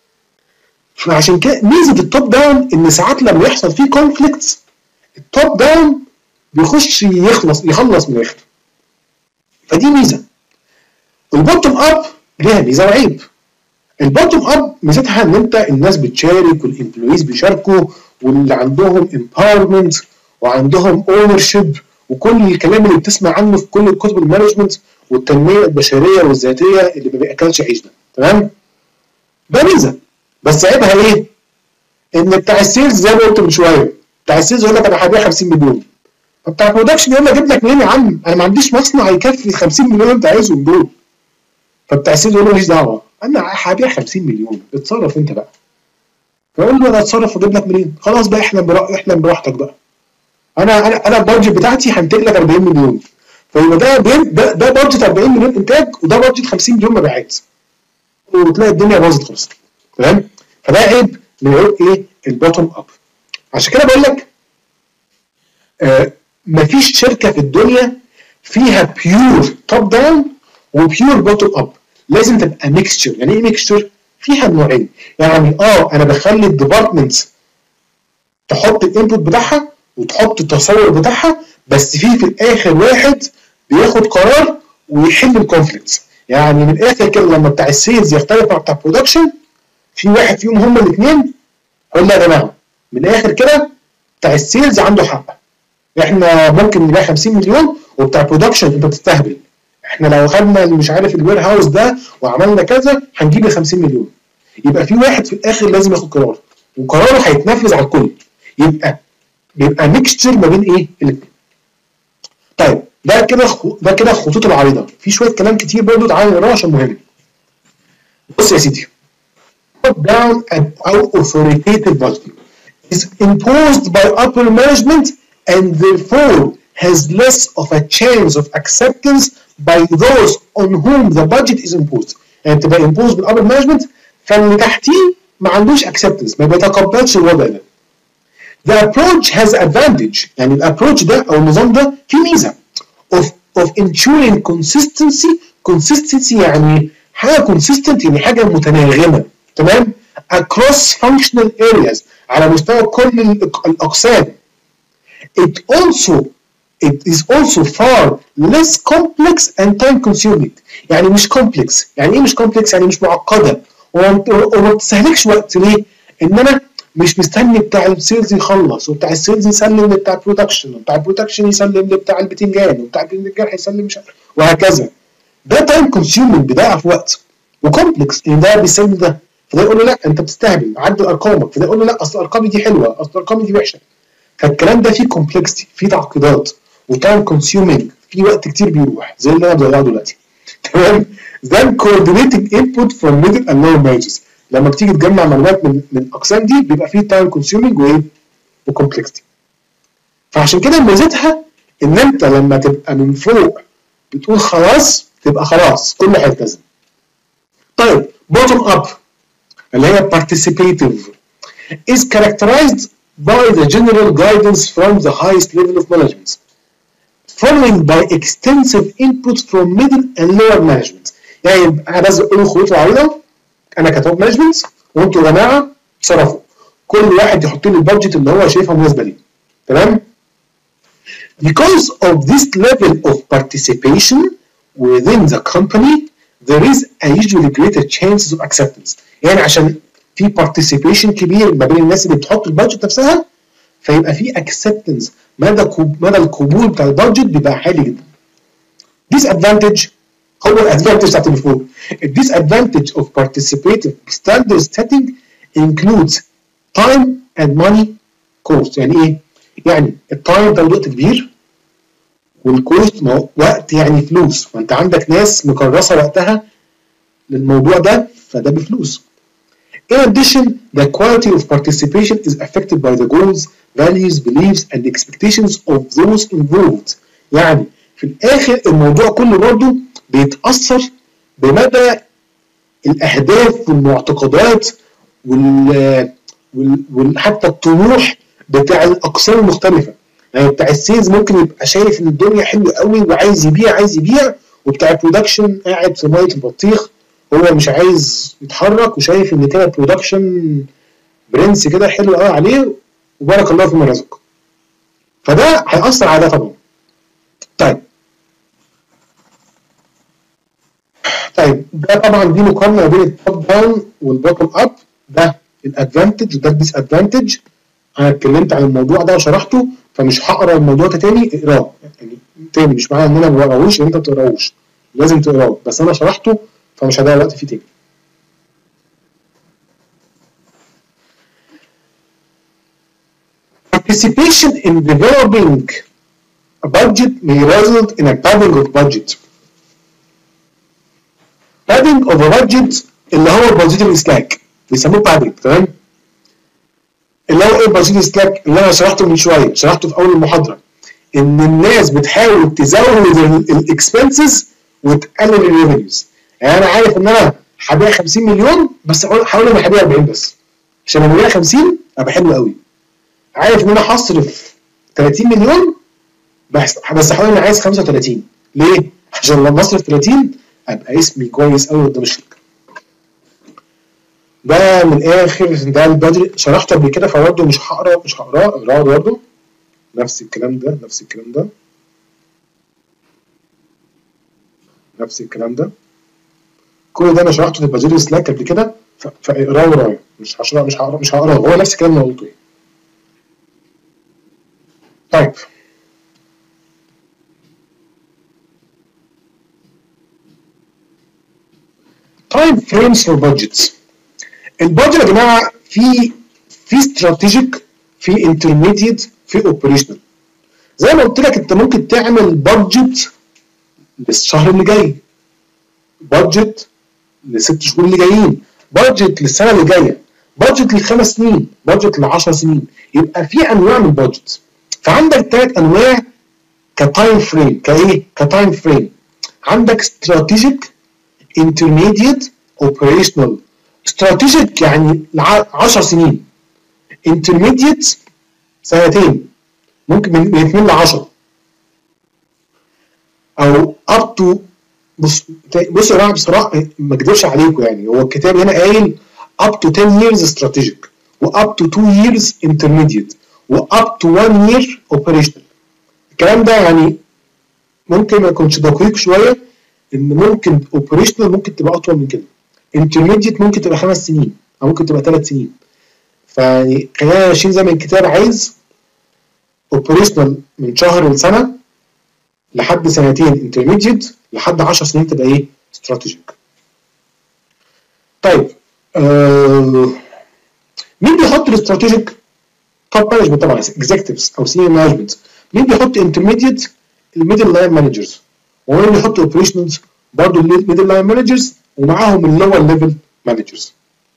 فعشان كده ميزه التوب داون ان ساعات لما يحصل فيه كونفليكتس التوب داون بيخش يخلص يخلص من الاخر. فدي ميزه. البوتوم اب ليها ميزه وعيب. البوتوم اب ميزتها ان انت الناس بتشارك والامبلويز بيشاركوا واللي عندهم امباورمنت وعندهم اونر شيب وكل الكلام اللي بتسمع عنه في كل الكتب المانجمنت والتنميه البشريه والذاتيه اللي ما بياكلش عيش ده. تمام؟ ده ميزه. بس عيبها ايه؟ ان بتاع السيلز زي ما قلت من شويه، بتاع السيلز يقول لك انا هبيع خمسين مليون. فبتاع البرودكشن يقول لك اجيب لك منين يا عم؟ انا ما عنديش مصنع يكفي خمسين مليون اللي انت عايزهم دول. فبتاع السيلز يقول له ماليش دعوه، انا هبيع خمسين مليون، اتصرف انت بقى. فاقول له انا اتصرف واجيب لك منين؟ خلاص بقى احلم برا... احلم براحتك بقى. انا انا انا البادجت بتاعتي هنتج لك أربعين مليون. فيبقى ده ده ده بادجت أربعين مليون انتاج وده بادجت خمسين مليون مبيعات. وتلاقي الدنيا باظت خالص. تمام؟ فده عيب من عيوب ايه؟ البوتوم اب. عشان كده بقول لك آه مفيش شركه في الدنيا فيها بيور توب داون وبيور بوتوم اب، لازم تبقى ميكستشر. يعني ايه ميكستشر؟ فيها نوعين. يعني اه انا بخلي الديبارتمنت تحط الانبوت بتاعها وتحط التصور بتاعها، بس في في الاخر واحد بياخد قرار ويحل الكونفليكتس. يعني من الاخر كده لما بتاع السيلز يختلف مع بتاع البرودكشن، في واحد فيهم هما الاثنين يقول لا يا جماعه من الاخر كده بتاع السيلز عنده حق، احنا ممكن نبيع خمسين مليون، وبتاع البرودكشن انت بتستهبل، احنا لو خدنا مش عارف الوير هاوس ده وعملنا كذا هنجيب ال خمسين مليون. يبقى في واحد في الاخر لازم ياخد قرار وقراره هيتنفذ على الكل. يبقى بيبقى ميكستشر ما بين ايه؟ الاثنين. طيب ده كده ده كده الخطوط العريضه. في شويه كلام كتير برضه تعالى نقراه عشان مهم. بص يا سيدي، top down and authoritative budgeting is imposed by upper management and therefore has less of a chance of acceptance by those on whom the budget is imposed. يعني تبقى imposed بالupper management فاللي تحتيه ما عندوش acceptance، ما بيتقبلش الوضع ده. The approach has advantage. يعني الابروتش ده او النظام ده فيه ميزه of of ensuring consistency consistency يعني حاجه consistent، يعني حاجه متناغمه، تمام؟ across functional areas على مستوى كل الاقسام. it also it is also far less complex and time consuming. يعني مش complex، يعني ايه مش complex؟ يعني مش معقده وما بتستهلكش وقت. ليه؟ ان انا مش مستني بتاع السيلز يخلص وبتاع السيلز يسلم لبتاع البرودكشن وبتاع البرودكشن يسلم لبتاع البتنجان وبتاع البتنجان هيسلم مش وهكذا. ده تايم كونسيومنج، بيضيع في وقت، وكومبلكس ان ده بيسلم ده، فده يقول له لا انت بتستهبل عدل ارقامك، فده يقول له لا اصل ارقامي دي حلوه اصل ارقامي دي وحشه. فالكلام ده فيه كومبلكستي، فيه تعقيدات وتايم كونسيومنج، في وقت كتير بيروح زي اللي انا بضيعه دلوقتي. تمام؟ then coordinating input from middle and lower managers. لما بتيجي تجمع معلومات من من الاقسام دي بيبقى فيه تايم كونسيومنج وايه؟ وكومبلكستي. فعشان كده ميزتها ان انت لما تبقى من فوق بتقول خلاص تبقى خلاص كل هيلتزم. طيب bottom up اللي هي participative is characterized by the general guidance from the highest level of management following by extensive input from middle and lower management. يعني انا بس بقول خطوط عريضه انا كتوب مانجمنت وانتوا يا جماعه تصرفوا، كل واحد يحط لي البادجت اللي هو شايفها مناسبه ليه. تمام؟ Because of this level of participation within the company there is a usually greater chances of acceptance. يعني عشان في participation كبير ما بين الناس اللي بتحط البادجت نفسها فيبقى في acceptance، مدى مدى القبول بتاع البادجت بيبقى عالي جدا. disadvantage هو الادفانتج بتاعت اللي فوق. disadvantage of participative standard setting includes time and money cost. يعني ايه؟ يعني التايم ده وقت كبير، والكوست وقت يعني فلوس، فانت عندك ناس مكرسه وقتها للموضوع ده فده بفلوس. In addition, the quality of participation is affected by the goals, values, beliefs and expectations of those involved. يعني في الاخر الموضوع كله برضه بيتاثر بمدى الاهداف والمعتقدات وال وحتى الطموح بتاع الاقسام المختلفه. يعني بتاع السيلز ممكن يبقى شايف ان الدنيا حلوه قوي وعايز يبيع عايز يبيع، وبتاع البرودكشن قاعد في ميه البطيخ هو مش عايز يتحرك وشايف ان كده البرودكشن برنس كده حلو قوي عليه وبارك الله فيما رزق. فده هيأثر على ده طبعا. طيب طيب ده طبعا دي مقارنه بين التوب داون والبوتوم اب، ده الادفانتج وده الديس ادفانتج. انا اتكلمت عن الموضوع ده وشرحته فمش هقرا الموضوع ده تاني، اقراه يعني تاني، مش معنى ان انا ما بقراهوش ان انت ما تقراهوش، لازم تقراه، بس انا شرحته فمش هضيع وقت فيه تاني. Participation in developing a budget may result in a padding of budget. padding of a budget اللي هو البادجيتنج سلاك بيسموه padding. تمام؟ اللي هو ايه البادجيتنج سلاك اللي انا شرحته من شويه، شرحته في اول المحاضره، ان الناس بتحاول تزود الاكسبنسز وتقلل الريفينيوز. يعني انا عارف ان انا هبيع خمسين مليون بس هحاول انا هبيع أربعين بس عشان لما ابيع خمسين ابقى حلو قوي. عارف ان انا هصرف ثلاثين مليون بس بس هحاول انا عايز خمسة وثلاثين. ليه؟ عشان لما اصرف ثلاثين ابقى اسمي كويس قوي قدام الشركه. ده من الاخر ده البادجت شرحته قبل كده فبرضه مش هقرا مش هقراه اقراه برضه نفس الكلام ده نفس الكلام ده نفس الكلام ده كل ده انا شرحته في البادجيتنج سلاك قبل كده فاقراه ورايا، مش هشرح مش هقرا مش هقراه هو نفس الكلام اللي قلته. طيب تايم فريمز فور بادجتس. البادجت يا جماعه في في استراتيجيك في انترميديت في اوبريشنال. زي ما قلت لك انت ممكن تعمل بادجت للشهر اللي جاي، بادجت لست شهور اللي جايين، بادجت للسنه اللي جايه، بادجت لخمس سنين، بادجت لعشر سنين. يبقى في انواع من البادجت. فعندك ثلاث انواع كتايم فريم كايه كتايم فريم. عندك استراتيجيك، انترميديت، اوبريشنال. استراتيجيك يعني عشر سنين، انترميديت سنتين ممكن من اثنين ل عشرة او اب تو بص بص يا جماعه بصراحه ما اكذبش عليكم، يعني هو الكتاب هنا قايل up to ten years strategic و up to two years intermediate و up to one year operational. الكلام ده يعني ممكن ما يكونش دقيق شويه، ان ممكن operational ممكن تبقى اطول من كده، intermediate ممكن تبقى خمس سنين او ممكن تبقى ثلاث سنين. فيعني خلينا ماشيين زي ما الكتاب عايز، operational من شهر لسنه لحد سنتين intermediate لحد عشر سنين تبقى ايه strategic. طيب آه مين بيحط الاستراتيجيك؟ توب مانجمنت طبعا، اكزيكتيفز او سينيور مانجمنت. مين بيحط انترميديت؟ الميدل لاين مانجرز. ومين بيحط اوبريشنالز؟ برضه الميدل لاين مانجرز ومعاهم اللور ليفل مانجرز.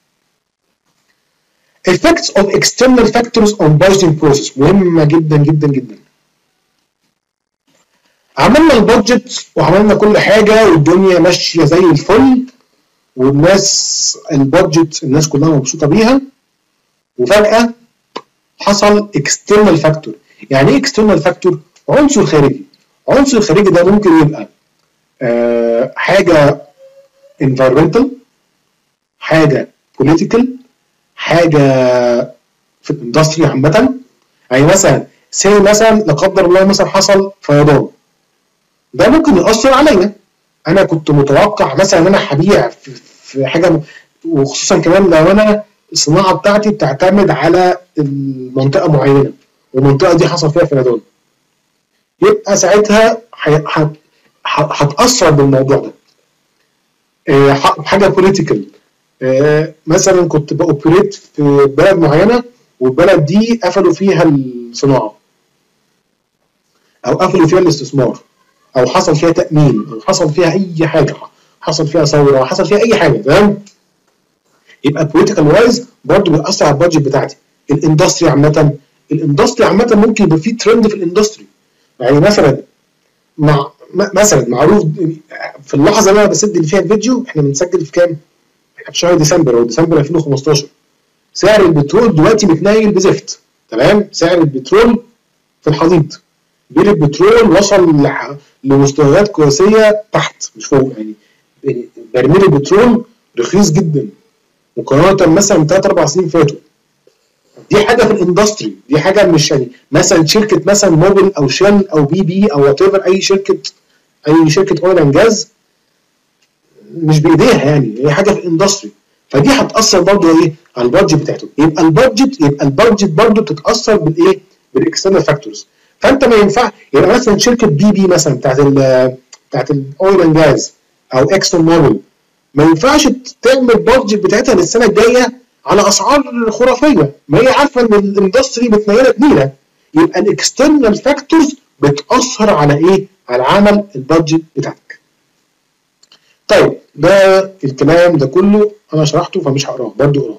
effects of external factors on budgeting process مهمه جدا جدا جدا. عملنا البادجت وعملنا كل حاجه والدنيا ماشيه زي الفل والناس البادجت الناس كلها مبسوطه بيها، وفجاه حصل external factor. يعني ايه external factor؟ عنصر خارجي. عنصر خارجي ده ممكن يبقى آه حاجه environmental، حاجه political، حاجه في الاندستري عامه. يعني مثلا سي مثلا لا قدر الله مثلا حصل فيضان، ده ممكن يأثر عليا. انا كنت متوقع مثلا ان انا هبيع في, في حاجه، وخصوصا كمان لو انا الصناعه بتاعتي بتعتمد على المنطقه معينه والمنطقه دي حصل فيها فيضان، يبقى ساعتها هتأثر بالموضوع ده. أه حاجه بوليتيكال، أه مثلا كنت باوبريت في بلد معينه والبلد دي قفلوا فيها الصناعه او قفلوا فيها الاستثمار او حصل فيها تأمين او حصل فيها اي حاجه، حصل فيها ثوره او حصل فيها اي حاجه، تمام؟ يبقى بوليتيكال وايز برضه بيأثر على البادجت بتاعتي. الاندستري عامه، الاندستري عامه ممكن يبقى في ترند في الاندستري. يعني مثلا مع مثلا معروف في اللحظه اللي انا بسجل فيها الفيديو، احنا بنسجل في كام؟ احنا في شهر ديسمبر او ديسمبر ألفين وخمستاشر. سعر البترول دلوقتي متنيل بزفت، تمام؟ سعر البترول في الحضيض، بير البترول وصل لمستويات قياسيه تحت مش فوق. يعني برميل البترول رخيص جدا مقارنه مثلا ثلاث اربع سنين فاتوا. دي حاجه في الاندستري، دي حاجه مش يعني مثلا شركه مثلا موبل او شيل او بي بي او وات ايفر، اي شركه اي شركه اويل اند جاز مش بايديها، يعني هي حاجه في الاندستري. فدي هتاثر برضه ايه على البادجت بتاعته. يبقى البادجت يبقى البادجت برضه بتتاثر بالايه؟ بالاكسترنال فاكتورز. فانت ما ينفع يبقى مثلا شركه بي بي مثلا بتاعت ال بتاعت الاويل اند جاز او اكسون موبل، ما ينفعش تعمل بادجت بتاعتها للسنه الجايه على اسعار خرافيه، ما هي عارفه ان الاندستري متنيله جميله. يبقى الاكسترنال فاكتورز بتاثر على ايه؟ على عمل البادجت بتاعتك. طيب ده الكلام ده كله انا شرحته فمش هقراه، برضه اقراه.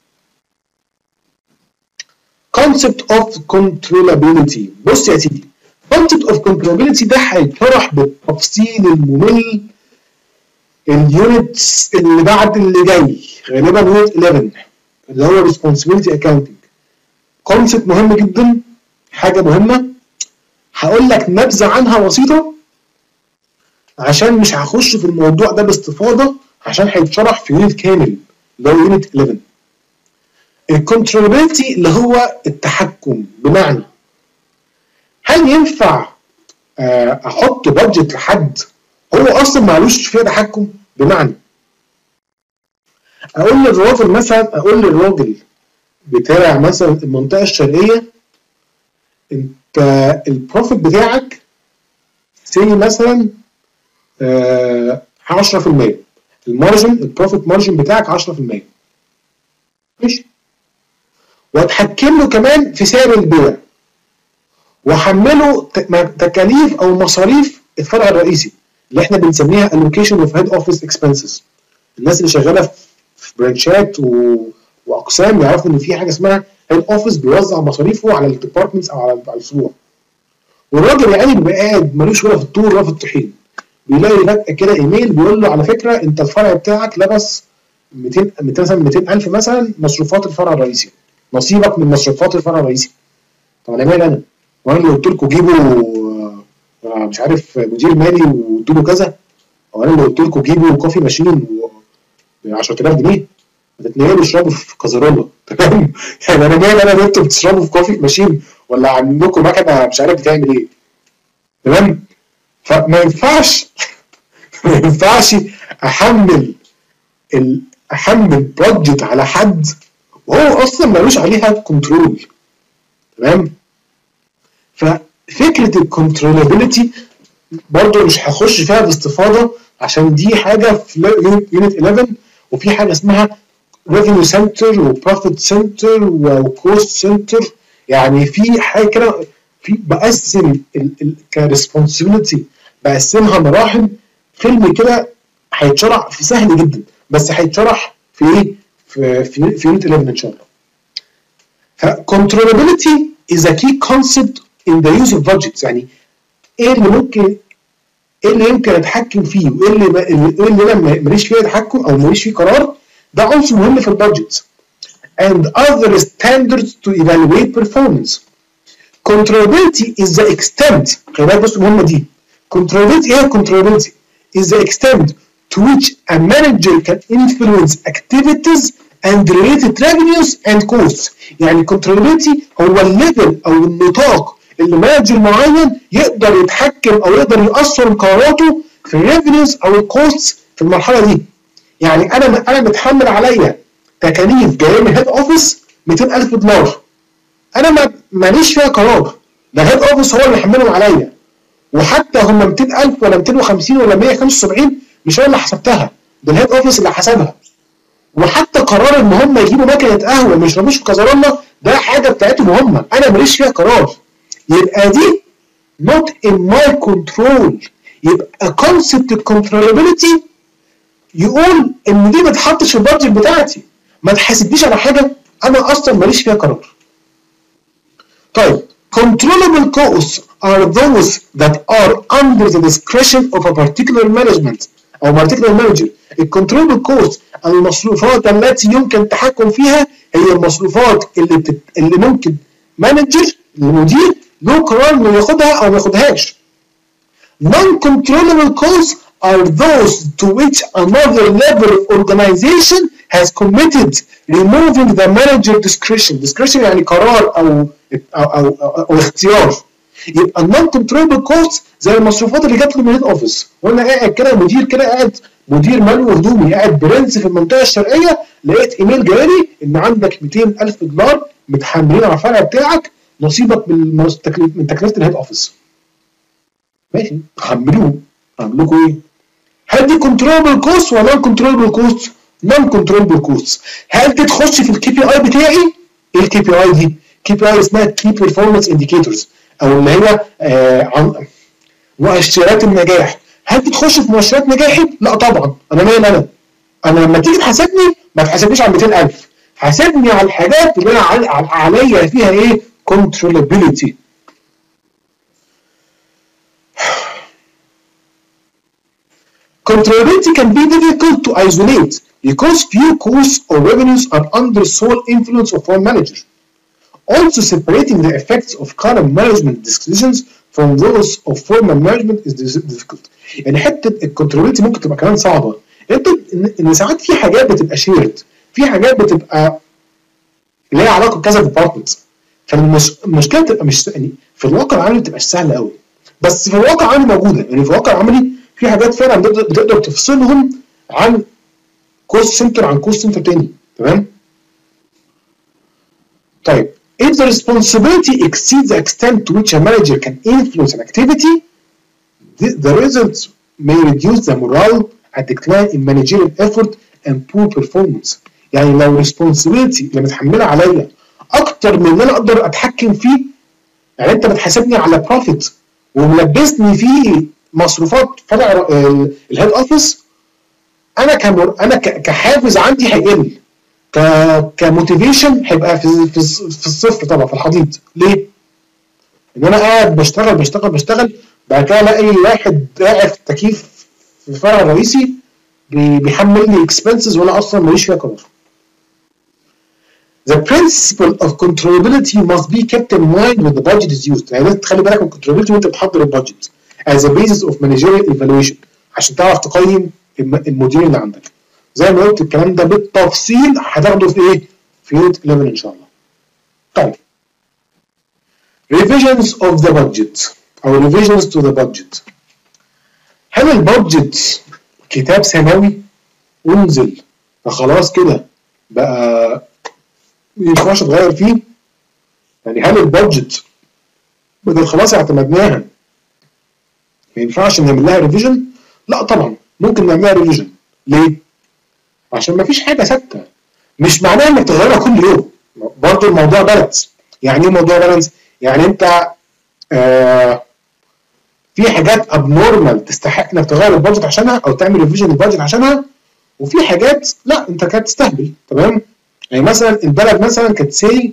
concept of controllability. بص يا سيدي، concept of controllability ده هيتشرح بالتفصيل الممل اليونتس اللي بعد اللي جاي، غالبا يونت احداشر اللي هو responsibility accounting. concept مهم جدا، حاجه مهمه. هقول لك نبذه عنها بسيطه عشان مش هخش في الموضوع ده باستفاضه، عشان هيتشرح في يونت كامل اللي هو يونت احداشر. الكنترولابيلتي اللي هو التحكم، بمعنى هل ينفع احط بادجت لحد هو اصلا معلوش فيها تحكم؟ بمعنى اقول للراجل مثلا اقول للراجل بتاع مثلا المنطقه الشرقيه، انت البروفيت بتاعك سي مثلا عشرة في المية، المارجن البروفيت مارجن بتاعك عشرة في المية، ماشي؟ واتحكم له كمان في سعر البيع، واحمله تكاليف او مصاريف الفرع الرئيسي اللي احنا بنسميها allocation of head office expenses. الناس اللي شغاله في برانشات و... واقسام يعرفوا ان في حاجه اسمها هيد اوفيس بيوزع مصاريفه على الديبارتمنتس او على الفروع. والراجل يعني بيبقى قاعد ملوش ولا في الطور ولا في الطحين، بيلاقي فجاه كده ايميل بيقول له على فكره انت الفرع بتاعك لبس مئتين مثلا مئتين ألف مثلا مصروفات الفرع الرئيسي، نصيبك من مصروفات الفرع الرئيسي. طب انا مالي انا؟ وانا اللي قلت لكم جيبوا مش عارف مدير مالي وادوا له كذا؟ هو انا اللي قلت لكم جيبوا كوفي ماشين ب عشرة آلاف جنيه هتتنقلوا تشربوا في كازارولا تمام؟ يعني انا مالي انا وانتوا بتشربوا في كوفي ماشين ولا عندكم مكنه مش عارف بتعمل ايه تمام؟ فما ينفعش ما ينفعش احمل ال... احمل بادجت على حد وهو اصلا ملوش عليها كنترول تمام؟ ففكره الكنترولابيلتي برضه مش هخش فيها باستفاضه عشان دي حاجه في يونت إحداشر وفي حاجه اسمها ريفينيو سنتر وبروفيت سنتر وكوست سنتر يعني في حاجه كده في بقسم كريسبونسبيلتي بقسمها مراحل فيلم كده هيتشرح في سهل جدا بس هيتشرح في ايه؟ في في, في يونت إحداشر ان شاء الله. فcontrollability is a key concept in the use of budgets يعني ايه اللي ممكن ايه اللي يمكن اتحكم فيه وايه اللي ايه اللي انا ماليش فيه تحكم او ماليش فيه قرار ده عنصر مهم في البادجت. and other standards to evaluate performance. Controllability is the extent خلي بالك بص المهمه دي. Controllability ايه controllability is the extent to which a manager can influence activities and related revenues and costs. يعني controllability هو الليفل او النطاق اللي مانجر معين يقدر يتحكم او يقدر يأثر بقراراته في الريفينيوز او الكوستس في المرحله دي. يعني انا انا متحمل عليا تكاليف جايه من هيد اوفيس مئتين ألف دولار انا ماليش فيها قرار ده هيد اوفيس هو اللي حملهم عليا وحتى هم مئتين ألف ولا مئتين وخمسين ولا مئة وخمسة وسبعين مش انا اللي حسبتها ده الهيد اوفيس اللي حسبها وحتى قرار ان هم يجيبوا مكنه قهوه ما يشربوش في كازارولا ده حاجه بتاعتهم هم انا ماليش فيها قرار يبقى دي not in my control يبقى concept controllability يقول ان دي ما تحطش في البادجت بتاعتي ما تحاسبنيش على حاجه انا اصلا ماليش فيها قرار. طيب controllable costs are those that are under the discretion of a particular management او particular manager. الcontrollable costs المصروفات التي يمكن التحكم فيها هي المصروفات اللي بتت... اللي ممكن مانجر المدير له قرار انه ياخدها او ما ياخدهاش. Non-controllable costs are those to which another level of organization has committed removing the manager discretion. discretion يعني قرار او او او, أو, أو اختيار. يبقى non-controllable costs زي المصروفات اللي جات له من الهيد اوفيس وانا قاعد كده مدير كده قاعد مدير مالي وهدومي قاعد برنس في المنطقه الشرقيه لقيت ايميل جالي ان عندك مئتين ألف دولار متحملين على الفرع بتاعك نصيبك من من تكلفه الهيد اوفيس. ماشي حملوه اعمل لكم ايه؟ هل دي كنترولبل كوست ولا نون كنترولبل كوست؟ نون كنترولبل كوست. هل دي تخش في الكي بي اي بتاعي؟ ايه الكي بي اي دي؟ كي بي اي اسمها كي بيرفورمانس انديكيتورز او اللي هي آه عن مؤشرات النجاح. هل دي تخش في مؤشرات نجاحي؟ لا طبعا انا مالي انا انا لما تيجي تحاسبني ما تحاسبنيش على مئتين ألف حاسبني على الحاجات اللي انا عليا فيها ايه؟ controllability. Controllability can be difficult to isolate because few costs or revenues are under sole influence of one manager. Also, separating the effects of current management decisions from those of former management is difficult. يعني حته الكنترولابيلتي ممكن تبقى كمان صعبه. انت ان ساعات في حاجات بتبقى شيرد، في حاجات بتبقى ليها علاقه بكذا ديبارتمنت. فالمشكله بتبقى مش يعني في الواقع العملي ما بتبقاش سهله قوي. بس في الواقع العملي موجوده، يعني في الواقع العملي في حاجات فعلا بتقدر تفصلهم عن كوست سنتر عن كوست سنتر تاني، تمام؟ طيب if the responsibility exceeds the extent to which a manager can influence an activity, the, the results may reduce the morale and decline in managerial effort and poor performance. يعني لو responsibility اللي متحملها عليا اكتر من اللي انا اقدر اتحكم فيه، يعني انت بتحاسبني على بروفيت وملبسني فيه مصروفات فرع الهيد اوفيس، انا كمر انا كحافز عندي هيقل، ك كموتيفيشن هيبقى في في في الصفر طبعا في الحضيض. ليه؟ ان انا قاعد بشتغل بشتغل بشتغل بعد كده الاقي واحد قاعد في التكييف في الفرع الرئيسي بيحمل لي اكسبنسز وانا اصلا ماليش فيها قرار. The principle of controllability must be kept in mind when the budget is used. يعني لازم تخلي بالك من controllability وانت بتحضر البادجت as a basis of managerial evaluation. عشان تعرف تقيم المدير اللي عندك. زي ما قلت الكلام ده بالتفصيل هتاخده في ايه؟ في يونت احداشر ان شاء الله. طيب revisions of the budget او revisions to the budget. هل البادجت كتاب سنوي انزل فخلاص كده بقى ما ينفعش تغير فيه؟ يعني هل البادجت بدل خلاص اعتمدناها ما ينفعش نعمل لها ريفيجن؟ لا طبعا ممكن نعملها ريفيجن. ليه؟ عشان ما فيش حاجه ثابته. مش معناها انك تغيرها كل يوم. برضه الموضوع بالانس. يعني ايه موضوع بالانس؟ يعني انت آه في حاجات ابنورمال تستحق انك تغير البادجت عشانها او تعمل ريفيجن البادجت عشانها، وفي حاجات لا انت كانت تستهبل. تمام؟ يعني مثلا البلد مثلا كانت سي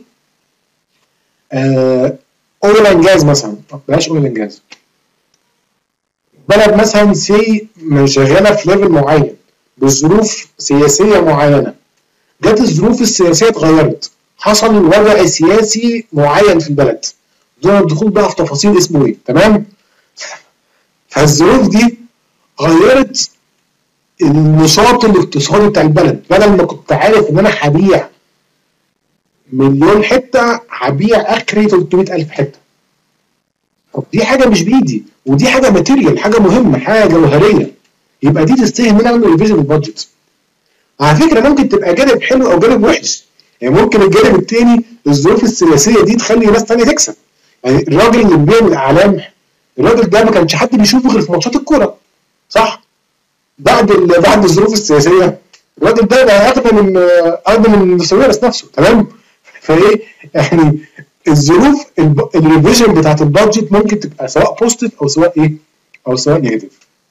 اويل اند جاز مثلا، طب بلاش اويل اند جاز. بلد مثلا سي شغاله في ليفل معين بظروف سياسيه معينه، جت الظروف السياسيه اتغيرت، حصل وضع سياسي معين في البلد دون الدخول بقى في تفاصيل اسمه ايه. تمام؟ فالظروف دي غيرت النشاط الاقتصادي بتاع البلد. بدل ما كنت عارف ان انا هبيع مليون حته هبيع اخري ثلاثمية الف حته. طب دي حاجه مش بايدي، ودي حاجه ماتيريال، حاجه مهمه، حاجه جوهريه، يبقى دي تستاهل ان انا اعمل ريفيجن البادجت. على فكره ممكن تبقى جانب حلو او جانب وحش. يعني ممكن الجانب الثاني الظروف السياسيه دي تخلي ناس ثانيه تكسب. يعني الراجل اللي بيعمل اعلام، الراجل ده ما كانش حد بيشوفه غير في ماتشات الكوره، صح؟ بعد بعد الظروف السياسيه الراجل ده بقى اغنى من اغنى من سويرس نفسه. تمام؟ فايه يعني الظروف الريفيجن بتاعت البادجت ممكن تبقى سواء بوزيتيف او سواء ايه او سواء نيجاتيف.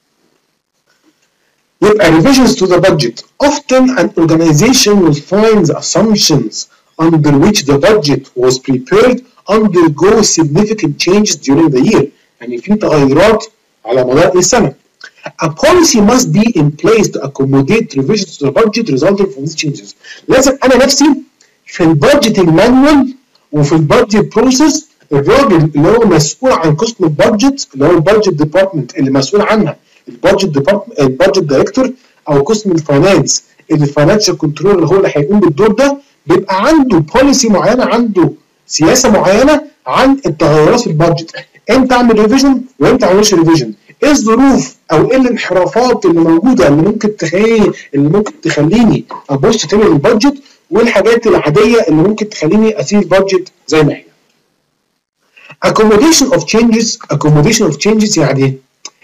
يبقى revisions to the budget. Often an organization will find the assumptions under which the budget was prepared undergo significant changes during the year. يعني في تغيرات على مدار السنة. A policy must be in place to accommodate revisions to the budget resulting from these changes. لازم أنا نفسي في البادجيتنج مانوال وفي البادجت بروسيس الراجل اللي هو مسؤول عن قسم البادجت اللي هو البادجت ديبارتمنت اللي مسؤول عنها البادجت ديبارتمنت البادجت دايركتور او قسم الفاينانس اللي الفاينانشال كنترول اللي هو اللي هيقوم بالدور ده، بيبقى عنده بوليسي معينه، عنده سياسه معينه عن التغيرات في البادجت. امتى اعمل ريفيجن وامتى ما اعملش ريفيجن؟ ايه الظروف او ايه الانحرافات اللي موجوده اللي ممكن تخليني اللي ممكن تخليني ابص تاني للبادجت، والحاجات العاديه اللي ممكن تخليني اسيب البادجت زي ما هي. accommodation of changes accommodation of changes يعني ايه؟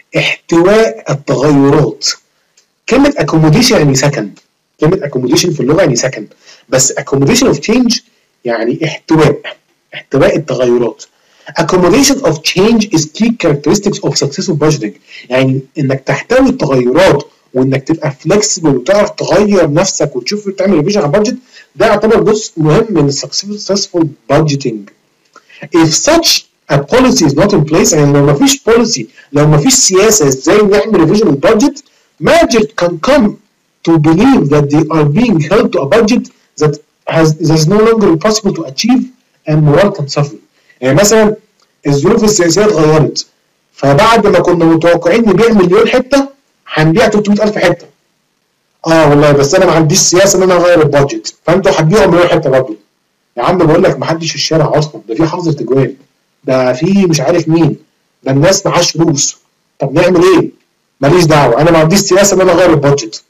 احتواء التغيرات. كلمة accommodation يعني سكن. كلمة accommodation في اللغة يعني سكن، بس accommodation of change يعني احتواء احتواء التغيرات. accommodation of change is key characteristics of successful budgeting. يعني انك تحتوي التغيرات وانك تبقى flexible وتعرف تغير نفسك وتشوف تعمل ريفيجن على البادجت، ده يعتبر جزء مهم من successful budgeting. If such a policy is not in place، يعني لو ما فيش policy، لو ما فيش سياسة ازاي نعمل ريفيجن البادجت، managers can come to believe that they are being held to a budget that has that is no longer possible to achieve and morale can suffer. يعني مثلا الظروف السياسية اتغيرت، فبعد ما كنا متوقعين نبيع مليون حتة هنبيع ثلاثمية ألف حتة. اه والله بس انا ما عنديش سياسة ان انا اغير البادجت، فانتوا هتبيعوا مليون حتة برضه. يا عم بقول لك ما حدش في الشارع اصلا، ده في حظر تجوال، ده في مش عارف مين، ده الناس معاش فلوس، طب نعمل ايه؟ ماليش دعوه، انا ما عنديش سياسه ان انا اغير البادجت.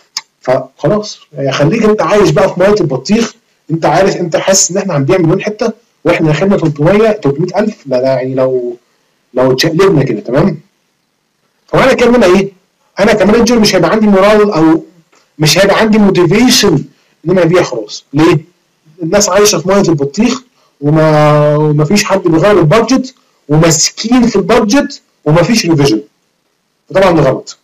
فخلاص يعني خليك انت عايش بقى في ميه البطيخ، انت عارف انت حاسس ان احنا هنبيع مليون حته واحنا داخلنا ثلاثمية ثلاثمية ألف، لا لا يعني لو لو اتشقلبنا كده. تمام؟ فانا كمان ايه؟ انا كمانجر مش هيبقى عندي مورال او مش هيبقى عندي موتيفيشن ان انا ابيع خلاص. ليه؟ الناس عايشه في ميه البطيخ وما وما فيش حد بيغير البادجت وماسكين في البادجت وما فيش ريفيجن. طبعا ده غلط.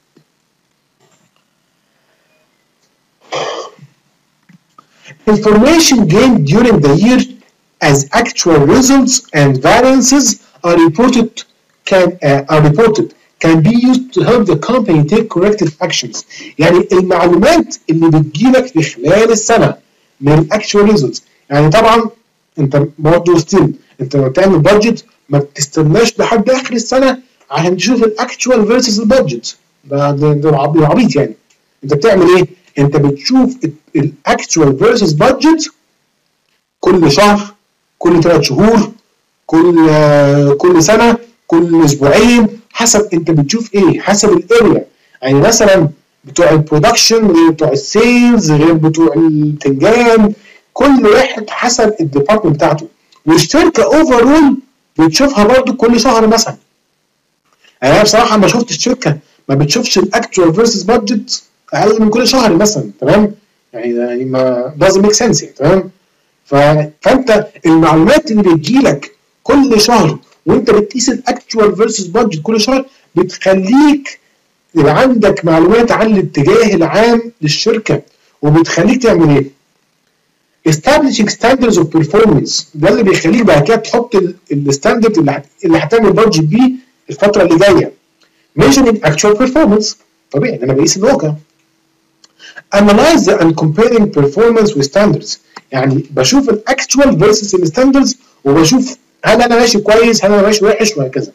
Information gained during the year as actual results and variances are reported can uh, are reported can be used to help the company take corrective actions. يعني المعلومات اللي بتجيلك في خلال السنه من الاكشوال ريزلتس. يعني طبعا انت برضه ستيل انت لما بتعمل بادجت ما بتستناش لحد اخر السنه عشان تشوف الاكشوال فيرسز البادجت. ده ده, ده عبيط يعني. انت بتعمل ايه؟ انت بتشوف الاكتوال فيرسز بادجت كل شهر، كل ثلاث شهور، كل آه كل سنه، كل اسبوعين، حسب انت بتشوف ايه، حسب الاريا. يعني مثلا بتوع البرودكشن غير بتوع السيلز غير بتوع البتنجان، كل واحد حسب الديبارتمنت بتاعته. والشركه اوفرول بتشوفها برضو كل شهر مثلا. يعني انا بصراحه ما شفتش شركه ما بتشوفش الاكتوال فيرسز بادجت اقل من كل شهر مثلا، تمام؟ يعني يعني ما doesn't make sense يعني، تمام؟ فانت المعلومات اللي بتجيلك كل شهر وانت بتقيس الاكتوال فيرسز بادجت كل شهر بتخليك يبقى عندك معلومات عن الاتجاه العام للشركه، وبتخليك تعمل ايه؟ establishing standards of performance. ده اللي بيخليك بعد كده تحط الستاندرد اللي اللي هتعمل بادجت بيه الفتره اللي جايه. measuring actual performance، طبيعي ان انا بقيس الواقع. analyze and comparing performance with standards، يعني بشوف الاكتوال versus الستاندردز وبشوف هل انا ماشي كويس، هل انا ماشي وحش، وهكذا.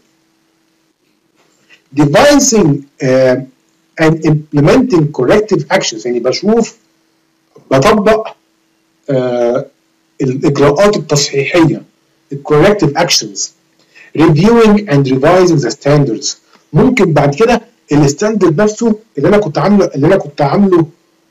devising uh, and implementing corrective actions، يعني بشوف بطبق uh, الاجراءات التصحيحيه، corrective actions. reviewing and revising the standards، ممكن بعد كده الستاندرد نفسه اللي انا كنت عامله اللي انا كنت عامله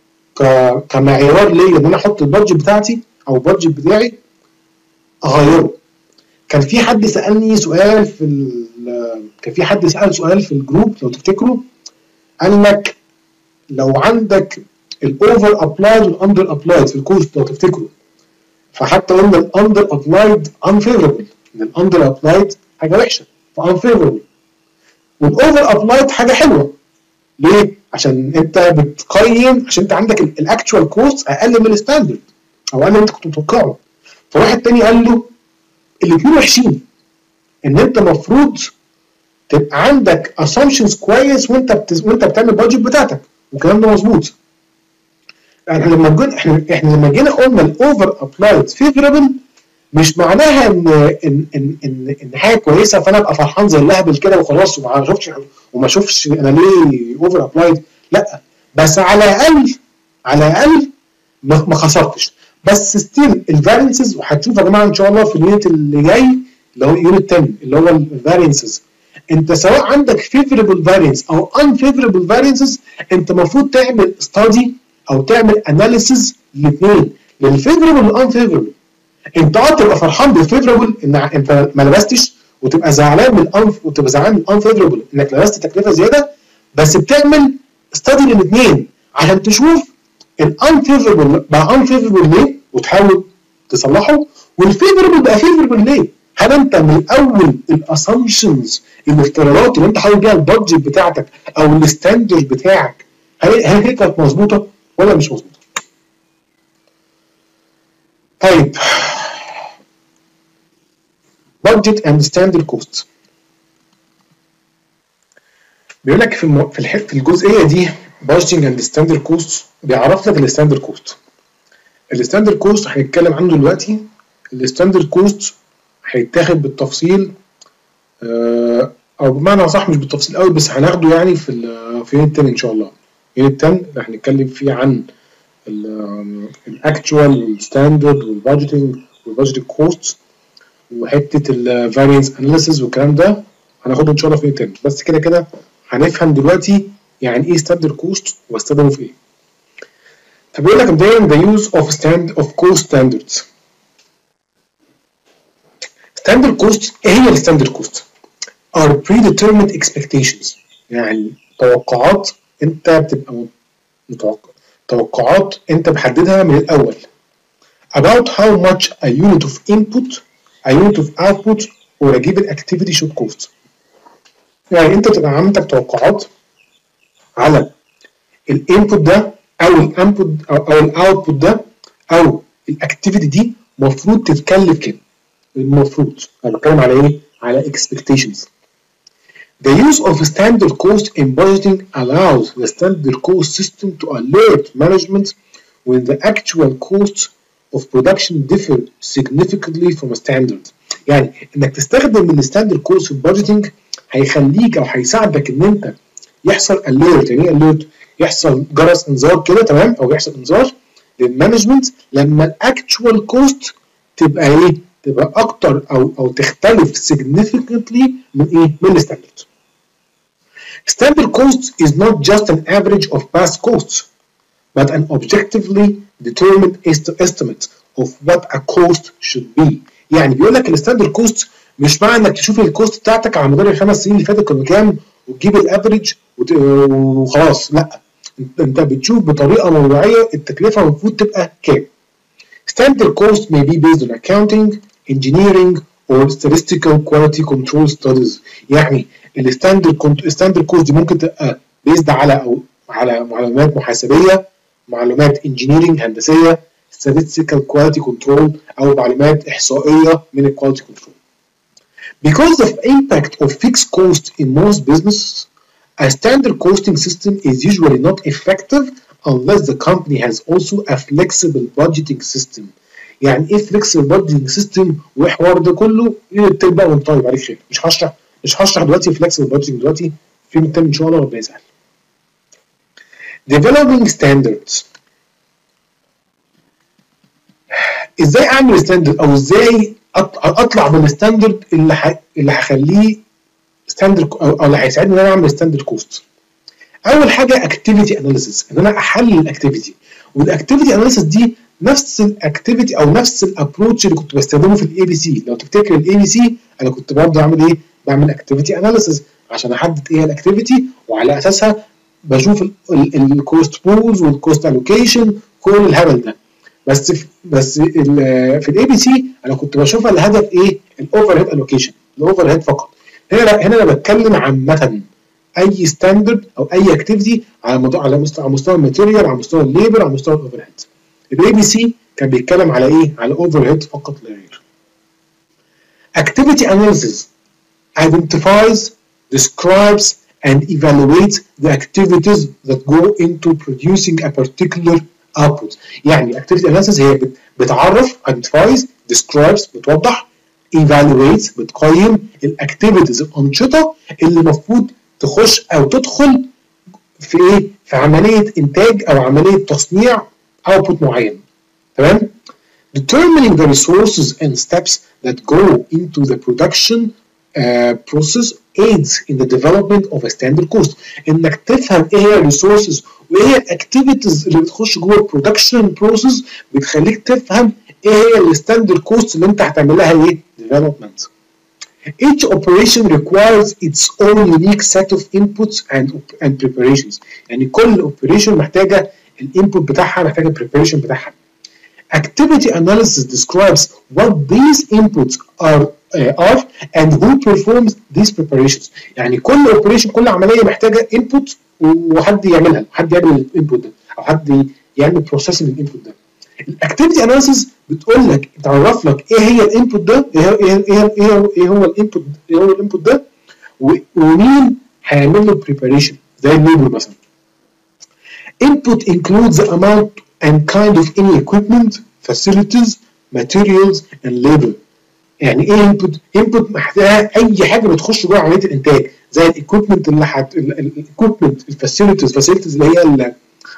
كمعيار ليا ان انا احط البادجت بتاعتي او البادجت بتاعي اغيره. كان في حد سالني سؤال في كان في حد سال سؤال في الجروب لو تفتكروا، قال لك لو عندك الاوفر ابلايد والاندر ابلايد في الكوست لو تفتكروا، فحتى قلنا الاندر ابلايد unfavorable، ان الاندر ابلايد حاجه وحشه فunfavorable، والاوفر ابلايد حاجه حلوه. ليه؟ عشان انت بتقيم، عشان انت عندك الاكتوال كوست اقل من الستاندرد او اقل من انت كنت متوقعه. فواحد تاني قال له الاثنين وحشين، ان انت المفروض تبقى عندك assumptions كويس وانت بتز... وانت بتعمل البادجت بتاعتك، والكلام ده مظبوط. احنا لما جينا احنا احنا لما جينا قلنا الاوفر ابلايد فيفربل، مش معناها ان ان ان ان, إن حاجه كويسه فانا ابقى فرحان زي اللهبل كده وخلاص وما اشوفش وما اشوفش انا ليه اوفر ابلايد، لا، بس على الاقل على الاقل ما خسرتش. بس ستيل الفارينسز، وهتشوف يا جماعه ان شاء الله في اليونت اللي جاي اللي هو يونت عشرة اللي هو الفارينسز، انت سواء عندك فيفربل فارينس او انفيفربل فارينسز انت المفروض تعمل ستادي او تعمل اناليسيز الاثنين للفيفربل والانفيفربل. انت اه تبقى فرحان بالفيفربل ان انت ما لبستش، وتبقى زعلان من الانف وتبقى زعلان من الانفيفربل انك لبست تكلفه زياده، بس بتعمل ستادي للاثنين عشان تشوف الانفيفربل بقى انفيفربل ليه وتحاول تصلحه، والفيفربل بقى فيفربل ليه. هل انت من الاول الاسامبشنز الافتراضات اللي انت حاول بيها البادجت بتاعتك او الستاندرد بتاعك هل هل هي كانت مظبوطه ولا مش مظبوطه؟ طيب budget and standard cost، بيقول لك في الم... في, الح... في الجزئيه دي budgeting and standard cost بيعرف لك الستاندرد كوست. الستاندرد كوست هنتكلم عنه دلوقتي. الستاندرد كوست هيتاخد بالتفصيل او بمعنى صح مش بالتفصيل قوي، بس هناخده يعني في ال في يونت عشرة ان شاء الله. يونت عشرة اللي هنتكلم فيه عن الاكتوال والستاندرد والبادجيتنج والبادجيتنج كوست وحته الفارينس اناليسيز والكلام ده هناخده ان شاء الله في يونت عشرة. بس كده كده هنفهم دلوقتي يعني ايه ستاندرد كوست واستخدمه في ايه. طب بيقول لك مبدئيا the use of stand of cost standards. ستاندرد كوست ايه هي الستاندرد كوست؟ are predetermined expectations، يعني توقعات انت بتبقى متوقع توقعات انت محددها من الاول about how much a unit of input a unit of output or a given activity should cost. يعني انت تبقى عندك توقعات على الانبوت ده او الانبوت او, أو الاوتبوت ده او الاكتيفيتي دي المفروض تتكلف كده. المفروض انا بتكلم على ايه؟ على expectations. The use of standard cost in budgeting allows the standard cost system to alert management when the actual costs of production differ significantly from a standard. يعني انك تستخدم الستاندرد كوست في البادجيتنج هيخليك او هيساعدك ان انت يحصل alert. يعني ايه alert؟ يحصل جرس انذار كده، تمام، او يحصل انذار للمانجمنت لما الاكتشوال كوست تبقى ايه؟ تبقى اكتر او او تختلف significantly من ايه؟ من الستاندرد. Standard cost is not just an average of past costs, but an objectively determined estimate of what a cost should be. يعني بيقول لك الستاندرد كوست مش معنى انك تشوف الكوست بتاعتك على مدار الخمس سنين اللي فاتت كانوا كام وتجيب الافريج وخلاص، لا، انت بتشوف بطريقه موضوعيه التكلفه المفروض تبقى كام. Standard cost may be based on accounting, engineering, or statistical quality control studies. يعني الستاندرد ستاندرد كوست دي ممكن تبقى بيزد على او على معلومات محاسبيه، معلومات انجينيرنج هندسيه، statistical quality control او معلومات احصائيه من الكواليتي كنترول. Because of impact of fixed cost in most businesses, a standard costing system is usually not effective unless the company has also a flexible budgeting system. يعني ايه flexible budgeting system والحوار ده كله تبقى ونطيب عليك خير. مش هشرح مش هشرح دلوقتي flexible budgeting دلوقتي، في متم ان شاء الله ربنا يسهل. Developing standards. ازاي اعمل ستاندرد او ازاي اطلع من الستاندرد اللي ح... اللي هخليه ستاندرد او اللي هيساعدني ان انا اعمل ستاندرد كوست. اول حاجه اكتيفيتي اناليسيس، ان انا احلل الاكتيفيتي، والاكتيفيتي اناليسيس دي نفس الاكتيفيتي او نفس الابروتش اللي كنت بستخدمه في الاي بي سي. لو تفتكر الاي بي سي انا كنت برضه اعمل ايه؟ بعمل اكتيفيتي اناليسيس عشان احدد ايه الاكتيفيتي، وعلى اساسها بشوف الكوست بولز والكوست الوكيشن كل الهبل ده. بس في بس في الاي بي سي انا كنت بشوفها الهدف ايه؟ الاوفر هيد الوكيشن، الاوفر هيد فقط. هنا هنا انا بتكلم عامه اي ستاندرد او اي اكتيفيتي على على مستوى على مستوى الماتيريال، على مستوى الليبر، على مستوى الاوفر هيد. الاي بي سي كان بيتكلم على ايه؟ على اوفر هيد فقط لا غير. Activity analysis identifies, describes and evaluates the activities that go into producing a particular output. يعني activity analysis هي بتعرف identifies, describes بتوضح، evaluates بتقيم الاكتيفيتيز الانشطه اللي المفروض تخش او تدخل في ايه؟ في عمليه انتاج او عمليه تصنيع output معين. تمام؟ Determining the resources and steps that go into the production uh, process aids in the development of a standard cost. انك تفهم ايه هي الريسورسز وايه هي الاكتيفيتيز اللي بتخش جوه البرودكشن بروسيس بتخليك تفهم ايه هي الستاندرد كوست اللي انت هتعمل لها ايه؟ development. Each operation requires its own unique set of inputs and and preparations. يعني كل operation محتاجه الانبوت بتاعها، محتاجه preparation بتاعها. Activity analysis describes what these inputs are uh, are and who performs these preparations. يعني كل operation كل عمليه محتاجه input وحد يعملها، حد يعمل الانبوت ده او حد يعمل processing الانبوت ده. الاكتيفيتي اناليسيس بتقول لك تعرف لك ايه هي الانبوت ده، ايه ايه ايه ايه, إيه هو الانبوت ايه هو الانبوت ده ومين هيعمل له بريباريشن زي الليبر مثلا. Input includes the amount and kind of any equipment, facilities, materials and labor. يعني ايه input؟ input محتاجه اي حاجه بتخش جوه عمليه الانتاج زي الايكويبمنت اللي هت الايكويبمنت الفاسيلتيز فاسيلتيز اللي هي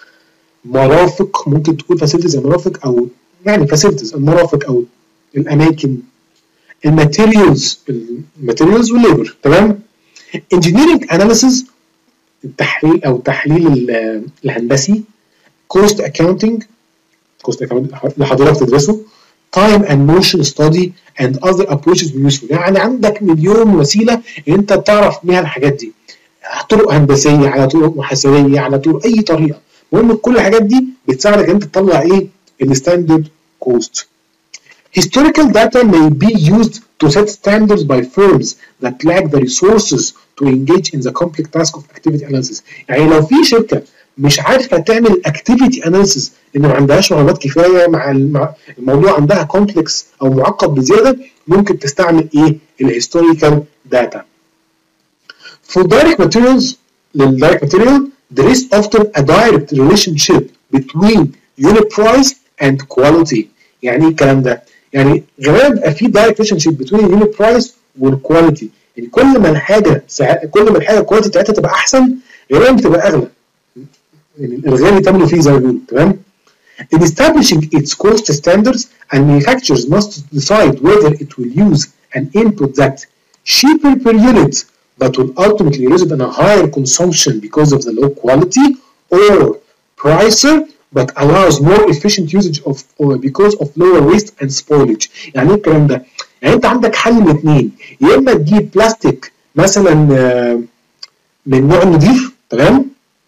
مرافق، ممكن تكون فاسيلتيز المرافق او يعني فاسيلتيز المرافق او الاماكن. الماتيريالز الماتيريالز والليبر. تمام؟ انجينيرنج اناليسيز التحليل او التحليل الهندسي. كوست اكاونتنج كوست اكاونتنج اللي حضرتك تدرسه. time and motion study and other approaches useful. يعني عندك مليون وسيله ان انت تعرف بيها الحاجات دي، طرق هندسيه على طرق محاسبيه على طرق اي طريقه. المهم كل الحاجات دي بتساعدك انت تطلع ايه؟ الستاندرد كوست. Historical data may be used to set standards by firms that lack the resources to engage in the complex task of activity analysis. يعني لو في شركه مش عارفه تعمل activity analysis لان ما عندهاش معلومات كفايه مع الموضوع عندها كومبلكس او معقد بزياده، ممكن تستعمل ايه؟ الهيستوريكال داتا. For direct materials للdirect material there is often a direct relationship between unit price and quality. يعني ايه الكلام ده؟ يعني غالبا بيبقى في direct relationship between unit price والquality. يعني كل ما الحاجه سع... كل ما الحاجه الكواليتي بتاعتها تبقى احسن غالبا بتبقى اغلى، يعني الغالي ثمنه فيه زي ما بيقولوا. تمام. In establishing its cost standards, and manufacturers must decide whether it will use an input that cheaper per unit but will ultimately result in a higher consumption because of the low quality, or pricier but allows more efficient usage of or because of lower waste and spoilage. يعني ايه الكلام ده؟ يعني انت عندك حل من اثنين، يا اما تجيب بلاستيك مثلا من نوع نظيف، تمام،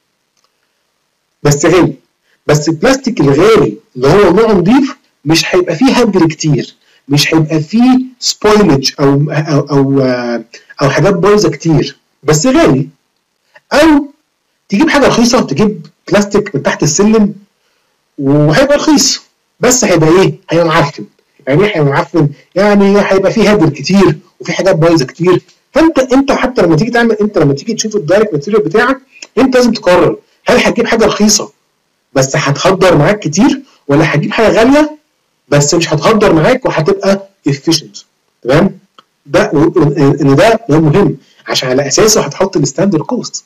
بس غالي، بس البلاستيك الغالي اللي هو نوع نظيف مش هيبقى فيه هدر كتير، مش هيبقى فيه سبويلج او او او, أو حاجات بايظه كتير بس غالي. او تجيب حاجه رخيصه، تجيب بلاستيك من تحت السلم وهيبقى رخيص بس هيبقى ايه؟ هيبقى معفن. يعني ايه هيبقى معفن؟ يعني هيبقى فيه هدر كتير وفي حاجات بايظه كتير. فانت انت حتى لما تيجي تعمل، انت لما تيجي تشوف الدايركت ماتيريال بتاعك انت لازم تقرر هل هتجيب حاجه رخيصه بس هتهدر معاك كتير، ولا هتجيب حاجه غاليه بس مش هتهدر معاك وهتبقى efficient. تمام؟ ده ان ده ده مهم عشان على اساسه هتحط الستاندرد كوست.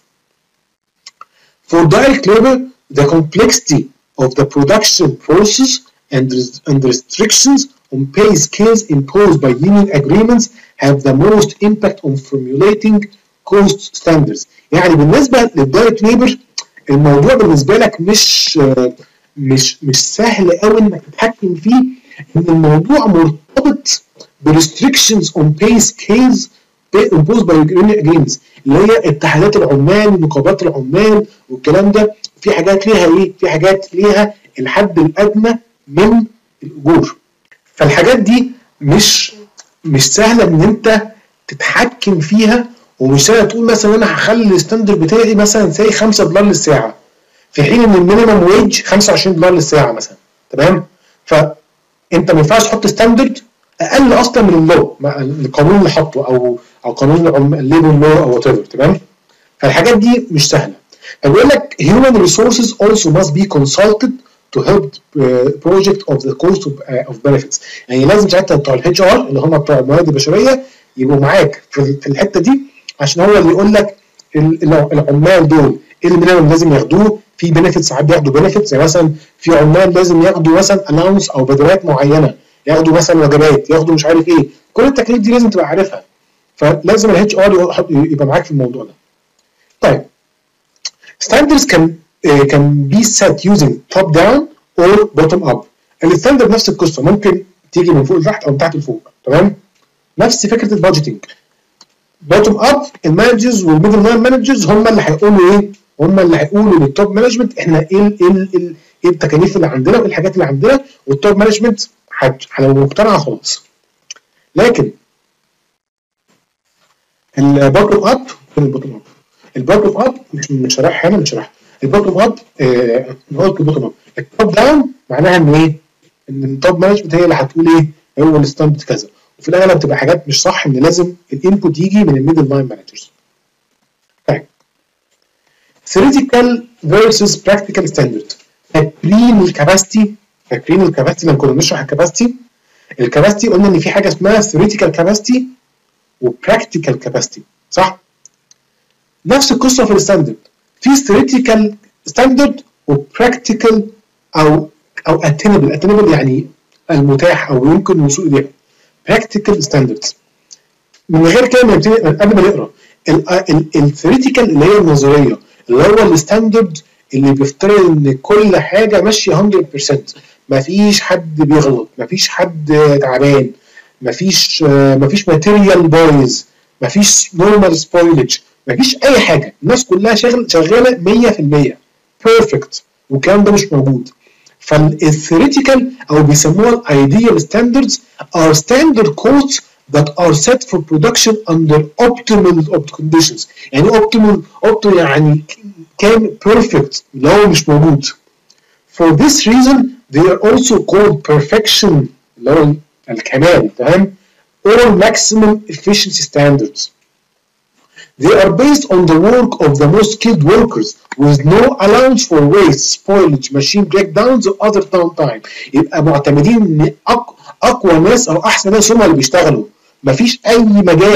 For direct labor, the complexity of the production process and, and restrictions on pay scales imposed by union agreements have the most impact on formulating cost standards. يعني بالنسبه للدايركت ليبر الموضوع بالنسبه لك مش مش مش سهل قوي انك تتحكم فيه، ان الموضوع مرتبط بريستريكشنز اون باي سكيلز imposed by union agreements اللي هي اتحادات العمال ونقابات العمال والكلام ده. في حاجات ليها ايه؟ في حاجات ليها الحد الادنى من الاجور. فالحاجات دي مش مش سهله ان انت تتحكم فيها، ومش سهله تقول مثلا انا هخلي الستاندرد بتاعي مثلا زي خمسة دولار للساعه في حين ان المينيمم ويج خمسة وعشرين دولار للساعه مثلا. تمام؟ فانت ما ينفعش تحط ستاندرد اقل اصلا من اللو، القانون اللي حاطه او او قانون الليبر لو او وات ايفر. تمام؟ فالحاجات دي مش سهله. فبيقول لك human resources also must be consulted to help project of the cost of, uh, of benefits. يعني لازم ساعتها بتوع الاتش ار اللي هم بتوع الموارد البشريه يبقوا معاك في, في الحته دي، عشان هو اللي يقول لك العمال دول ايه اللي منهم لازم ياخدوه. في بنفيتس ساعات بياخدوا بنفيتس، يعني مثلا في عمال لازم ياخدوا مثلا الاونس او بدلات معينه، ياخدوا مثلا وجبات، ياخدوا مش عارف ايه، كل التكاليف دي لازم تبقى عارفها. فلازم الاتش ار يبقى معاك في الموضوع ده. طيب standards can uh, can be set using top down or bottom up. الستاندرد نفس القصه، ممكن تيجي من فوق لتحت او من تحت لفوق. تمام؟ نفس فكره البادجيتنج. بوتوم اب المانجرز والميدل لاين مانجرز هم اللي هيقولوا ايه؟ هم اللي هيقولوا للتوب مانجمنت احنا ايه ال ال ال ايه التكاليف اللي عندنا وايه الحاجات اللي عندنا، والتوب مانجمنت لو مقتنعه خلاص. لكن البوتوم اب البوتوم اب البوتوم اب مش مش شرحها هنا، مش شرحها. البوتوم اب آه نقول البوتوم اب التوب داون معناها ان ايه؟ ان التوب مانجمنت هي اللي هتقول ايه؟ هو الستاندرد كذا، وفي الاغلب بتبقى حاجات مش صح، ان لازم الانبوت يجي من الميدل لاين مانجرز. طيب theoretical versus practical standard. فاكرين الكاباسيتي؟ فاكرين الكاباسيتي لما كنا بنشرح الكاباسيتي؟ الكاباسيتي قلنا ان في حاجه اسمها theoretical capacity وpractical capacity، صح؟ نفس القصه في الستاندرد، في theoretical standard وpractical او او attainable. attainable يعني المتاح او يمكن الوصول اليه. practical standards من غير كده ما نبتدي قبل ما نقرا الثيوريتيكال اللي هي النظريه، اللي هو الستاندرد اللي بيفترض ان كل حاجه ماشيه مية بالمية، مفيش حد بيغلط، مفيش حد تعبان، مفيش مفيش ماتيريال بايظ، مفيش نورمال سبويلج، مفيش اي حاجه، الناس كلها شغل شغاله مية بالمية بيرفكت، والكلام ده مش موجود. فالثيوريتيكال او بيسموها الايديال ستاندردز are standard costs that are set for production under optimal conditions. يعني optimal optimal يعني كان perfect اللي هو مش موجود. For this reason they are also called perfection اللي هو الكمال. تمام؟ or maximum efficiency standards. They are based on the work of the most skilled workers with no allowance for waste, spoilage, machine breakdowns or other downtime. يبقى معتمدين ان اقوى ناس او احسن ناس هم اللي بيشتغلوا، مفيش اي مجال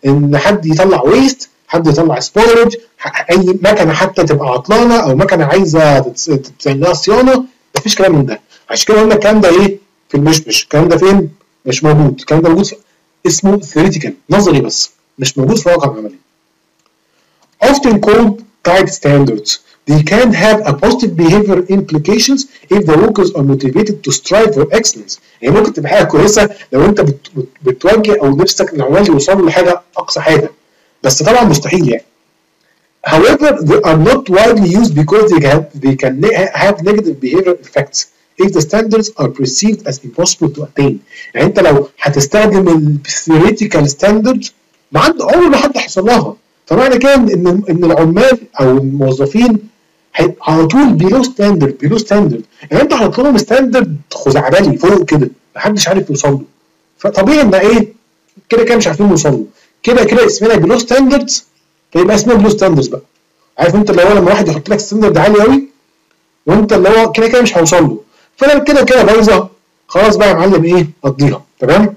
ان حد يطلع ويست، حد يطلع سبورج، اي مكنه حتى تبقى عطلانه او مكنه عايزه تتعمل لها صيانه، مفيش كلام من ده. عشان كده قلنا الكلام ده ايه في المشمش، الكلام ده فين؟ مش موجود، الكلام ده موجود في اسمه theoretical نظري بس، مش موجود في الواقع العملي. often called tight standards. They can have a positive behavior implications if the workers are motivated to strive for excellence. يعني ممكن تبقى حاجه كويسه لو انت بت بت بتوجه او نفسك العمال يوصلوا لحاجه اقصى حاجه، بس طبعا مستحيل يعني. However, they are not widely used because they can they can have negative behavior effects if the standards are perceived as impossible to attain. يعني انت لو هتستخدم ال theoretical standards ما عند عمر ما حد هيوصل لها، فمعنى كده ان ان العمال او الموظفين على طول بيلو ستاندرد بيلو ستاندرد، يعني انت هتطلب لهم ستاندرد خزعبلي فوق كده محدش عارف يوصل له، فطبيعي ان ايه كده كده مش عارفين يوصلوا له، كده كده اسمنا بيلو ستاندردز، فيبقى اسمها بيلو ستاندردز بقى. عارف انت اللي هو لما واحد يحط لك ستاندرد عالي قوي وانت اللي هو كده كده مش هوصل له، فلو كده كده بايظه خلاص بقى يا معلم ايه قضيها تمام.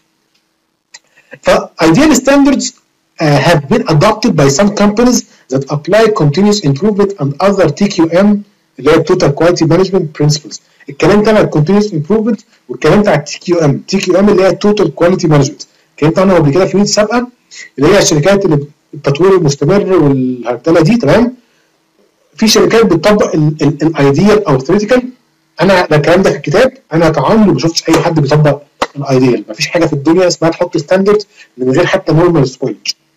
ف ideal standards uh, have been adopted by some companies that apply continuous improvement and other تي كيو إم اللي هي total quality management principles. الكلام ده على continuous improvement والكلام بتاع التي كيو إم، تي كيو إم اللي هي total quality management اتكلمت عنها قبل كده في فيديو سابقه، اللي هي الشركات اللي التطوير المستمر والهرتله دي تمام. في شركات بتطبق الايديال او الثيوريتيكال، انا ده الكلام ده في الكتاب، انا كعمري ما شفتش اي حد بيطبق الايديال، مفيش حاجه في الدنيا اسمها تحط ستاندرد من غير حتى نورمال سبويلج.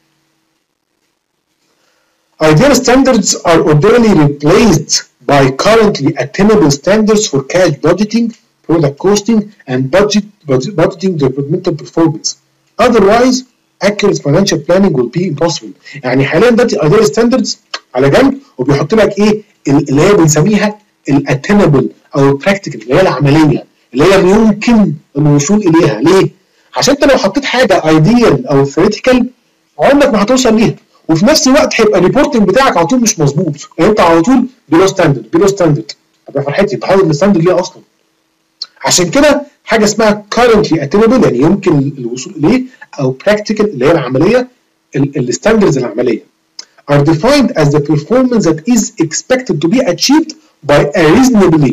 Ideal standards are ordinarily replaced by currently attainable standards for cash budgeting, product costing, and budget budgeting developmental performance. Otherwise, accurate financial planning will be impossible. يعني حاليا دلوقتي ideal standards على جنب وبيحط لك ايه اللي هي بنسميها الاتينبل او البراكتيكال اللي هي العمليه اللي هي يمكن الوصول اليها. ليه؟ عشان انت لو حطيت حاجه ايديال او ثيوريتيكال عمرك ما هتوصل ليها، وفي نفس الوقت هيبقى الريبورتنج بتاعك على طول مش مظبوط، يعني انت على طول بيلو ستاندرد بيلو ستاندرد ابقى فرحتي انت حاطط الستاندرد ليه اصلا. عشان كده حاجه اسمها currently attainable يعني يمكن الوصول اليه، او practical اللي هي العمليه الستاندردز العمليه are defined as the performance that is expected to be achieved by a reasonably.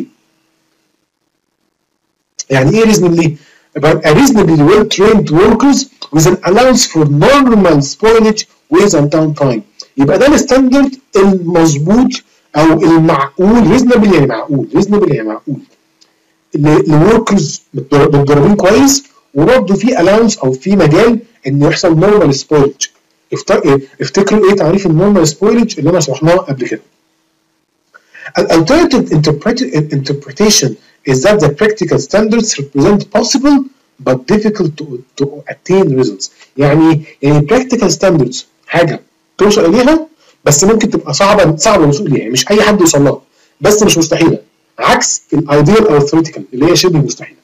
يعني ايه reasonably؟ by a reasonably well trained workers with an allowance for normal spoilage with and downtime. يبقى ده الستاندرد المظبوط او المعقول، reasonable يعني معقول، reasonable يعني معقول لوركرز متدربين كويس وبرضه في الاونس او في مجال ان يحصل نورمال سبويلج. افتكروا ايه تعريف النورمال سبويلج اللي انا شرحناه قبل كده. Alternative interpretation is that the practical standards represent possible but difficult to, to attain results. يعني يعني practical standards حاجه توصل اليها بس ممكن تبقى صعبه صعبه الوصول اليها، مش اي حد يوصل لها بس مش مستحيله، عكس الايديال او الثيوريتيكال اللي هي شبه مستحيله.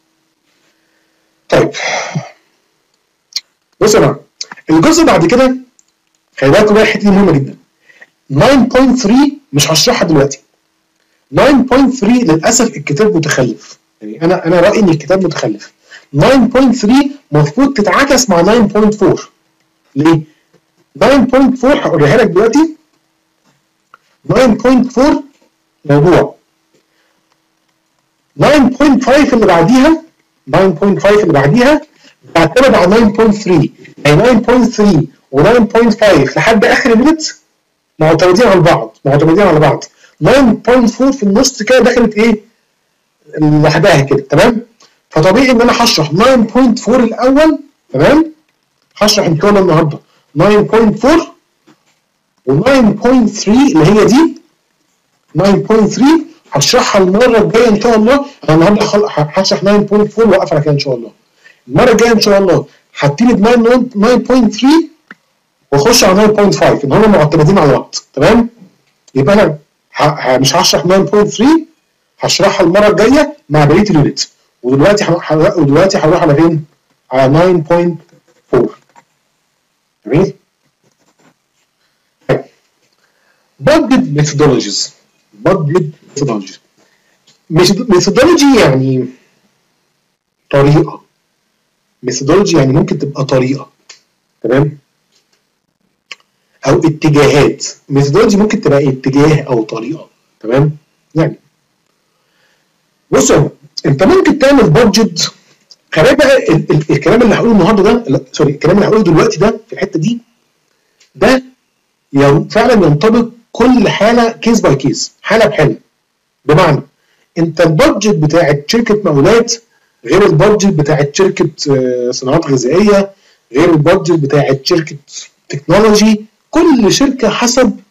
طيب بصوا يا جماعه الجزء بعد كده خلي بالكم بقى الحته دي مهمه جدا. تسعة نقطة ثلاثة مش هشرحها دلوقتي. تسعة نقطة ثلاثة للاسف الكتاب متخلف، يعني انا انا رايي ان الكتاب متخلف. تسعة نقطة ثلاثة المفروض تتعكس مع تسعة نقطة أربعة. ليه؟ تسعة نقطة أربعة هوريها لك دلوقتي. تسعة نقطة أربعة موضوع تسعة نقطة خمسة اللي بعديها تسعة نقطة خمسة اللي بعديها بتعتمد على تسعة نقطة ثلاثة، يعني تسعة نقطة ثلاثة و تسعة نقطة خمسة لحد اخر مينت معتمدين على بعض معتمدين على بعض. تسعة نقطة أربعة في النص كده دخلت ايه لوحدها كده تمام. فطبيعي ان انا هشرح تسعة نقطة أربعة الاول تمام، هشرح ان شاء الله النهارده تسعة نقطة أربعة و تسعة نقطة ثلاثة اللي هي دي تسعة نقطة ثلاثة هشرحها المره الجايه ان شاء الله. انا النهارده هشرح تسعة نقطة أربعة واقف على كده ان شاء الله. المره الجايه ان شاء الله هبتدي ب تسعة نقطة ثلاثة واخش على تسعة نقطة خمسة ان هم معتمدين على بعض تمام. يبقى انا ه... مش هشرح تسعة نقطة ثلاثة، هشرحها المره الجايه مع بقيه اليونت. ودلوقتي ح... ودلوقتي هروح على فين؟ على تسعة نقطة أربعة جميل. budget methodologies budget methodologies methodology يعني طريقه، methodology يعني ممكن تبقى طريقه تمام؟ او اتجاهات. ميثودولوجي ممكن تبقى اتجاه او طريقه. تمام؟ يعني بصوا انت ممكن تعمل بادجت. خلي بقى ال ال الكلام اللي هقوله النهارده ده، سوري الكلام اللي هقوله دلوقتي ده في الحته دي، ده فعلا ينطبق كل حاله كيس باي كيس، حاله بحاله. بمعنى انت البادجت بتاعت شركه مقاولات غير البادجت بتاعت شركه صناعات غذائيه، غير البادجت بتاعت شركه تكنولوجي. كل شركه حسب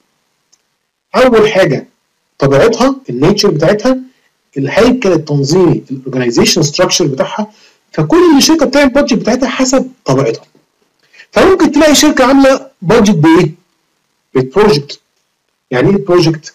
اول حاجه طبيعتها، النيتشر بتاعتها، الهيكل التنظيمي، الاورجنايزيشن ستراكشر بتاعها. فكل شركه بتعمل بادجت بتاعتها حسب طبيعتها. فممكن تلاقي شركه عامله بادجت بايه؟ بالبروجكت. يعني ايه بروجكت؟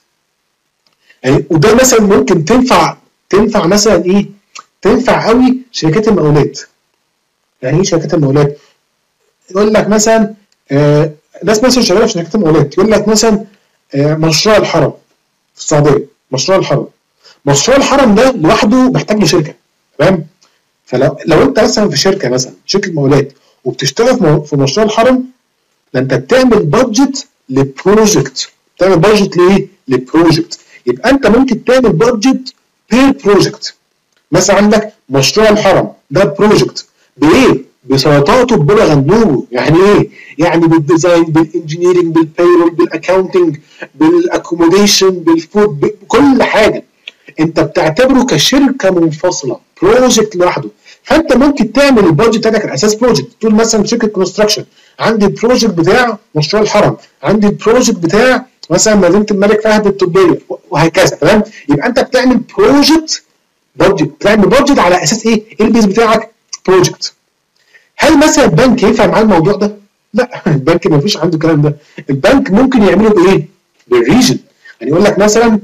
يعني وده مثلا ممكن تنفع تنفع مثلا ايه؟ تنفع قوي شركات المقاولات. يعني ايه شركات المقاولات؟ يقول لك مثلا آه ناس مثلا شغاله في شركات المقاولات، يقول لك مثلا آه مشروع الحرم في السعوديه، مشروع الحرم. مشروع الحرم ده لوحده محتاج له شركه. تمام؟ فلو لو انت مثلا في شركه مثلا شركه مقاولات وبتشتغل في مشروع الحرم، ده انت بتعمل بادجت لبروجكت. بتعمل بادجت لايه؟ لبروجكت. يبقى انت ممكن تعمل بادجت بير بروجكت. مثلا عندك مشروع الحرم ده بروجكت بايه؟ بسلطاته ببلغ غندوره. يعني ايه؟ يعني بالديزاين، بالانجينيرنج، بالبيرول، بالاكونتنج، بالاكوموديشن، بالفود، بكل حاجه. انت بتعتبره كشركه منفصله، بروجكت لوحده. فانت ممكن تعمل البادجت بتاعتك على اساس بروجكت. تقول مثلا شركه كونستراكشن، عندي البروجكت بتاع مشروع الحرم، عندي البروجكت بتاع مثلا مدينه الملك فهد الطبيه، وهكذا. تمام؟ يبقى انت بتعمل بروجكت بادجت، بتعمل بادجت على اساس ايه؟ ايه البيز بتاعك؟ بروجكت. هل مثلا البنك ينفع معاه الموضوع ده؟ لا، البنك ما فيش عنده الكلام ده. البنك ممكن يعمله بايه؟ بالريجن. يعني يقول لك مثلا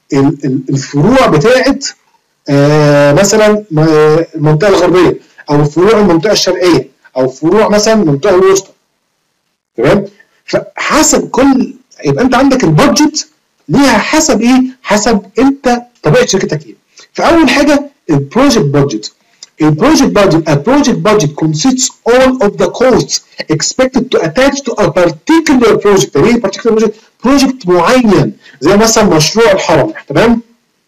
الفروع بتاعت آه مثلا المنطقه الغربيه، او فروع المنطقه الشرقيه، او فروع مثلا المنطقه الوسطى. تمام؟ فحسب كل، يبقى انت عندك البادجت ليها حسب ايه؟ حسب انت طبيعه شركتك ايه. فاول حاجه البروجكت بادجت. A project budget, a project budget consists all of the costs expected to attach to a particular project. يعني ايه particular project؟ project معين زي مثلا مشروع الحرم. تمام؟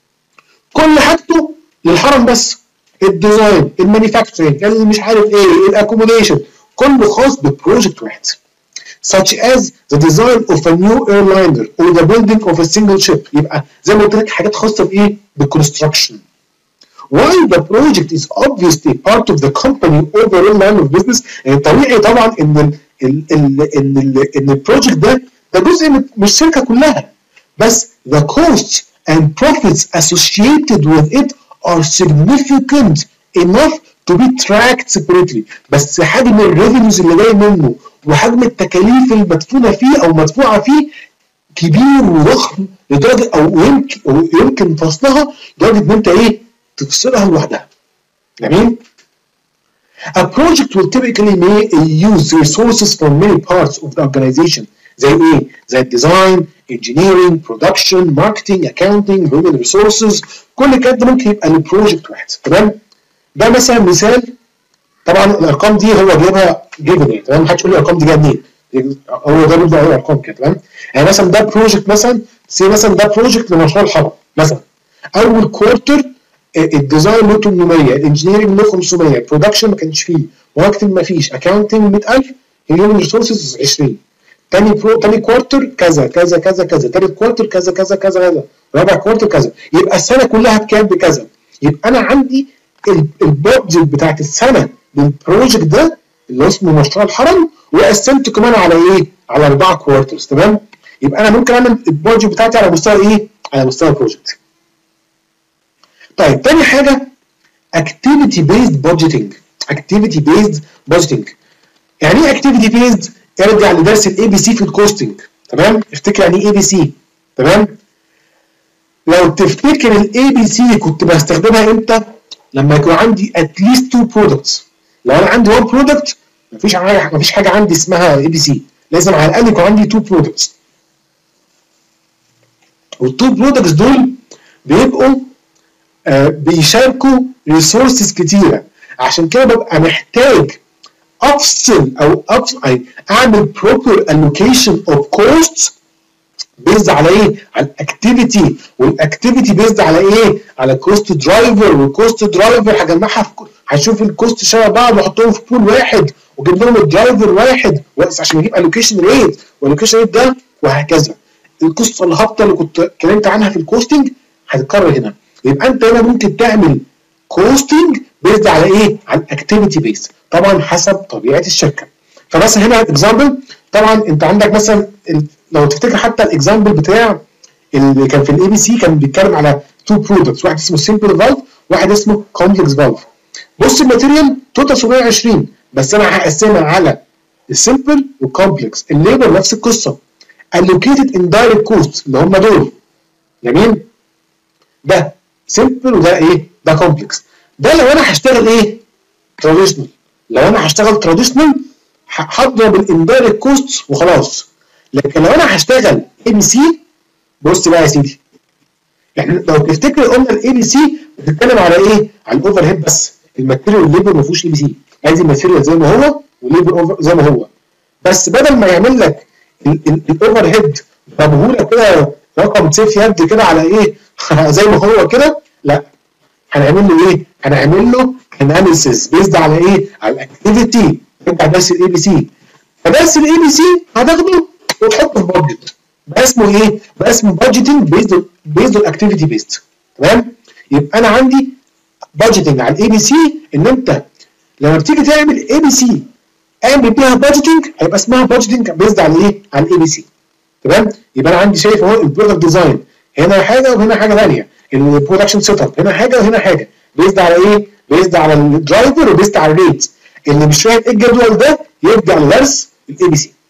كل حاجته للحرم بس. الديزاين، المانيفاكتشرنج، اللي مش عارف ايه، الاكوموديشن، كله خاص ببروجكت واحد. such as the design of a new airliner or the building of a single ship. يبقى زي ما قلت لك حاجات خاصه بايه؟ بالكونستراكشن. While the project is obviously part of the company overall line of business. يعني طبيعي طبعا ان ال ال ال ان ال ان البروجكت ده ده جزء من الشركه كلها، بس the costs and profits associated with it are significant enough to be tracked separately. بس حجم الريفينيوز اللي جاي منه وحجم التكاليف المدفونه فيه او مدفوعه فيه كبير وضخم لدرجه او يمكن أو يمكن فصلها لدرجه ان انت ايه؟ تفصلها لوحدها. جميل؟ A project will typically may use resources from many parts of the organization. زي ايه؟ زي design, engineering, production, marketing, accounting, human resources. كل الكلام ده ممكن يبقى لبروجكت واحد. تمام؟ ده مثلا مثال. طبعا الارقام دي هو جايبها جيفن. تمام؟ محدش يقول لي الارقام دي جايه منين؟ هو ده بيبدا ايه ارقام كده. تمام؟ يعني مثلا ده بروجكت مثلا سي مثلا ده بروجكت لمشروع الحرم مثلا. اول كوارتر الديزاين له ثمانمية، الانجينيرنج له خمسمية، البرودكشن ما كانش فيه، ماركتنج ما فيش، اكونتنج مية ألف، هيومن ريسورسز عشرين. تاني برو تاني كوارتر كذا كذا كذا كذا، تالت كوارتر كذا كذا كذا كذا، رابع كوارتر كذا. يبقى السنه كلها بكام؟ بكذا. يبقى انا عندي البادجت بتاعت السنه للبروجكت ده اللي اسمه مشروع الحرم، وقسمته كمان على ايه؟ على اربعه كوارترز. تمام؟ يبقى انا ممكن اعمل البادجت بتاعتي على مستوى ايه؟ على مستوى البروجكت. طيب تاني حاجه activity based budgeting. activity based budgeting يعني ايه activity based؟ ارجع لدرس الاي بي سي في الكوستنج. تمام؟ افتكر يعني ايه اي بي سي. تمام؟ لو تفتكر الاي بي سي كنت بستخدمها امتى؟ لما يكون عندي at least two products. لو انا عندي one product مفيش حاجه مفيش حاجه عندي اسمها اي بي سي، لازم على الاقل يكون عندي two products. والتو برودكتس دول بيبقوا آه بيشاركوا ريسورسز كتيره، عشان كده ببقى محتاج افصل او افصل اعمل بروبر الوكيشن اوف كوست بيزد على ايه؟ على الاكتيفيتي، والاكتيفيتي بيزد على ايه؟ على كوست درايفر، والكوست درايفر هجمعها في هشوف الكوست شبه بعض واحطهم في بول واحد واجيب لهم الدرايفر واحد عشان اجيب الوكيشن ريت، والالوكيشن ريت ده وهكذا. القصه الهابطه اللي كنت اتكلمت عنها في الكوستنج هتتكرر هنا. يبقى انت هنا ممكن تعمل كوستنج بيزد على ايه؟ على الاكتيفيتي بيز، طبعا حسب طبيعه الشركه. فمثلا هنا اكزامبل، طبعا انت عندك مثلا لو تفتكر حتى الاكزامبل بتاع اللي كان في الاي بي سي كان بيتكلم على تو برودكتس، واحد اسمه سمبل فالف وواحد اسمه كومبلكس فالف. بص الماتيريال توتال سبعمية وعشرين، بس انا هقسمها على السمبل والكومبلكس. الليبر نفس القصه، allocated indirect cost اللي هم دول. جميل؟ ده سمبل وده ايه؟ ده كومبلكس. ده لو انا هشتغل ايه؟ تراديشنال. لو انا هشتغل تراديشنال هضرب الاندايركت كوست وخلاص. لكن لو انا هشتغل اي بي سي، بص بقى يا سيدي، احنا لو تفتكر قلنا الاي بي سي بتتكلم على ايه؟ على الاوفر هيد بس. الماتيريال والليبر ما فيهوش اي بي سي، عايز الماتيريال زي ما هو والليبر زي ما هو. بس بدل ما يعمل لك الاوفر هيد ضربه لك كده رقم سيف يد كده على ايه؟ زي ما هو كده، لا، هنعمل له ايه؟ هنعمل له اناليسيس بيزد على ايه؟ على الاكتيفيتي بتاع درس الاي بي سي. فدرس الاي بي سي هتاخده وتحطه في بادجت. بقى اسمه ايه؟ بقى اسمه بادجيتنج بيزد بيزد اون اكتيفيتي بيزد. تمام؟ يبقى انا عندي بادجيتنج على الاي بي سي، ان انت لما بتيجي تعمل اي بي سي اعمل بيها بادجيتنج، هيبقى اسمها بادجيتنج بيزد على ايه؟ على الاي بي سي. تمام؟ يبقى انا عندي شايف اهو البرودكت ديزاين هنا حاجه وهنا حاجه ثانيه، البرودكشن سيت اب هنا حاجه وهنا حاجه، بيزد على ايه؟ بيزد على الدرايفر وبيزد على الريت. اللي مش فاهم ايه الجدول ده يرجع لدرس الاي بي سي.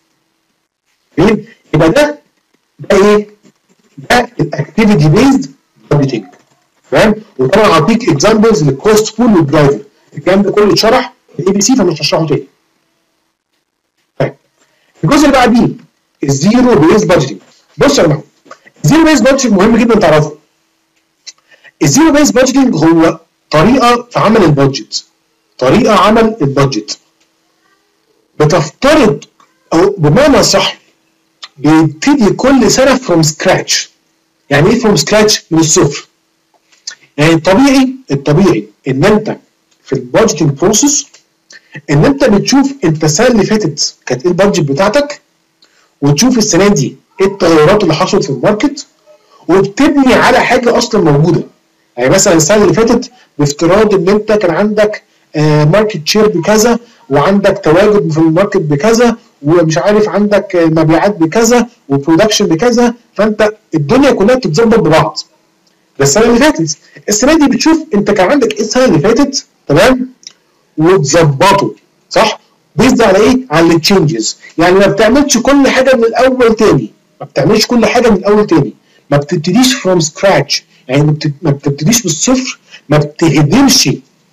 يبقى ده ده ايه؟ ده الاكتيفيتي بيزد بادجيتنج. تمام؟ وطبعا هعطيك اكزامبلز للكوست بول والدرايفر. الكلام ده كله اتشرح في الاي بي سي فمش هشرحه تاني. طيب الجزء اللي بعديه الزيرو بيز بادجيتنج. بص يا جماعه، الزيرو بيز بادجيتنج مهم جدا تعرفه. الزيرو بيز بادجيتنج هو طريقه في عمل البادجت. طريقه عمل البادجت بتفترض، او بمعنى صح بيبتدي كل سنه فروم سكراتش. يعني ايه فروم سكراتش؟ من الصفر. يعني الطبيعي الطبيعي ان انت في البادجيتنج بروسيس ان انت بتشوف انت السنه اللي فاتت كانت ايه البادجت بتاعتك، وتشوف السنه دي ايه التغيرات اللي حصلت في الماركت، وبتبني على حاجه اصلا موجوده. يعني مثلا السنه اللي فاتت بافتراض ان انت كان عندك آه ماركت شير بكذا، وعندك تواجد في الماركت بكذا، ومش عارف عندك آه مبيعات بكذا وبرودكشن بكذا، فانت الدنيا كلها بتتظبط ببعض. ده السنه اللي فاتت. السنه دي بتشوف انت كان عندك ايه السنه اللي فاتت، تمام، وتظبطه صح؟ بيزد على ايه؟ على التشينجز. يعني ما بتعملش كل حاجه من الاول تاني، ما بتعملش كل حاجه من الاول تاني، ما بتبتديش فروم سكراتش، يعني ما بتبتديش بالصفر، ما بتهدمش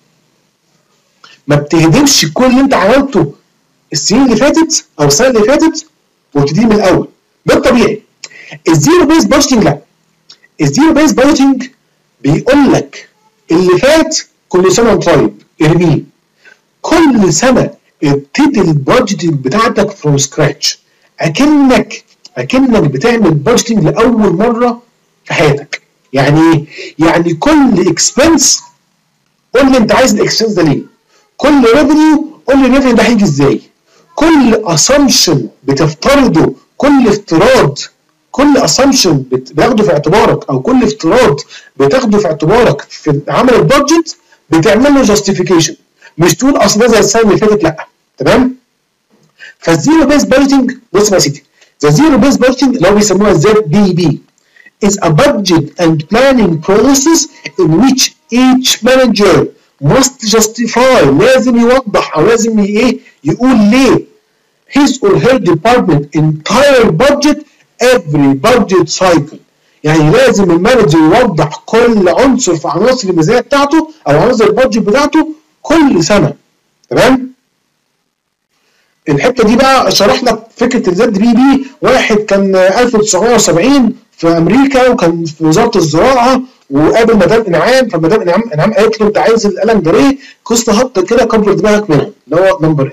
ما بتهدمش كل اللي انت عملته السنين اللي فاتت او السنه اللي فاتت وتبتدي من الاول. ده الطبيعي. الزيرو بيز بادجيتنج لا. الزيرو بيز بادجيتنج بيقول لك اللي فات كل سنه وانت طيب ارميه. كل سنه ابتدي البادجيتنج بتاعتك فروم سكراتش، اكنك اكنك بتعمل بادجيتنج لاول مره في حياتك. يعني ايه؟ يعني كل اكسبنس قول لي انت عايز الاكسبنس ده ليه؟ كل ريفينيو قول لي الريفينيو ده هيجي ازاي؟ كل اسامبشن بتفترضه، كل افتراض كل اسامبشن بتاخده في اعتبارك، او كل افتراض بتاخده في اعتبارك في عمل البادجت بتعمل له جاستيفيكيشن. مش تقول اصل ده زي السنه اللي فاتت، لا. تمام؟ فالزيرو بيز بادجيتنج، بص بقى يا سيدي، ذا زيرو بيز بادجيتنج اللي هو بيسموها زد بي بي is a budget and planning process in which each manager must justify، لازم يوضح او لازم ايه يقول ليه his or her department entire budget every budget cycle. يعني لازم المانجر يوضح كل عنصر في عناصر الميزانيه بتاعته او عناصر البادجت بتاعته كل سنه. تمام؟ الحته دي بقى شرح لك فكره الزد بي بي. واحد كان ألف وتسعمية وسبعين في امريكا وكان في وزاره الزراعه وقابل مدام انعام، فمدام انعام انعام قالت له انت عايز القلم ده ليه؟ قصه هبطه كده كبر دماغك منها اللي هو نمبر ايه.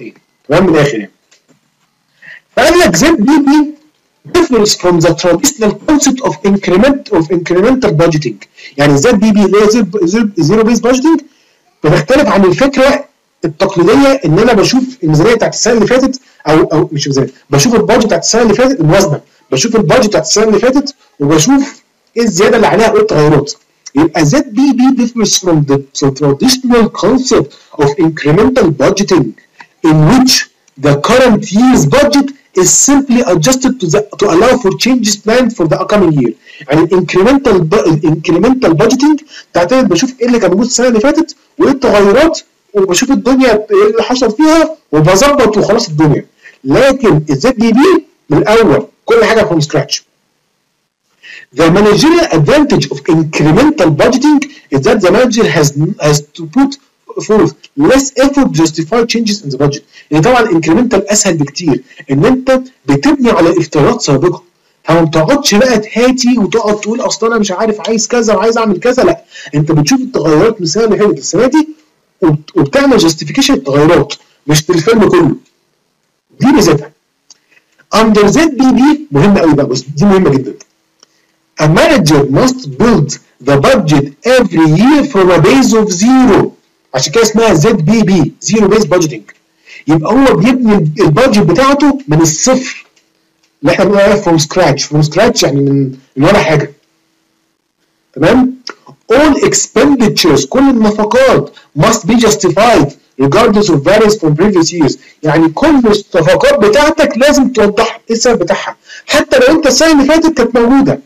تمام من الاخر يعني. فقال لك زد بي بي differs from the traditional concept of increment of incremental budgeting. يعني زد بي بي اللي هي زيرو بيز بادجيتنج بتختلف عن الفكره التقليديه ان انا بشوف الميزانيه بتاعت السنه اللي فاتت او او مش ميزانيه، بشوف البادجت بتاعت السنه اللي فاتت الموازنه، بشوف البادجت بتاعت السنه اللي فاتت وبشوف ايه الزياده اللي عليها وايه التغيرات. يبقى زد بي بي differs from the traditional concept of incremental budgeting in which the current year's budget is simply adjusted to the, to allow for changes planned for the upcoming year. يعني الانكريمنتال الانكريمنتال بادجيتنج تعتمد بشوف ايه اللي كان موجود السنه اللي فاتت وايه التغيرات وبشوف الدنيا ايه اللي حصل فيها وبظبط وخلاص الدنيا. لكن الزد بي بي من الاول كل حاجه from scratch. The managerial advantage of incremental budgeting is that the manager has has to put forth less effort to justify changes in the budget. يعني طبعا الانكريمنتال اسهل بكتير ان انت بتبني على افتراضات سابقه، فما بتقعدش بقى تهاتي وتقعد تقول اصل انا مش عارف عايز كذا وعايز اعمل كذا، لا انت بتشوف التغيرات من السنه اللي فاتت السنه دي وبتعمل جاستيفيكيشن التغيرات مش الفيلم كله. دي ميزتها. Under زد بي بي مهمه قوي بقى، بس دي مهمه جدا. A manager must build the budget every year from a base of zero. عشان كده اسمها زد بي بي زيرو بيز بادجيتنج. يبقى هو بيبني البادجت بتاعته من الصفر اللي احنا بنقول عليها from scratch. from scratch يعني من من ولا حاجه. تمام؟ All expenditures كل النفقات must be justified regardless of variance from previous years. يعني كل النفقات بتاعتك لازم توضح ايه السبب بتاعها، حتى لو انت السنه اللي فاتت كانت موجوده.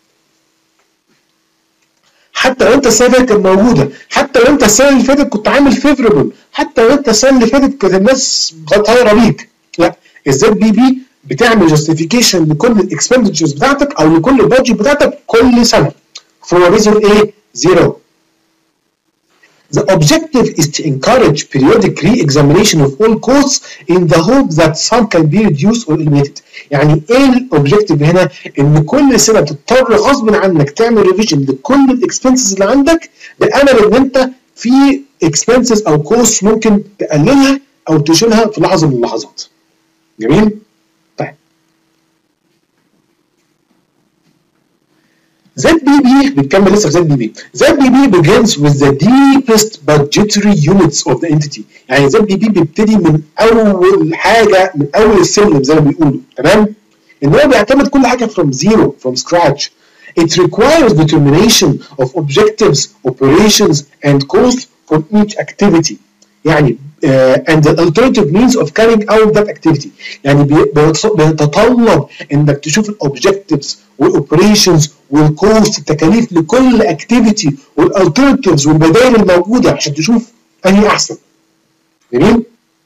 حتى لو انت السنه اللي فاتت كانت موجوده، حتى لو انت السنه اللي فاتت كنت عامل فيفربل، حتى لو انت السنه اللي فاتت كانت الناس طايره بيك. لا، الزد بي بي بتعمل جاستيفيكيشن لكل الاكسبندتشرز بتاعتك او لكل البادجت بتاعتك كل سنه. from a base of ايه؟ zero. The objective is to encourage periodic re-examination of all costs in the hope that some can be reduced or eliminated. يعني ايه الاوبجكتيف هنا؟ ان كل سنه تضطر غصب عنك تعمل ريفيجن لكل الاكسبنسز اللي عندك بامل ان انت في اكسبنسز او كوست ممكن تقللها او تشيلها في لحظه من اللحظات. جميل؟ طيب. زد بي بي بتكمل لسه في زد بي بي. زد بي بي begins with the deepest budgetary units of the entity. يعني زد بي بي بيبتدي من اول حاجه، من اول السلم زي ما بيقولوا. تمام؟ ان هو بيعتمد كل حاجه from zero from scratch. It requires determination of objectives, operations and costs for each activity. يعني uh, and the alternative means of carrying out that activity. يعني بيتطلب انك تشوف الاوبجكتيفز والاوبريشنز والكوست التكاليف لكل اكتيفيتي والالترناتيفز والبدائل الموجوده عشان تشوف انهي احسن. جميل؟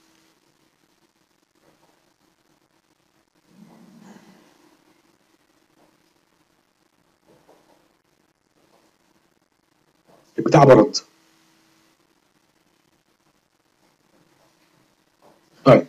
البتاع برد. طيب.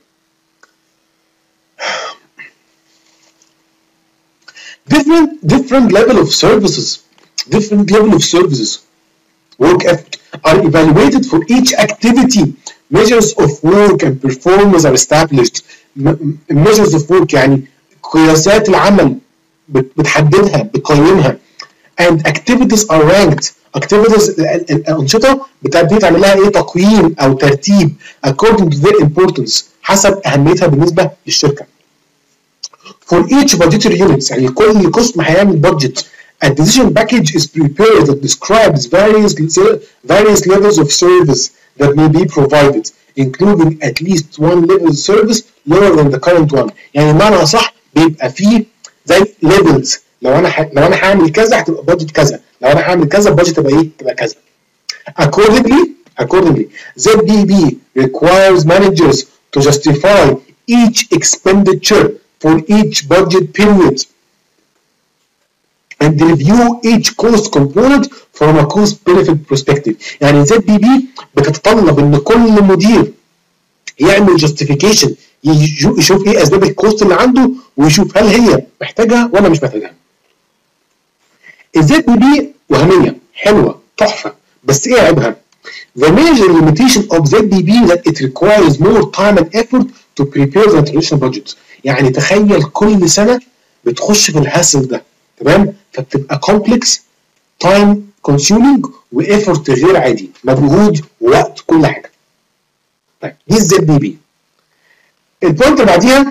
different different level of services different level of services work effort are evaluated for each activity. Measures of work and performance are established. measures of work يعني قياسات العمل بتحددها بتقيمها. and activities are ranked. activities الأنشطة بتبتدي تعمل لها ايه؟ تقييم او ترتيب according to their importance حسب اهميتها بالنسبة للشركة. For each budgetary units يعني كل قسم هيعمل budget. A decision package is prepared that describes various various levels of service that may be provided, including at least one level of service lower than the current one. يعني بمعنى صح بيبقى فيه زي levels. لو انا ح... لو انا هعمل كذا هتبقى budget كذا، لو انا هعمل كذا budget تبقى ايه؟ تبقى كذا. Accordingly, accordingly, زد بي بي requires managers to justify each expenditure for each budget period and review each cost component from a cost benefit perspective. يعني زد بي بي بتتطلب ان كل مدير يعمل justification، يشوف ايه اسباب الكوست اللي عنده ويشوف هل هي محتاجها ولا مش محتاجها. الزد بي بي وهميه حلوه تحفه، بس ايه عيبها؟ The major limitation of زد بي بي that it requires more time and effort to prepare the traditional budget. يعني تخيل كل سنه بتخش في الهاسل ده، تمام؟ فبتبقى كومبلكس، تايم كونسيومينج، وايفورت غير عادي، مجهود ووقت كل حاجه. طيب دي الزد بي بي. البوينت اللي بعديها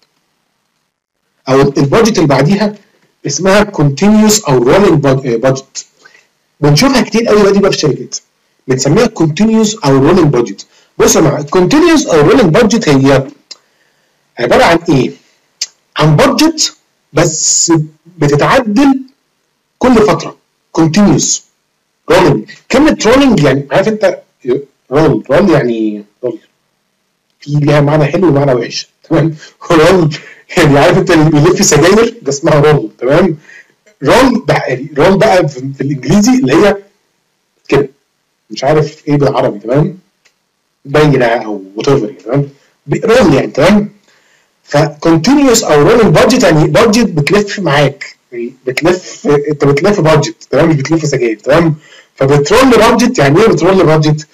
او البادجت اللي بعديها اسمها continuous او rolling budget. بنشوفها كتير قوي دلوقتي بقى في الشركات، بنسميها continuous او rolling budget. بصوا يا جماعه، continuous او rolling budget هي عباره عن ايه؟ عن بادجت بس بتتعدل كل فتره. continuous rolling. كلمه rolling يعني عارف انت رول رول يعني رول في ليها معنى حلو ومعنى وحش، تمام؟ رول يعني عارف انت اللي بيلف سجاير ده اسمها رول، تمام؟ رول بقى رول بقى في, في الانجليزي اللي هي كده، مش عارف ايه بالعربي، تمام؟ دايره او وات ايفر، تمام؟ رول يعني، تمام؟ فكونتينيوس او رولينج بادجت يعني بادجت بتلف معاك، بتلف انت بتلف بادجت، تمام؟ مش بتلف سجاير، تمام؟ فبترول بادجت يعني ايه بترول بادجت؟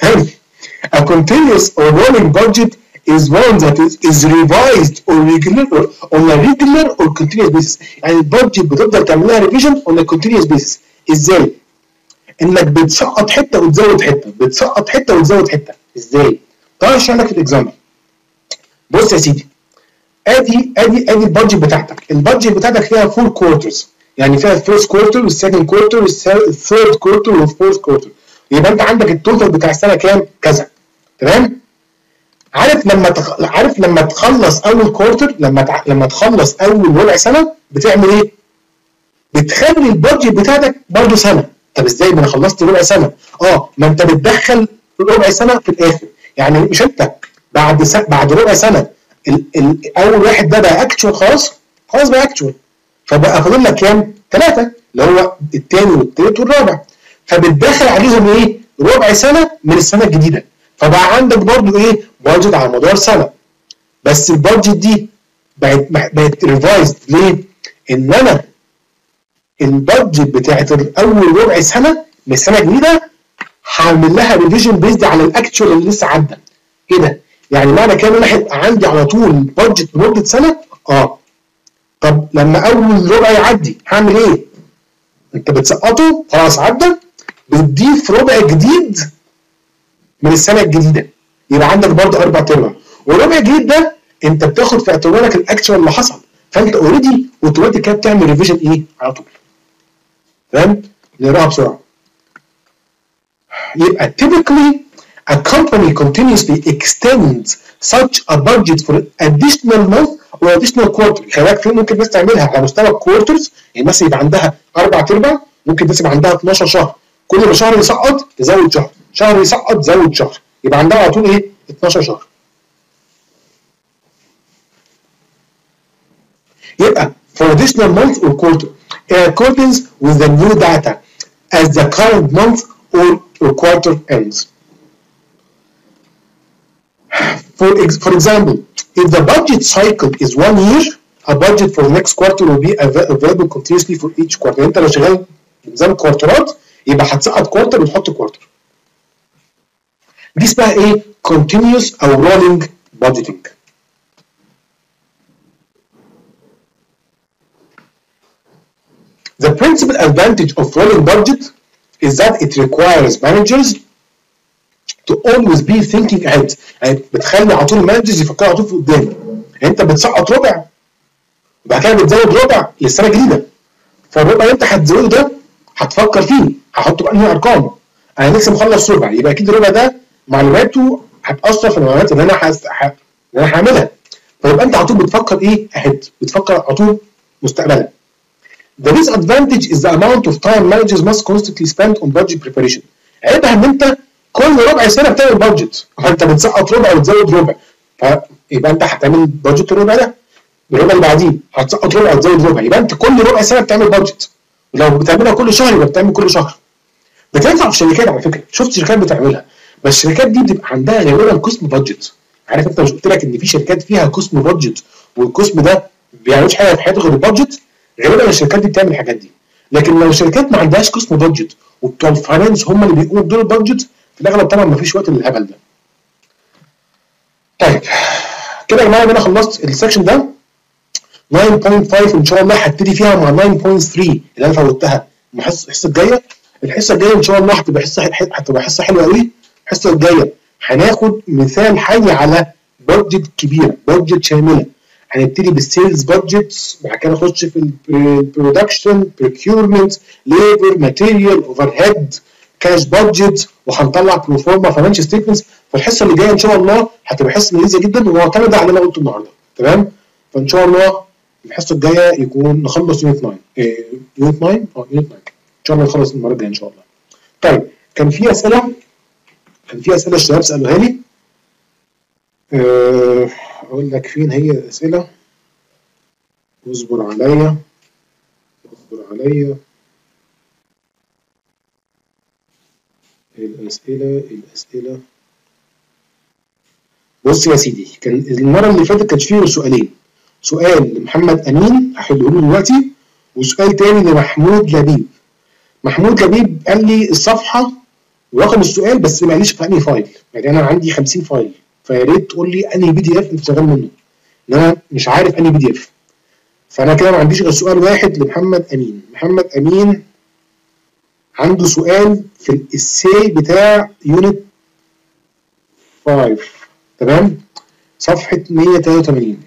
A continuous or rolling budget is one that is, is revised or regular or on a regular or continuous basis. يعني البادجت بتفضل تعملها ريفيجن on a continuous basis. ازاي؟ انك بتسقط حته وتزود حته، بتسقط حته وتزود حته. ازاي؟ تعال اشرح لك في الاكزامبل. بص يا سيدي، ادي ادي ادي البادجت بتاعتك، البادجت بتاعتك فيها فور كوارترز، يعني فيها الفيرست كوارتر والسكند كوارتر والثيرد كوارتر والفورث كوارتر. يبقى انت عندك التوتال بتاع السنه كام؟ كذا، تمام؟ عارف لما تخ... عارف لما تخلص اول كوارتر، لما تع... لما تخلص اول ربع سنه بتعمل ايه؟ بتخلي البادجت بتاعتك برضه سنه. طب ازاي؟ ما انا خلصت ربع سنه. اه ما انت بتدخل ربع سنه في الاخر، يعني مش انت بعد س... بعد ربع سنه ال... ال... اول واحد ده بقى اكتشوال، خلاص خلاص بقى اكتشوال، فبقى فاضل لك كام؟ ثلاثه، اللي هو الثاني والثالث والرابع، فبتدخل عليهم ايه؟ ربع سنه من السنه الجديده، فبقى عندك برضو ايه؟ بادجت على مدار سنه. بس البادجت دي بقت بقت ريفايزد ليه؟ ان انا البادجت بتاعت اول ربع سنه من السنه الجديده هعمل لها ريفيجن بيزد على الاكتشوال اللي لسه عدى. ايه ده؟ يعني معنى كده ان انا هيبقى عندي على طول بادجت لمده سنه؟ اه. طب لما اول ربع يعدي هعمل ايه؟ انت بتسقطه، خلاص عدى، بتضيف ربع جديد من السنه الجديده، يبقى عندك برضه اربع ارباع، والربع الجديد ده انت بتاخد في اعتبارك الاكشوال اللي حصل، فانت اوريدي اوتوماتيك كده بتعمل ريفيجن ايه؟ على طول. تمام؟ نقراها بسرعه. يبقى typically a company continuously extends such a budget for additional month or additional quarter. خلي بالك في ممكن الناس تعملها على مستوى الكوارترز، يعني مثلا يبقى عندها اربع ارباع، ممكن الناس يبقى عندها اتناشر شهر، كل ما شهر يسقط تزود شهر، شهر يسقط زود شهر، يبقى عندها على طول ايه؟ اتناشر شهر. يبقى for additional month or quarter in accordance with the new data as the current month or, or quarter ends. For, ex for example, if the budget cycle is one year, a budget for the next quarter will be available continuously for each quarter. انت لو شغال بنظام كوارترات يبقى هتسقط كوارتر وتحط كوارتر. دي اسمها ايه؟ continuous او rolling budgeting. The principal advantage of rolling budget is that it requires managers to always be thinking ahead. يعني بتخلي على طول المانجرز يفكروا على طول في قدام. يعني انت بتسقط ربع وبعد كده بتزود ربع للسنه الجديده، فالربع اللي انت هتزوده ده هتفكر فيه هحطه بأنهي ارقام. انا لسه مخلص ربع، يبقى اكيد الربع ده معلوماته هتاثر في المعلومات اللي انا هست... ح... اللي انا هعملها، فيبقى انت على طول بتفكر ايه؟ اهيد، بتفكر على طول مستقبلا. The disadvantage is the amount of time managers must constantly spend on budget preparation. عيبها ان انت كل ربع سنه بتعمل بادجت، فانت بتسقط ربع وتزود ربع، فيبقى انت هتعمل بادجت الربع ده، الربع اللي بعديه هتسقط ربع وتزود ربع، يبقى انت كل ربع سنه بتعمل بادجت، ولو بتعملها كل شهر يبقى بتعمل كل شهر. بتنفع في الشركات على فكره، شفت شركات بتعملها، بس الشركات دي بتبقى عندها غالبا قسم بادجت. عارف انت مش قلت لك ان في شركات فيها قسم بادجت والقسم ده ما بيعملش حاجه في حياته غير البادجت؟ غالبا الشركات دي بتعمل الحاجات دي. لكن لو شركات ما عندهاش قسم بادجت وبتوع الفاينانس هم اللي بيقوموا بدور البادجت، في الاغلب طبعا ما فيش وقت للهبل ده. طيب كده يا جماعه انا خلصت السكشن ده تسعة فاصلة خمسة، وان شاء الله هبتدي فيها مع تسعة فاصلة ثلاثة اللي انا فوتها الحصه الحصه الجايه. الحصه الجايه ان شاء الله هتبقى حصه هتبقى حصه حلوه قوي. الحصه الجايه هناخد مثال حي على بادجت كبيره، بادجت شامله. هنبتدي بالسيلز بادجتس، وبعد كده نخش في البرودكشن، بريكيورمنت، ليبر، ماتيريال، اوفر هيد، كاش بادجت، وهنطلع بروفورما فاينانشال ستيتمنتس. فالحصه اللي جايه ان شاء الله هتبقى حصه لذيذه جدا ومعتمده على اللي انا قلته النهارده. تمام؟ فان شاء الله الحصه الجايه يكون نخلص يونت تسعة. إيه يونت تسعة؟ اه يونت تسعة ان شاء الله نخلص المره الجايه ان شاء الله. طيب كان في اسئله كان في اسئله الشباب سالوها لي. أه اقول لك فين هي الاسئله. اصبر عليا اصبر عليا الاسئله الاسئله بص يا سيدي، كان المره اللي فاتت كانت فيه سؤالين، سؤال لمحمد امين هحله له دلوقتي، وسؤال تاني لمحمود لبيب. محمود لبيب قال لي الصفحه ورقم السؤال بس ما قاليش في انهي فايل، يعني انا عندي خمسين فايل، فيا ريت تقول لي انهي بي دي اف انت شغال منه، ان انا مش عارف انهي بي دي اف. فانا كده ما عنديش غير سؤال واحد لمحمد امين. محمد امين عنده سؤال في الاساي بتاع يونت خمسة، تمام؟ صفحه مية وتلاتة وتمانين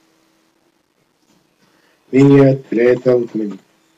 مية وتلاتة وتمانين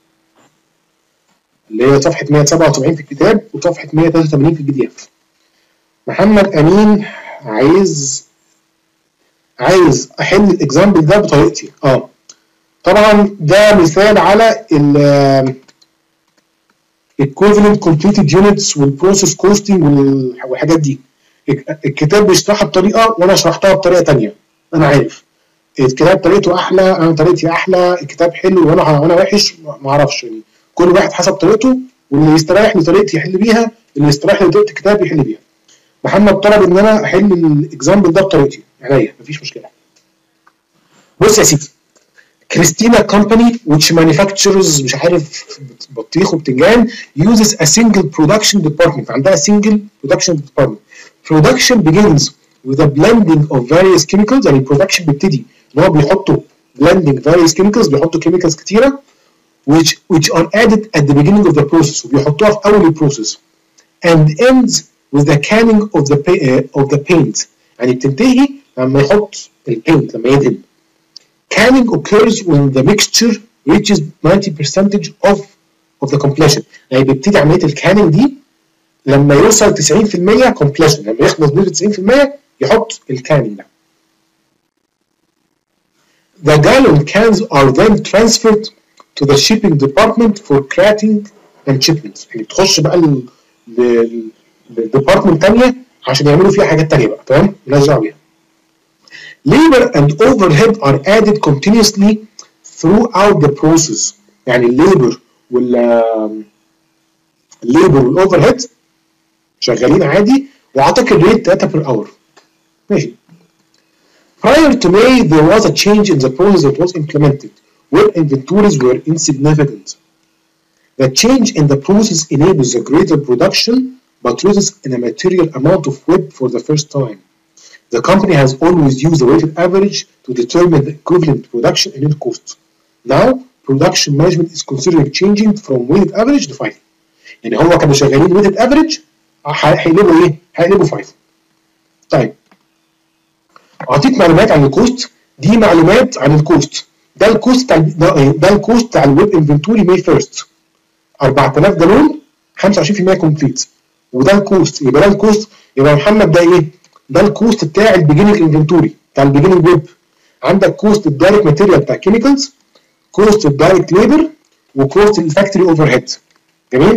اللي هي صفحه مية وسبعة وسبعين في الكتاب وصفحه مية وتلاتة وتمانين في البي دي اف. محمد امين عايز عايز احل الاكزامبل ده بطريقتي. اه طبعا ده مثال على ال equivalent completed units والبروسيس كوستنج والحاجات دي. الكتاب بيشرحها بطريقه وانا شرحتها بطريقه ثانيه، انا عارف الكتاب طريقته احلى، انا طريقتي احلى، الكتاب حلو وانا وانا وحش، ما اعرفش يعني، كل واحد حسب طريقته، واللي يستريح لطريقتي يحل بيها، اللي يستريح لطريقه الكتاب يحل بيها. محمد طلب ان انا احل الاكزامبل ده بطريقتي، عينيا مفيش مشكله. بص يا سيدي، كريستينا كومباني which manufactures مش عارف بطيخ وبتنجان uses a single production department، عندها single production department. Production begins with a blending of various chemicals، يعني production بيبتدي ان هو بيحطوا blending various chemicals، بيحطوا chemicals كتيره which which are added at the beginning of the process، وبيحطوها في اول البروسيس. and ends with the canning of the uh, of the paint، يعني بتنتهي لما يحط البينت، لما يدهن. Canning occurs when the mixture reaches ninety percent of of the completion، يعني بيبتدي عمليه الكاننج دي لما يوصل تسعين في المية completion، لما يخلص بنسبه تسعين في المية يحط الكاننج ده. The gallon cans are then transferred to the shipping department for crating and shipment، يعني بتخش بقى للديبارتمنت ثانيه عشان يعملوا فيها حاجات ثانيه بقى، تمام؟ مالناش دعوه بيها. Labor and overhead are added continuously throughout the process، يعني الليبر وال الليبر والاوفر هيد شغالين عادي، واعتقد ريت ثلاثة per hour. ماشي. Prior to May there was a change in the process that was implemented where inventories were insignificant. The change in the process enables a greater production but results in a material amount of W I P for the first time. The company has always used the weighted average to determine the equivalent production and unit cost. Now, production management is considering changing from weighted average to FIFO. يعني هو كانوا شغالين weighted average، هيقلبوا ايه؟ هيقلبوا FIFO. طيب اعطيك معلومات عن الكوست، دي معلومات عن الكوست. ده الكوست بتاع ده, ده الكوست بتاع الويب انفنتوري ماي فيرست، أربعة آلاف جالون خمسة وعشرين في المية كومبليت، وده الكوست. يبقى ده الكوست، يبقى محمد ده ايه؟ ده الكوست بتاع البيجننج انفنتوري، بتاع البيجننج ويب. عندك كوست الدايركت ماتيريال بتاع كيميكالز، كوست الدايركت ليبر، وكوست الفاكتوري اوفر هيد. جميل؟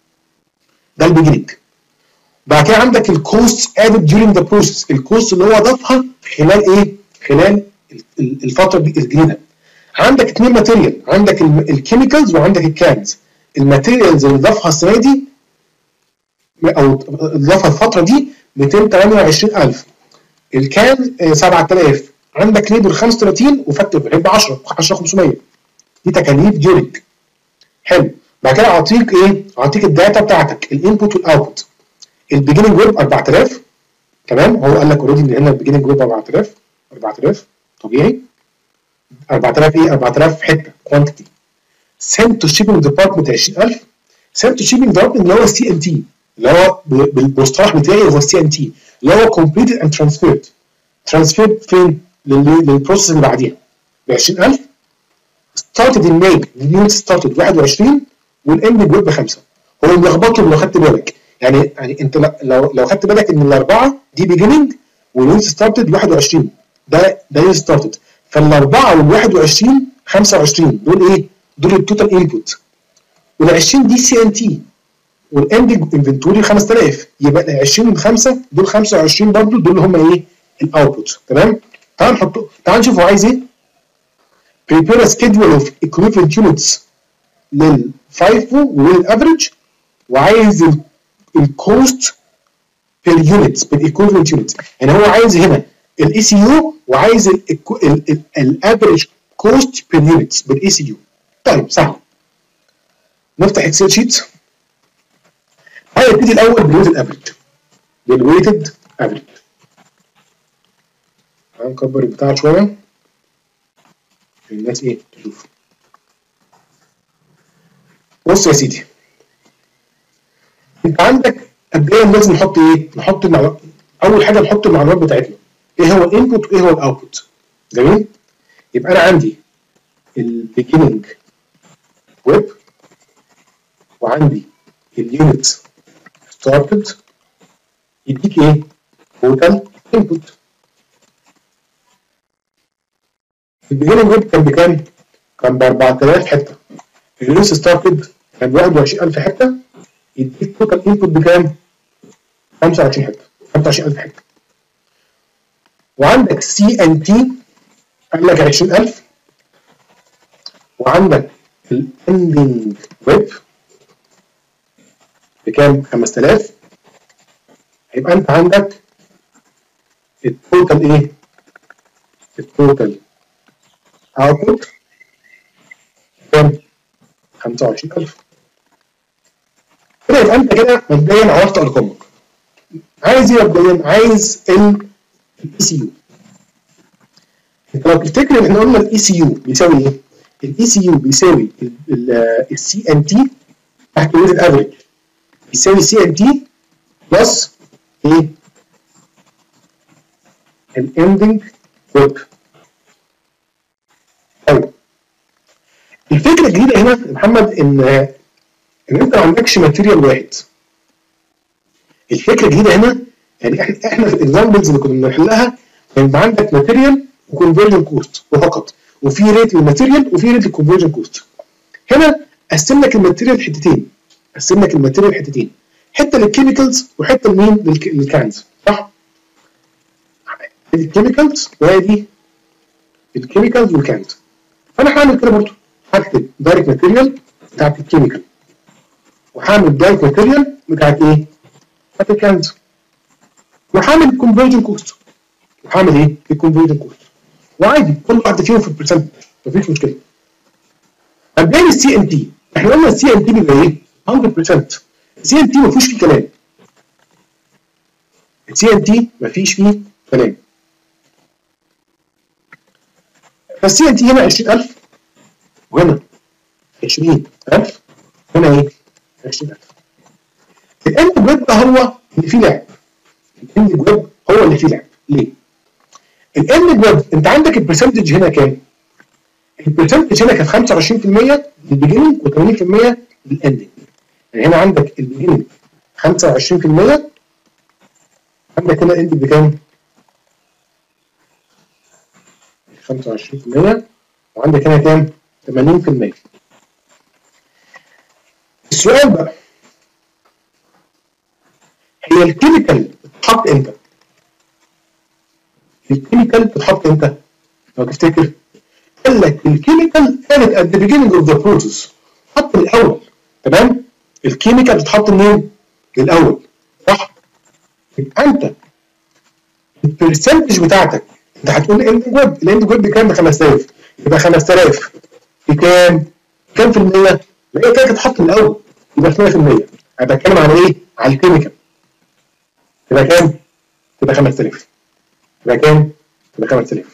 ده البيجننج. بعد كده عندك الكوست ادد ديورنج ذا بروسيس، الكوست اللي هو ضافها خلال ايه؟ خلال الفتره دي الجديده. عندك اثنين ماتيريال، عندك الكيميكالز وعندك الكانز. الماتيريالز اللي ضافها السنه دي او ضافها الفتره دي مئتين وثمانية وعشرين ألف، الكان سبعة آلاف، عندك ليبر خمسة وثلاثين وفاكتور هيبقى عشرة عشرة خمسمية. دي تكاليف ديورنج. حلو. بعد كده اعطيك ايه؟ اعطيك الداتا بتاعتك، الانبوت والاوتبوت. البيجننج ويب أربعة آلاف، تمام؟ هو قال لك اوريدي ان هنا البيجننج ويب أربعة آلاف، أربعة آلاف طبيعي. أربعة آلاف ايه؟ أربعة آلاف حته كوانتيتي. سنت تو شيبنج ديبارتمنت عشرين ألف. سنت تو شيبنج ديبارتمنت اللي هو السي ان تي، اللي هو بالمصطلح بتاعي هو السي ان تي، اللي هو كومبليتد اند ترانسفيرد. ترانسفيرد فين؟ للبروسيس اللي بعديها ب عشرين ألف. ستارتد ان ماي، اليونت ستارتد واحد وعشرين والاند ويب بخمسه. هو ملخبطهم لو خدت بالك، يعني يعني انت لو لو خدت بالك ان الاربعه دي بيجيننج واليونت ستارتد واحد وعشرين، ده ده يونت ستارتد، فالاربعه وال واحد وعشرين خمسة وعشرين دول ايه؟ دول التوتال انبوت، وال عشرين دي سي ان تي، والاندنج انفنتوري خمسة آلاف، يبقى ال عشرين من خمسة دول خمسة وعشرين برضه، دول هم ايه؟ الاوتبوت. تمام؟ تعال نحطه، تعال نشوف هو عايز ايه. prepare a schedule of equivalent units للفايفو وللافريج، وعايز الكوست بير يونت بالايكوفالنت يونت. يعني هو عايز هنا الاي سي يو وعايز الافريج كوست بير يونت بالاي سي يو. طيب سهل. نفتح اكسل شيت. هنبتدي الاول بالويتد افريج. بالويتد افريج. هنكبر البتاع شويه الناس ايه تشوف. بص يا سيدي، انت عندك مبدئيا لازم نحط ايه؟ نحط المعلومات. اول حاجه نحط المعلومات بتاعتنا. ايه هو الانبوت وايه هو الاوتبوت؟ جميل؟ يبقى انا عندي البيجيننج ويب، وعندي اليونت ستارتد، يديك ايه؟ توتال انبوت. البيجيننج ويب كان بكام؟ كان ب أربعة آلاف حته. اليونت ستارتد كان ب واحد وعشرين ألف حته، يديك توتال انبوت بكام؟ خمسة وعشرين حته، خمسة وعشرين ألف حته. وعندك سي ان تي قال لك عشرين ألف، وعندك الاندنج ويب بكام؟ خمسة آلاف. يبقى انت عندك التوتال ايه؟ التوتال اوتبوت كام؟ خمسة وعشرين ألف. كده يبقى انت كده مبدئيا عرفت ارقامك. عايز ايه مبدئيا؟ عايز الاي سي يو. انت لو تفتكر ان احنا قلنا الاي سي يو بيساوي ايه؟ الاي سي يو بيساوي السي ان تي تحت الويتد افريج، بيساوي سي ان تي بلس ايه؟ الاندنج ويب. طيب الفكره الجديده هنا يا محمد ان ان انت ما عندكش ماتيريال واحد. الفكره الجديده هنا يعني احنا احنا في الاكزامبلز اللي كنا بنحلها كان عندك ماتيريال وكونفرجن كوست وفقط، وفي ريت للماتيريال وفي ريت للكونفرجن كوست. هنا قسم لك الماتيريال حتتين، قسم لك الماتيريال حتتين، حته للكيميكالز وحته لمين؟ للكانز، صح؟ الكيميكالز وادي الكيميكالز والكانز. فانا هعمل كده برضه، هكتب دايركت ماتيريال بتاعت الكيميكال، وهعمل دايركت ماتيريال بتاعت ايه؟ بتاعت الكانز، وهعمل الكونفرجن كوست، وهعمل ايه؟ الكونفرجن كوست، وعادي كل واحده فيهم في البرسنت مفيش مشكله. مبدئيا السي ان تي، احنا قلنا السي ان تي بيبقى ايه؟ مية بالمية. السي ان تي مفيش فيه كلام. السي ان تي مفيش فيه كلام. فالسي ان تي هنا عشرين ألف، وهنا عشرين ألف، هنا ايه؟ عشرين ألف. الاند ويب ده هو اللي فيه لعب. الاند ويب هو اللي فيه لعب. ليه؟ الاند ويب انت عندك البرسنتج هنا كام؟ البرسنتج هنا كانت خمسة وعشرين بالمية للبيجننج و80% للاندنج. يعني هنا عندك البيجننج خمسة وعشرين بالمية، عندك هنا الاندنج بكام؟ خمسة وعشرين بالمية، وعندك هنا كام؟ ثمانين بالمية. السؤال بقى، هي الكيميكال بتتحط امتى؟ الكيميكال بتتحط امتى؟ لو تفتكر قال لك الكيميكال كانت at the beginning of the process، حط من الاول. تمام؟ الكيميكال بتتحط منين؟ من الاول، صح؟ يبقى انت البرسنتج بتاعتك انت هتقول الاند ويب، الاند ويب بكام؟ ب خمسة آلاف، يبقى خمسة آلاف بكام؟ كام في المية؟ ما هي كانت تتحط من الاول، يبقى ثمانية بالمية. انا بتكلم على ايه؟ على الكيميكال. يبقى كام؟ يبقى خمسة آلاف. يبقى كام؟ يبقى خمسة آلاف.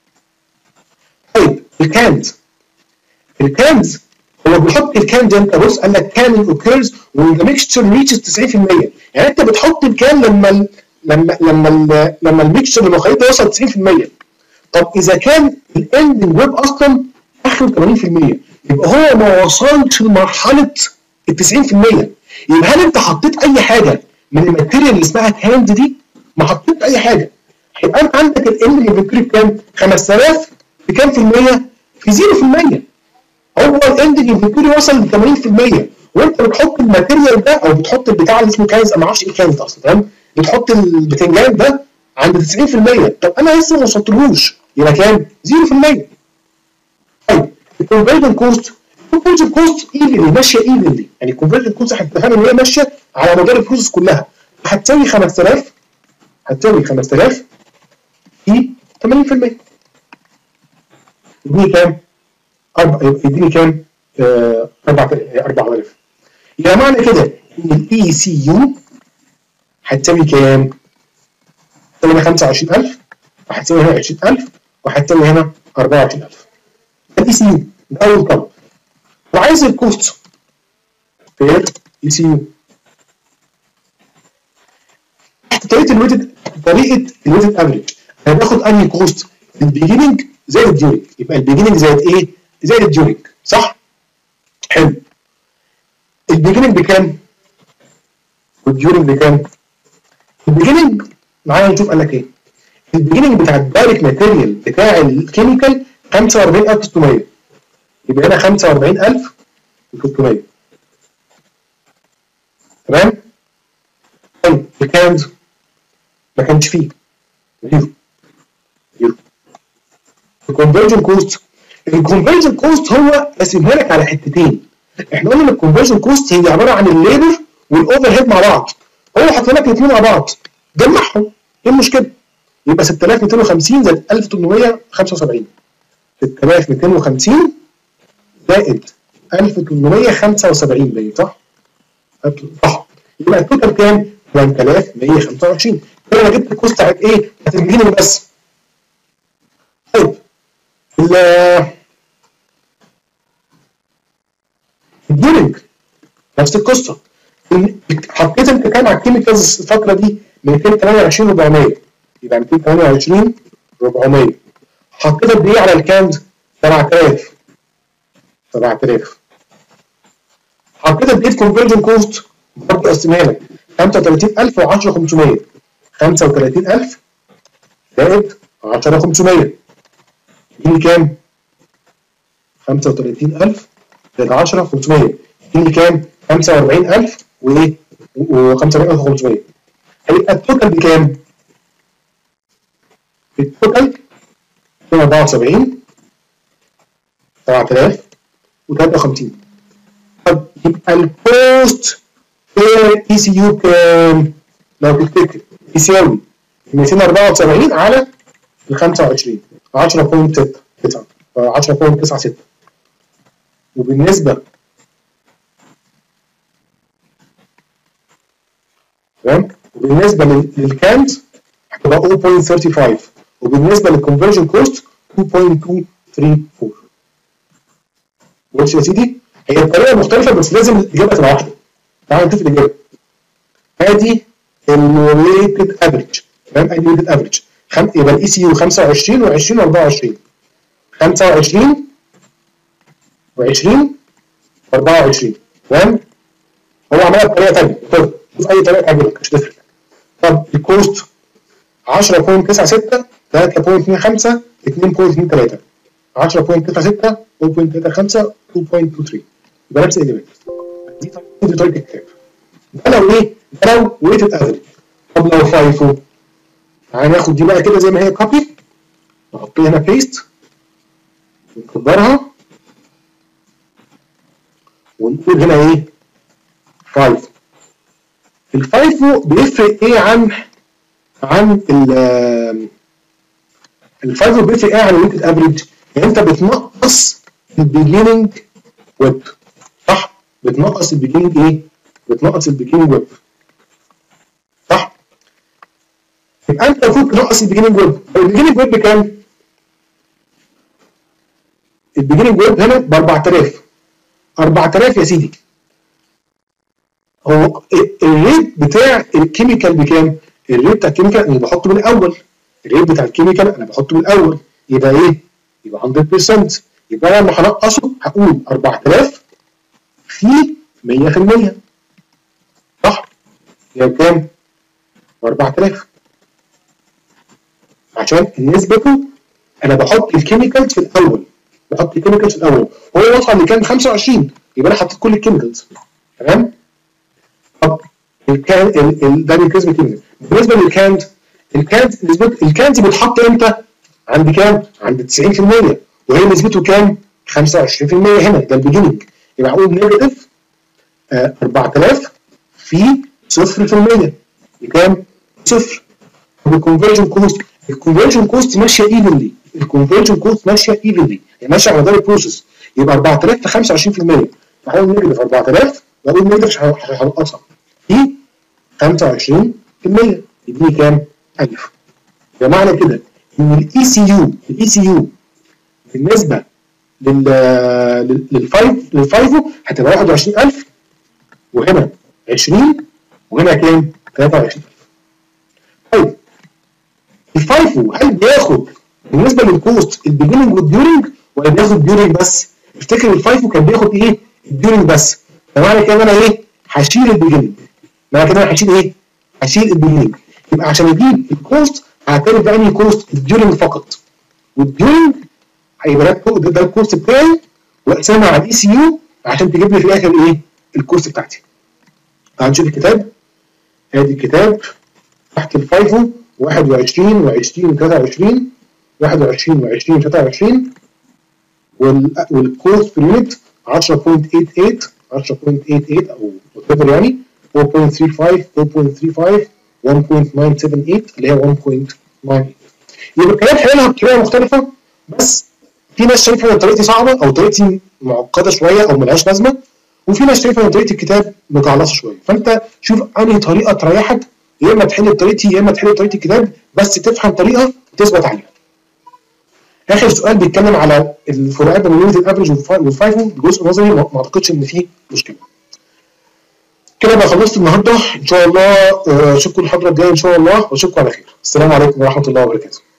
طيب الكاند الكاند هو بيحط الكاند امتى؟ بص قال لك كان occurs when the mixture reaches تسعين في المية. يعني انت بتحط الكان لما ال لما لما ال لما الميكشر اللي خليته يوصل تسعين في المية. طب اذا كان الاندنج ويب اصلا اخره ثمانين في المية يبقى هو ما وصلش لمرحله ال تسعين في المية. يبقى هل انت حطيت اي حاجه من الماتيريال اللي اسمها كاند دي؟ ما حطيت اي حاجه. يبقى انت عندك الاندنج انفنتوري بكام؟ خمسة آلاف بكام في المية؟ في صفر في المية. هو الاندنج انفنتوري وصل ل ثمانين في المية وانت بتحط الماتيريال ده او بتحط البتاع اللي اسمه كانز، انا ما اعرفش ايه كانز اصلا، تمام؟ بتحط البتنجان ده عند تسعين في المية. طب انا لسه ما وصلتلوش، يبقى كام؟ صفر في المية. طيب الكونفرجن كوست الكونفرجن كوست ايفنلي ماشيه ايفنلي، يعني الكونفرجن كوست هتفهم ان هي ماشيه على مدار البروسيس كلها. هتساوي خمسة آلاف هتساوي خمسة آلاف في ثمانين في المية يديني كام؟ يديني كام؟ أربعة آلاف. يبقى معنى كده ان الاي سي يو هتساوي كام؟ هتساوي هنا خمسة وعشرين ألف وهتساوي هنا عشرين ألف وهتساوي هنا أربعة وعشرين ألف. ده الاي سي يو ده اول طلب. وعايز الكوست في الاي سي يو. طريقه الويتد طريقه الويتد افريج انا باخد انهي كوست؟ البيجيننج زائد الديورنج. يبقى البيجيننج زائد ايه؟ زائد الديورنج، صح؟ حلو. البيجيننج بكام؟ والديورنج بكام؟ البيجيننج معايا نشوف قال لك ايه؟ البيجيننج بتاع الدايركت ماتيريال بتاع الكيميكال خمسة وأربعين ألف وستمية. يبقى هنا خمسة وأربعين ألف وستمية. تمام؟ طيب الكاند ما كانش فيه زيرو زيرو. الكونفرجن كوست الكونفرجن كوست هو قاسمها لك على حتتين. احنا قلنا ان الكونفرجن كوست هي عباره عن الليبر والاوفر هيد مع بعض. هو حط لك الاثنين مع بعض جمعهم، ايه المشكله؟ يبقى ستة آلاف ومئتين وخمسين زائد ألف وثمانمائة وخمسة وسبعين. ستة آلاف ومئتين وخمسين زائد ألف وثمانمائة وخمسة وسبعين باين، صح؟ صح. يبقى التوتال كام؟ ثمانية آلاف ومئة وخمسة وعشرين. كده انا جبت الكوست بتاعت ايه؟ بتاعت البيجيننج بس. طيب الديورنج نفس القصه. حطيت انت كام على الكيميكالز الفتره دي؟ مئتين وثمانية وعشرين أربعمائة. يبقى مئتين وثمانية وعشرين أربعمائة. حطيت قد ايه على الكاند؟ سبعة آلاف. سبعة آلاف. حطيت قد ايه كونفرجن كوست؟ برضه قسمها لك خمسة وثلاثين ألف و10 خمسمائة. خمسة وثلاثين ألف زائد عشرة خمسمائة يديني كام؟ خمسة وثلاثين ألف زائد عشرة خمسمائة يديني كام؟ خمسة وأربعين ألف وايه؟ و45 ألف وخمسمائة. هيبقى التوتال بكام؟ التوتال أربعة وسبعين سبعة آلاف وثلاثة وخمسين. طب يبقى الكوست بير اي سي يو كام؟ لو تفتكر يساوي مئتين وأربعة وسبعين على ال خمسة وعشرين عشرة فاصلة تسعة عشرة فاصلة تسعة ستة. وبالنسبه تمام وبالنسبه للكاند هتبقى صفر فاصلة خمسة وثلاثين وبالنسبه للكونفرجن كوست اثنين فاصلة اثنين وثلاثين. بص يا سيدي هي الطريقه مختلفه بس لازم الاجابه تبقى واحده. تعالوا نشوف الاجابه. ادي الويتد افريج، تمام؟ ادي الويتد افريج يبقى الاي سي يو خمسة وعشرين و20 وأربعة وعشرين. خمسة وعشرين و20 وأربعة وعشرين، تمام؟ هو عملها بطريقه ثانيه، طب شوف اي طريقه تعجبك مش هتفرق. طب الكوست عشرة فاصلة تسعة ستة ثلاثة فاصلة اثنين خمسة اثنين فاصلة اثنين ثلاثة عشرة فاصلة تسعة ستة صفر فاصلة ثلاثة خمسة اثنين فاصلة اثنين ثلاثة. يبقى نفس الاجابات. دي دي طريقه الكتاب. ده لو ايه؟ ده لو ويتد افريج. طب لو فايفو تعالى ناخد دي بقى كده زي ما هي كوبي نحط هنا بيست ونكبرها ونقول هنا ايه؟ فايفو. الفايفو بيفرق ايه عن عن ال الفايفو بيفرق ايه عن الويتد افريج؟ يعني انت بتنقص البيجيننج ويب، صح؟ بتنقص البيجيننج ايه؟ بتنقص البيجيننج ويب، صح؟ يبقى انت المفروض ويب ناقص البيجننج ويب. البيجننج ويب بكام؟ البيجننج ويب هنا ب أربعة آلاف. أربعة آلاف يا سيدي. هو الريت بتاع الكيميكال بكام؟ الريت بتاع الكيميكال انا بحطه من الاول. الريت بتاع الكيميكال انا بحطه من الاول. يبقى ايه؟ يبقى مية بالمية. يبقى انا لما هنقصه هقول أربعة آلاف في مية بالمية. صح؟ يبقى كام؟ أربعة آلاف. عشان نسبته انا بحط الكيميكالز في الاول. بحط الكيميكالز في الاول. هو وصل لكام؟ خمسة وعشرين. يبقى انا حطيت كل الكيميكالز. تمام؟ طب الكان ال ال ده بالنسبه للكيميكال. بالنسبه للكاند، الكاند نسبته الكاند بيتحط امتى؟ عند كام؟ عند تسعين بالمية. وهي نسبته كام؟ خمسة وعشرين بالمية هنا. ده البيجننج. يبقى اقول نيجاتيف آه أربعة آلاف في صفر بالمية. بكام؟ صفر. طب الكونفرجن كوست، الكونفرجن كوست ماشيه ايفنلي. الكونفرجن كوست ماشيه ايفنلي، يعني ماشيه على مدار البروسيس. يبقى أربعة آلاف في خمسة وعشرين بالمية. فهقول نيجاتيف أربعة آلاف واقول نيجاتيف مش هنقصها في خمسة وعشرين بالمية. يديني كام؟ ألف. بمعنى كده ان الاي سي يو الاي سي يو بالنسبه لل للفايف للفايفو هتبقى واحد وعشرين ألف، وهنا عشرين، وهنا كام؟ ثلاثة وعشرين ألف. طيب الفايفو هل بياخد بالنسبه للكوست البيجننج والديورنج ولا بياخد ديورنج بس؟ افتكر الفايفو كان بياخد ايه؟ الديورنج بس. فمعنى كده انا ايه؟ هشيل البيجننج. معنى كده انا هشيل ايه؟ هشيل البيجننج. يبقى عشان اجيب الكوست هعترف بانهي كوست؟ الديورنج فقط. والديورنج هيبقى ده ده الكوست بتاعي، واقسمها على الاي سي يو عشان تجيب لي في الاخر ايه؟ الكوست بتاعتي. تعال نشوف الكتاب. ادي الكتاب تحت الفايفو واحد وعشرين وعشرين وثلاثة وعشرين، واحد وعشرين وعشرين وثلاثة وعشرين، والكوست بير يونت عشرة فاصلة ثمانية ثمانية عشرة فاصلة ثمانية ثمانية او whatever يعني أربعة فاصلة ثلاثة خمسة أربعة فاصلة ثلاثة خمسة واحد فاصلة تسعة سبعة ثمانية اللي هي واحد فاصلة تسعة ثمانية. يبقى الكلام حللها بطريقه مختلفه، بس في ناس شايفه ان طريقتي صعبه او طريقتي معقده شويه او ملهاش لازمه، وفي ناس شايفه ان طريقه الكتاب مجعلصه شويه. فانت شوف انهي طريقه تريحك، يا اما تحل بطريقتي يا اما تحل بطريقه الكتاب، بس تفهم طريقه تثبت عليها. اخر سؤال بيتكلم على الفروقات بين الليميتد افريج والفايفو. بجزء نظري ما اعتقدش ان فيه مشكله. كده بقى خلصت النهارده ان شاء الله. اشوفكم الحلقه الجايه ان شاء الله، واشوفكم على خير. السلام عليكم ورحمه الله وبركاته.